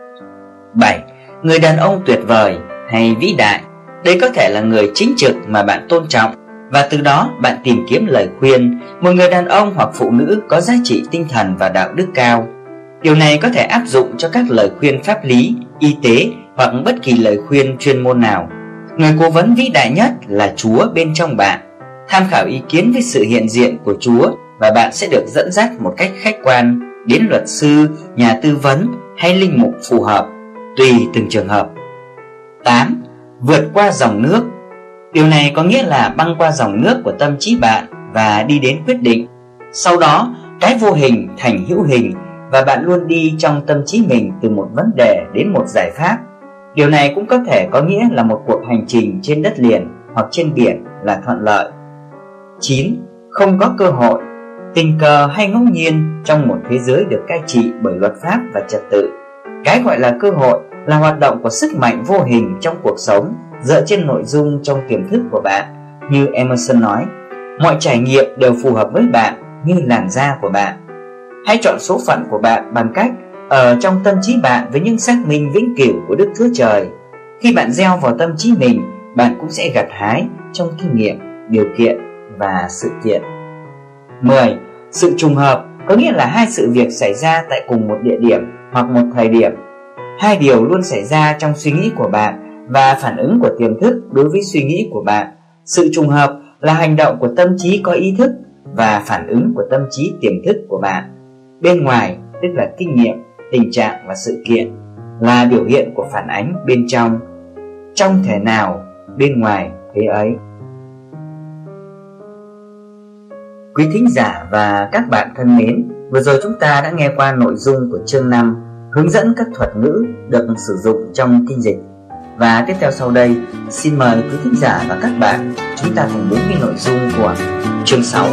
7. Người đàn ông tuyệt vời hay vĩ đại. Đây có thể là người chính trực mà bạn tôn trọng, và từ đó bạn tìm kiếm lời khuyên. Một người đàn ông hoặc phụ nữ có giá trị tinh thần và đạo đức cao. Điều này có thể áp dụng cho các lời khuyên pháp lý, y tế hoặc bất kỳ lời khuyên chuyên môn nào. Người cố vấn vĩ đại nhất là Chúa bên trong bạn. Tham khảo ý kiến với sự hiện diện của Chúa và bạn sẽ được dẫn dắt một cách khách quan đến luật sư, nhà tư vấn hay linh mục phù hợp, tùy từng trường hợp. 8. Vượt qua dòng nước. Điều này có nghĩa là băng qua dòng nước của tâm trí bạn và đi đến quyết định. Sau đó, cái vô hình thành hữu hình và bạn luôn đi trong tâm trí mình từ một vấn đề đến một giải pháp. Điều này cũng có thể có nghĩa là một cuộc hành trình trên đất liền hoặc trên biển là thuận lợi. 9. Không có cơ hội. Tình cờ hay ngẫu nhiên trong một thế giới được cai trị bởi luật pháp và trật tự. Cái gọi là cơ hội là hoạt động của sức mạnh vô hình trong cuộc sống dựa trên nội dung trong tiềm thức của bạn. Như Emerson nói, mọi trải nghiệm đều phù hợp với bạn như làn da của bạn. Hãy chọn số phận của bạn bằng cách ở trong tâm trí bạn với những xác minh vĩnh cửu của Đức Chúa Trời. Khi bạn gieo vào tâm trí mình, bạn cũng sẽ gặt hái trong kinh nghiệm, điều kiện và sự kiện. 10. Sự trùng hợp có nghĩa là hai sự việc xảy ra tại cùng một địa điểm hoặc một thời điểm. Hai điều luôn xảy ra trong suy nghĩ của bạn và phản ứng của tiềm thức đối với suy nghĩ của bạn. Sự trùng hợp là hành động của tâm trí có ý thức và phản ứng của tâm trí tiềm thức của bạn. Bên ngoài, tức là kinh nghiệm, tình trạng và sự kiện, là biểu hiện của phản ánh bên trong. Trong thể nào, bên ngoài thế ấy. Quý thính giả và các bạn thân mến, vừa rồi chúng ta đã nghe qua nội dung của chương 5, hướng dẫn các thuật ngữ được sử dụng trong kinh dịch. Và tiếp theo sau đây, xin mời quý thính giả và các bạn chúng ta cùng đến với nội dung của chương 6.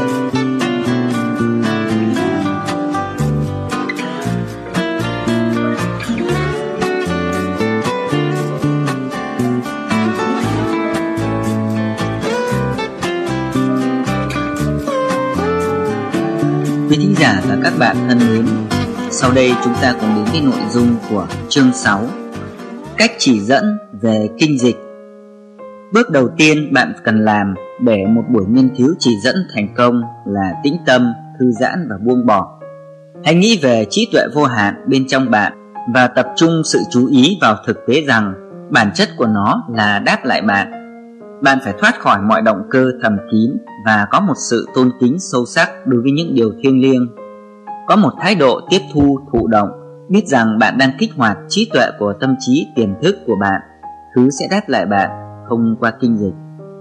Quý thính giả và các bạn thân mến, sau đây chúng ta cùng đến với nội dung của chương 6, cách chỉ dẫn về kinh dịch. Bước đầu tiên bạn cần làm để một buổi nghiên cứu chỉ dẫn thành công là tĩnh tâm, thư giãn và buông bỏ. Hãy nghĩ về trí tuệ vô hạn bên trong bạn và tập trung sự chú ý vào thực tế rằng bản chất của nó là đáp lại bạn. Bạn phải thoát khỏi mọi động cơ thầm kín và có một sự tôn kính sâu sắc đối với những điều thiêng liêng. Có một thái độ tiếp thu thụ động, biết rằng bạn đang kích hoạt trí tuệ của tâm trí tiềm thức của bạn. Thứ sẽ đáp lại bạn thông qua kinh dịch.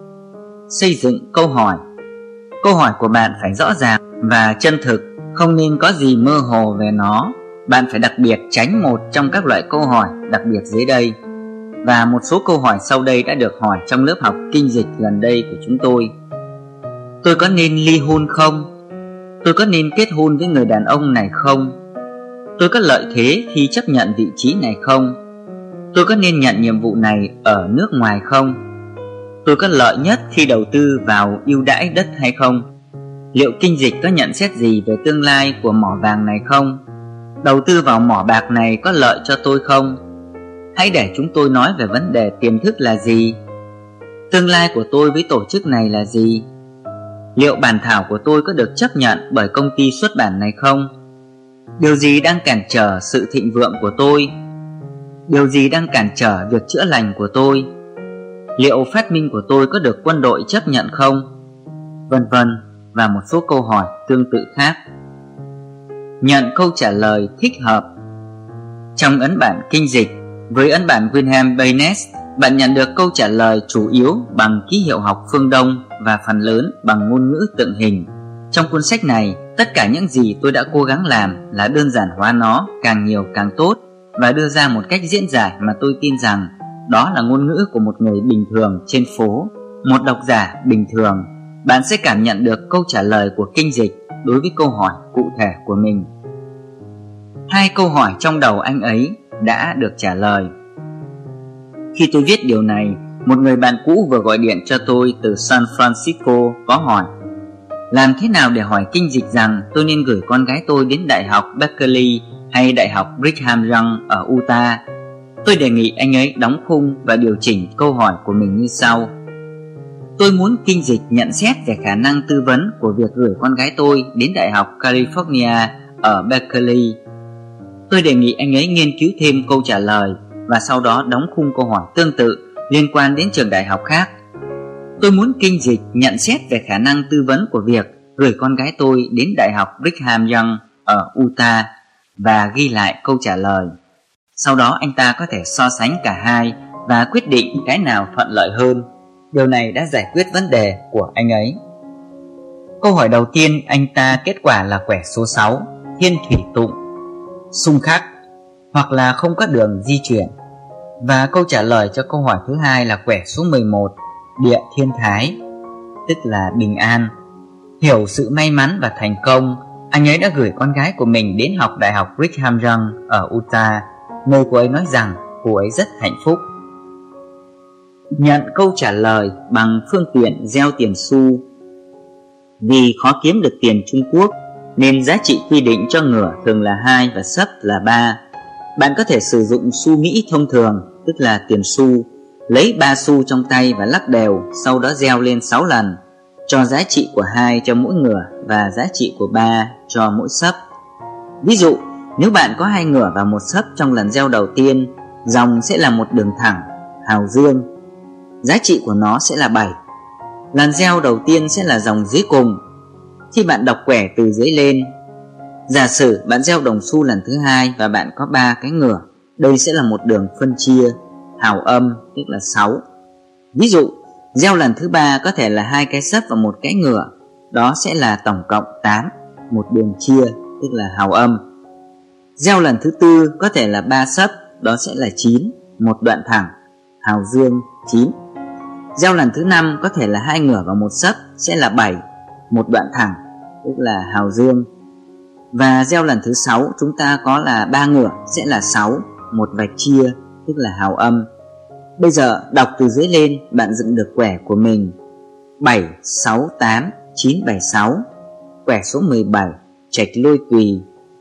Xây dựng câu hỏi. Câu hỏi của bạn phải rõ ràng và chân thực, không nên có gì mơ hồ về nó. Bạn phải đặc biệt tránh một trong các loại câu hỏi đặc biệt dưới đây. Và một số câu hỏi sau đây đã được hỏi trong lớp học kinh dịch gần đây của chúng tôi. Tôi có nên ly hôn không? Tôi có nên kết hôn với người đàn ông này không? Tôi có lợi thế khi chấp nhận vị trí này không? Tôi có nên nhận nhiệm vụ này ở nước ngoài không? Tôi có lợi nhất khi đầu tư vào ưu đãi đất hay không? Liệu kinh dịch có nhận xét gì về tương lai của mỏ vàng này không? Đầu tư vào mỏ bạc này có lợi cho tôi không? Hãy để chúng tôi nói về vấn đề tiềm thức là gì? Tương lai của tôi với tổ chức này là gì? Liệu bản thảo của tôi có được chấp nhận bởi công ty xuất bản này không? Điều gì đang cản trở sự thịnh vượng của tôi? Điều gì đang cản trở việc chữa lành của tôi? Liệu phát minh của tôi có được quân đội chấp nhận không? Vân vân và một số câu hỏi tương tự khác. Nhận câu trả lời thích hợp. Trong ấn bản kinh dịch, với ấn bản Wilhelm Baynes, bạn nhận được câu trả lời chủ yếu bằng ký hiệu học phương Đông và phần lớn bằng ngôn ngữ tượng hình. Trong cuốn sách này, tất cả những gì tôi đã cố gắng làm là đơn giản hóa nó càng nhiều càng tốt và đưa ra một cách diễn giải mà tôi tin rằng đó là ngôn ngữ của một người bình thường trên phố, một độc giả bình thường. Bạn sẽ cảm nhận được câu trả lời của kinh dịch đối với câu hỏi cụ thể của mình. Hai câu hỏi trong đầu anh ấy đã được trả lời. Khi tôi viết điều này, một người bạn cũ vừa gọi điện cho tôi từ San Francisco có hỏi: làm thế nào để hỏi kinh dịch rằng tôi nên gửi con gái tôi đến Đại học Berkeley hay Đại học Brigham Young ở Utah? Tôi đề nghị anh ấy đóng khung và điều chỉnh câu hỏi của mình như sau. Tôi muốn kinh dịch nhận xét về khả năng tư vấn của việc gửi con gái tôi đến Đại học California ở Berkeley. Tôi đề nghị anh ấy nghiên cứu thêm câu trả lời và sau đó đóng khung câu hỏi tương tự liên quan đến trường đại học khác. Tôi muốn kinh dịch nhận xét về khả năng tư vấn của việc gửi con gái tôi đến Đại học Brigham Young ở Utah và ghi lại câu trả lời. Sau đó anh ta có thể so sánh cả hai và quyết định cái nào thuận lợi hơn. Điều này đã giải quyết vấn đề của anh ấy. Câu hỏi đầu tiên anh ta kết quả là quẻ số 6, thiên thủy tụng, xung khắc hoặc là không có đường di chuyển. Và câu trả lời cho câu hỏi thứ hai là quẻ số 11, địa thiên thái, tức là bình an. Hiểu sự may mắn và thành công, anh ấy đã gửi con gái của mình đến học Đại học Brigham Young ở Utah, nơi cô ấy nói rằng cô ấy rất hạnh phúc. Nhận câu trả lời bằng phương tiện gieo tiền xu. Vì khó kiếm được tiền Trung Quốc nên giá trị quy định cho ngửa thường là 2 và sấp là 3. Bạn có thể sử dụng xu Mỹ thông thường, tức là tiền xu, lấy 3 xu trong tay và lắc đều, sau đó gieo lên 6 lần. cho giá trị của 2 cho mỗi ngửa và giá trị của 3 cho mỗi sấp. Ví dụ, nếu bạn có 2 ngửa và 1 sấp trong lần gieo đầu tiên, dòng sẽ là một đường thẳng, hào dương. Giá trị của nó sẽ là 7. Lần gieo đầu tiên sẽ là dòng dưới cùng. Khi bạn đọc quẻ từ dưới lên, giả sử bạn gieo đồng xu lần thứ 2 và bạn có 3 cái ngửa, đây sẽ là một đường phân chia, hào âm, tức là 6. Ví dụ, gieo lần thứ 3 có thể là 2 cái sấp và 1 cái ngửa, đó sẽ là tổng cộng 8, một đường chia, tức là hào âm. Gieo lần thứ 4 có thể là 3 sấp, đó sẽ là 9, một đoạn thẳng, hào dương 9. Gieo lần thứ 5 có thể là 2 ngửa và 1 sấp, sẽ là 7, một đoạn thẳng, tức là hào dương. Và gieo lần thứ 6 chúng ta có là 3 ngửa, sẽ là 6, một vạch chia, tức là hào âm. Bây giờ đọc từ dưới lên, bạn dựng được quẻ của mình: 7, 6, 8, 9, 7, 6. Quẻ số 17, trạch lôi tùy.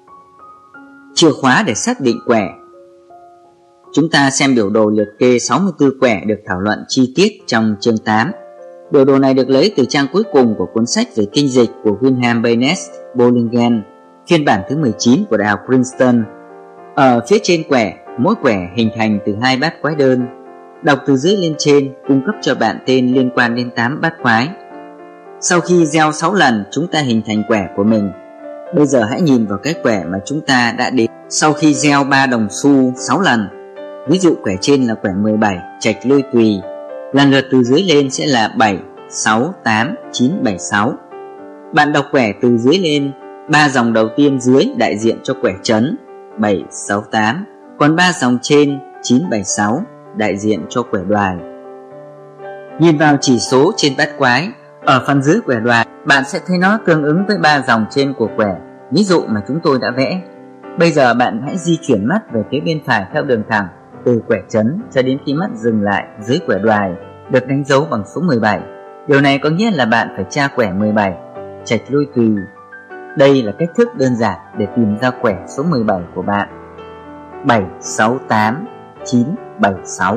Chìa khóa để xác định quẻ. Chúng ta xem biểu đồ liệt kê 64 quẻ được thảo luận chi tiết trong chương 8. Biểu đồ này được lấy từ trang cuối cùng của cuốn sách về kinh dịch của William Baines Bollingen, phiên bản thứ 19 của Đại học Princeton. Ở phía trên quẻ, mỗi quẻ hình thành từ 2 bát quái đơn. Đọc từ dưới lên trên cung cấp cho bạn tên liên quan đến 8 bát quái. Sau khi gieo 6 lần, chúng ta hình thành quẻ của mình. Bây giờ hãy nhìn vào cái quẻ mà chúng ta đã đến sau khi gieo 3 đồng xu 6 lần. Ví dụ quẻ trên là quẻ 17, trạch lôi tùy. Lần lượt từ dưới lên sẽ là 7, 6, 8, 9, 7, 6. Bạn đọc quẻ từ dưới lên, 3 dòng đầu tiên dưới đại diện cho quẻ trấn 7, 6, 8, còn 3 dòng trên 9, 7, 6 đại diện cho quẻ đoài. Nhìn vào chỉ số trên bát quái, ở phần dưới quẻ đoài, bạn sẽ thấy nó tương ứng với 3 dòng trên của quẻ, ví dụ mà chúng tôi đã vẽ. Bây giờ bạn hãy di chuyển mắt về phía bên phải theo đường thẳng từ quẻ trấn cho đến khi mắt dừng lại dưới quẻ đoài, được đánh dấu bằng số 17. Điều này có nghĩa là bạn phải tra quẻ 17, trạch lôi tùy. Đây là cách thức đơn giản để tìm ra quẻ số 17 của bạn: 7, 6, 8, 9, 7, 6.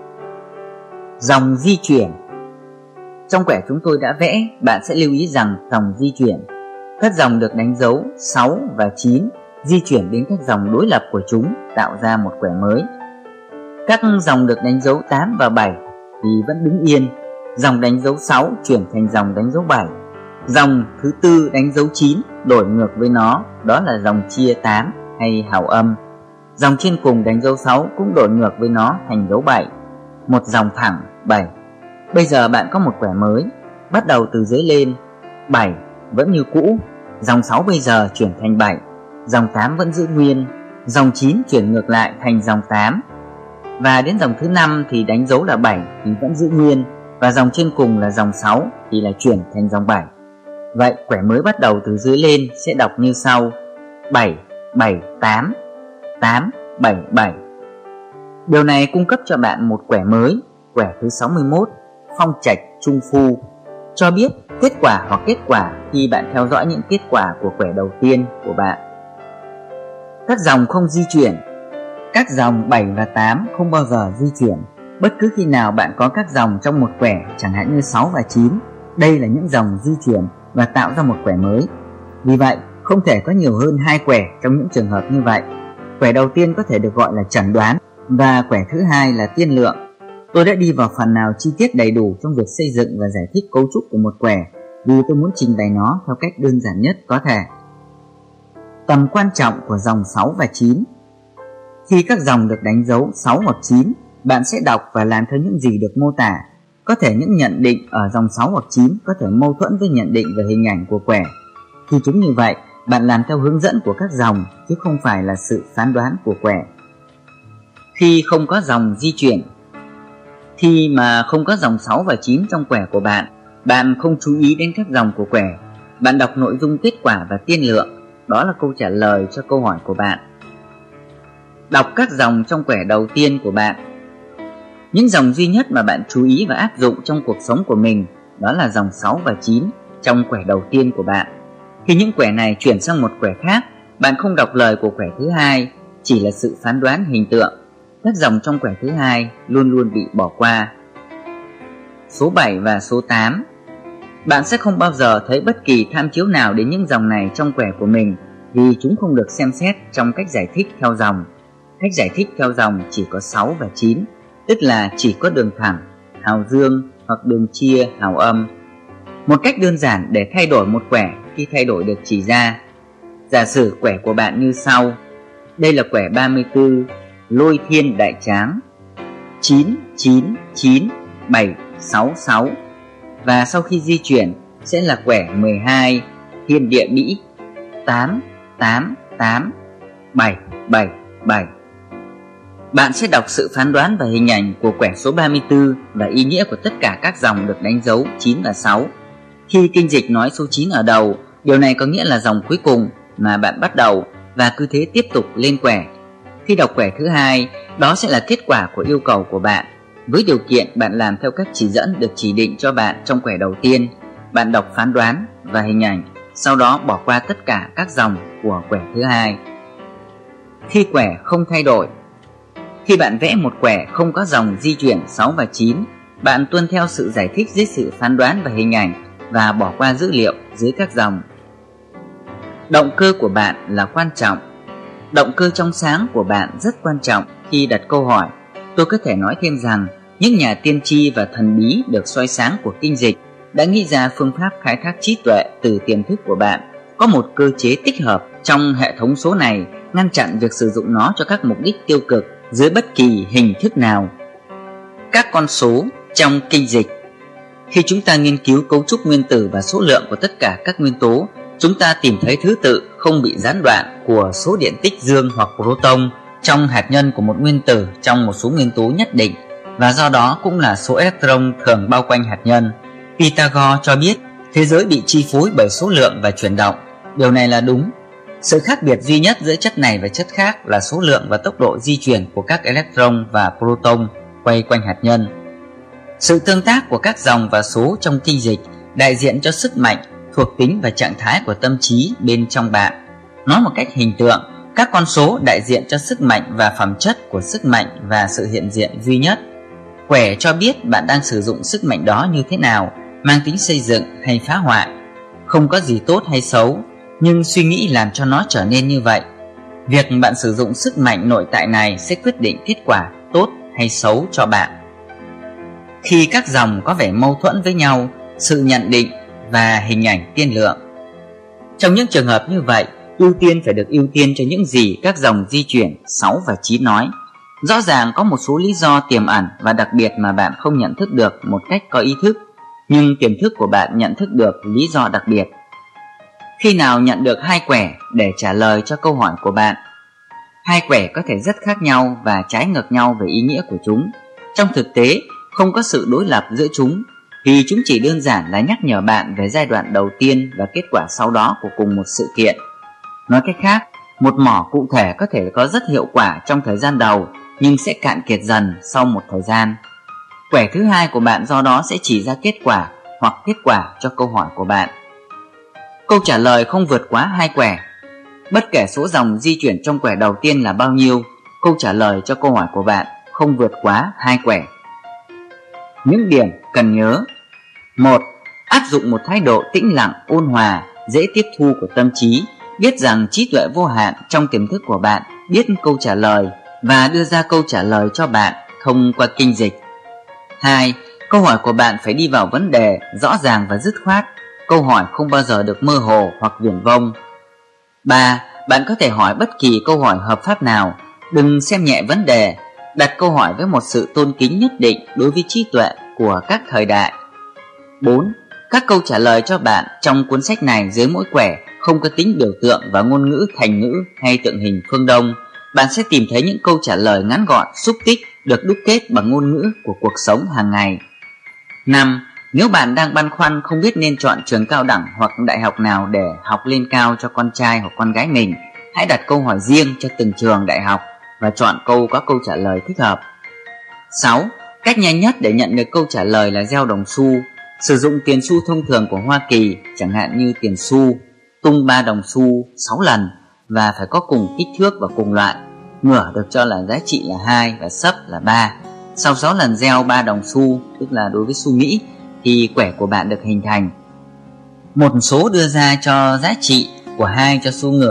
Dòng di chuyển. Trong quẻ chúng tôi đã vẽ, bạn sẽ lưu ý rằng dòng di chuyển, các dòng được đánh dấu 6 và 9 di chuyển đến các dòng đối lập của chúng, tạo ra một quẻ mới. Các dòng được đánh dấu 8 và 7 thì vẫn đứng yên. Dòng đánh dấu 6 chuyển thành dòng đánh dấu 7. Dòng thứ 4 đánh dấu 9 đổi ngược với nó, đó là dòng chia 8 hay hào âm. Dòng trên cùng đánh dấu 6 cũng đổi ngược với nó thành dấu 7, một dòng thẳng 7. Bây giờ bạn có một quẻ mới, bắt đầu từ dưới lên. 7 vẫn như cũ, dòng 6 bây giờ chuyển thành 7, dòng 8 vẫn giữ nguyên, dòng 9 chuyển ngược lại thành dòng 8. Và đến dòng thứ 5 thì đánh dấu là 7 thì vẫn giữ nguyên, và dòng trên cùng là dòng 6 thì là chuyển thành dòng 7. Vậy quẻ mới bắt đầu từ dưới lên sẽ đọc như sau: 7, 7, 8, 8, 7, 7. Điều này cung cấp cho bạn một quẻ mới, quẻ thứ 61, phong trạch trung phu, cho biết kết quả hoặc kết quả khi bạn theo dõi những kết quả của quẻ đầu tiên của bạn. Các dòng không di chuyển. Các dòng 7 và 8 không bao giờ di chuyển. Bất cứ khi nào bạn có các dòng trong một quẻ, chẳng hạn như 6 và 9, đây là những dòng di chuyển và tạo ra một quẻ mới. Vì vậy, không thể có nhiều hơn 2 quẻ trong những trường hợp như vậy. Quẻ đầu tiên có thể được gọi là chẩn đoán và quẻ thứ hai là tiên lượng. Tôi đã đi vào phần nào chi tiết đầy đủ trong việc xây dựng và giải thích cấu trúc của một quẻ vì tôi muốn trình bày nó theo cách đơn giản nhất có thể. Tầm quan trọng của dòng 6 và 9. Khi các dòng được đánh dấu 6 hoặc 9, bạn sẽ đọc và làm theo những gì được mô tả. Có thể những nhận định ở dòng 6 hoặc 9 có thể mâu thuẫn với nhận định về hình ảnh của quẻ. Khi chúng như vậy, bạn làm theo hướng dẫn của các dòng chứ không phải là sự phán đoán của quẻ. Khi không có dòng di chuyển. Khi mà không có dòng 6 và 9 trong quẻ của bạn, bạn không chú ý đến các dòng của quẻ. Bạn đọc nội dung kết quả và tiên lượng, đó là câu trả lời cho câu hỏi của bạn. Đọc các dòng trong quẻ đầu tiên của bạn. Những dòng duy nhất mà bạn chú ý và áp dụng trong cuộc sống của mình, đó là dòng 6 và 9 trong quẻ đầu tiên của bạn. Khi những quẻ này chuyển sang một quẻ khác, bạn không đọc lời của quẻ thứ hai, chỉ là sự phán đoán hình tượng. Các dòng trong quẻ thứ hai luôn luôn bị bỏ qua. Số 7 và số 8. Bạn sẽ không bao giờ thấy bất kỳ tham chiếu nào đến những dòng này trong quẻ của mình, vì chúng không được xem xét trong cách giải thích theo dòng. Cách giải thích theo dòng chỉ có 6 và 9, tức là chỉ có đường thẳng, hào dương hoặc đường chia, hào âm. Một cách đơn giản để thay đổi một quẻ khi thay đổi được chỉ ra. Giả sử quẻ của bạn như sau. Đây là quẻ 34, lôi thiên đại tráng, 9, 9, 9, 7, 6, 6. Và sau khi di chuyển sẽ là quẻ 12, thiên địa bĩ, 8, 8, 8, 7, 7, 7. Bạn sẽ đọc sự phán đoán và hình ảnh của quẻ số 34 và ý nghĩa của tất cả các dòng được đánh dấu 9 và 6. Khi kinh dịch nói số 9 ở đầu, điều này có nghĩa là dòng cuối cùng mà bạn bắt đầu và cứ thế tiếp tục lên quẻ. Khi đọc quẻ thứ hai, đó sẽ là kết quả của yêu cầu của bạn, với điều kiện bạn làm theo các chỉ dẫn được chỉ định cho bạn trong quẻ đầu tiên. Bạn đọc phán đoán và hình ảnh, sau đó bỏ qua tất cả các dòng của quẻ thứ hai. Khi quẻ không thay đổi. Khi bạn vẽ một quẻ không có dòng di chuyển 6 và 9, bạn tuân theo sự giải thích dưới sự phán đoán và hình ảnh và bỏ qua dữ liệu dưới các dòng. Động cơ của bạn là quan trọng. Động cơ trong sáng của bạn rất quan trọng khi đặt câu hỏi. Tôi có thể nói thêm rằng những nhà tiên tri và thần bí được soi sáng của kinh dịch đã nghĩ ra phương pháp khai thác trí tuệ từ tiềm thức của bạn. Có một cơ chế tích hợp trong hệ thống số này ngăn chặn việc sử dụng nó cho các mục đích tiêu cực dưới bất kỳ hình thức nào. Các con số trong kinh dịch. Khi chúng ta nghiên cứu cấu trúc nguyên tử và số lượng của tất cả các nguyên tố, chúng ta tìm thấy thứ tự không bị gián đoạn của số điện tích dương hoặc proton trong hạt nhân của một nguyên tử trong một số nguyên tố nhất định, và do đó cũng là số electron thường bao quanh hạt nhân. Pythagore cho biết thế giới bị chi phối bởi số lượng và chuyển động. Điều này là đúng. Sự khác biệt duy nhất giữa chất này và chất khác là số lượng và tốc độ di chuyển của các electron và proton quay quanh hạt nhân. Sự tương tác của các dòng và số trong kinh dịch đại diện cho sức mạnh, thuộc tính và trạng thái của tâm trí bên trong bạn. Nói một cách hình tượng, các con số đại diện cho sức mạnh và phẩm chất của sức mạnh và sự hiện diện duy nhất. Quẻ cho biết bạn đang sử dụng sức mạnh đó như thế nào, mang tính xây dựng hay phá hoại. Không có gì tốt hay xấu, nhưng suy nghĩ làm cho nó trở nên như vậy. Việc bạn sử dụng sức mạnh nội tại này sẽ quyết định kết quả tốt hay xấu cho bạn. Khi các dòng có vẻ mâu thuẫn với nhau, sự nhận định và hình ảnh tiên lượng. Trong những trường hợp như vậy, ưu tiên phải được ưu tiên cho những gì các dòng di chuyển 6 và 9 nói. Rõ ràng có một số lý do tiềm ẩn và đặc biệt mà bạn không nhận thức được một cách có ý thức, nhưng tiềm thức của bạn nhận thức được lý do đặc biệt. Khi nào nhận được hai quẻ để trả lời cho câu hỏi của bạn? Hai quẻ có thể rất khác nhau và trái ngược nhau về ý nghĩa của chúng. Trong thực tế, không có sự đối lập giữa chúng, vì chúng chỉ đơn giản là nhắc nhở bạn về giai đoạn đầu tiên và kết quả sau đó của cùng một sự kiện. Nói cách khác, một mỏ cụ thể có thể có rất hiệu quả trong thời gian đầu, nhưng sẽ cạn kiệt dần sau một thời gian. Quẻ thứ hai của bạn do đó sẽ chỉ ra kết quả hoặc kết quả cho câu hỏi của bạn. Câu trả lời không vượt quá hai quẻ. Bất kể số dòng di chuyển trong quẻ đầu tiên là bao nhiêu, câu trả lời cho câu hỏi của bạn không vượt quá hai quẻ. Những điểm cần nhớ. 1. Áp dụng một thái độ tĩnh lặng, ôn hòa, dễ tiếp thu của tâm trí, biết rằng trí tuệ vô hạn trong tiềm thức của bạn biết câu trả lời và đưa ra câu trả lời cho bạn thông qua kinh dịch. 2. Câu hỏi của bạn phải đi vào vấn đề, rõ ràng và dứt khoát. Câu hỏi không bao giờ được mơ hồ hoặc viển vông. 3. Bạn có thể hỏi bất kỳ câu hỏi hợp pháp nào. Đừng xem nhẹ vấn đề. Đặt câu hỏi với một sự tôn kính nhất định đối với trí tuệ của các thời đại. 4. Các câu trả lời cho bạn trong cuốn sách này dưới mỗi quẻ không có tính biểu tượng và ngôn ngữ thành ngữ hay tượng hình phương Đông. Bạn sẽ tìm thấy những câu trả lời ngắn gọn, xúc tích, được đúc kết bằng ngôn ngữ của cuộc sống hàng ngày. 5. Nếu bạn đang băn khoăn không biết nên chọn trường cao đẳng hoặc đại học nào để học lên cao cho con trai hoặc con gái mình, hãy đặt câu hỏi riêng cho từng trường đại học và chọn câu có câu trả lời thích hợp. 6. Cách nhanh nhất để nhận được câu trả lời là gieo đồng xu. Sử dụng tiền xu thông thường của Hoa Kỳ, chẳng hạn như tiền xu, tung 3 đồng xu 6 lần và phải có cùng kích thước và cùng loại. Ngửa được cho là giá trị là 2 và sấp là 3. Sau 6 lần gieo 3 đồng xu, tức là đối với xu Mỹ, thì quẻ của bạn được hình thành. 1 số đưa ra cho giá trị của 2 cho số ngựa.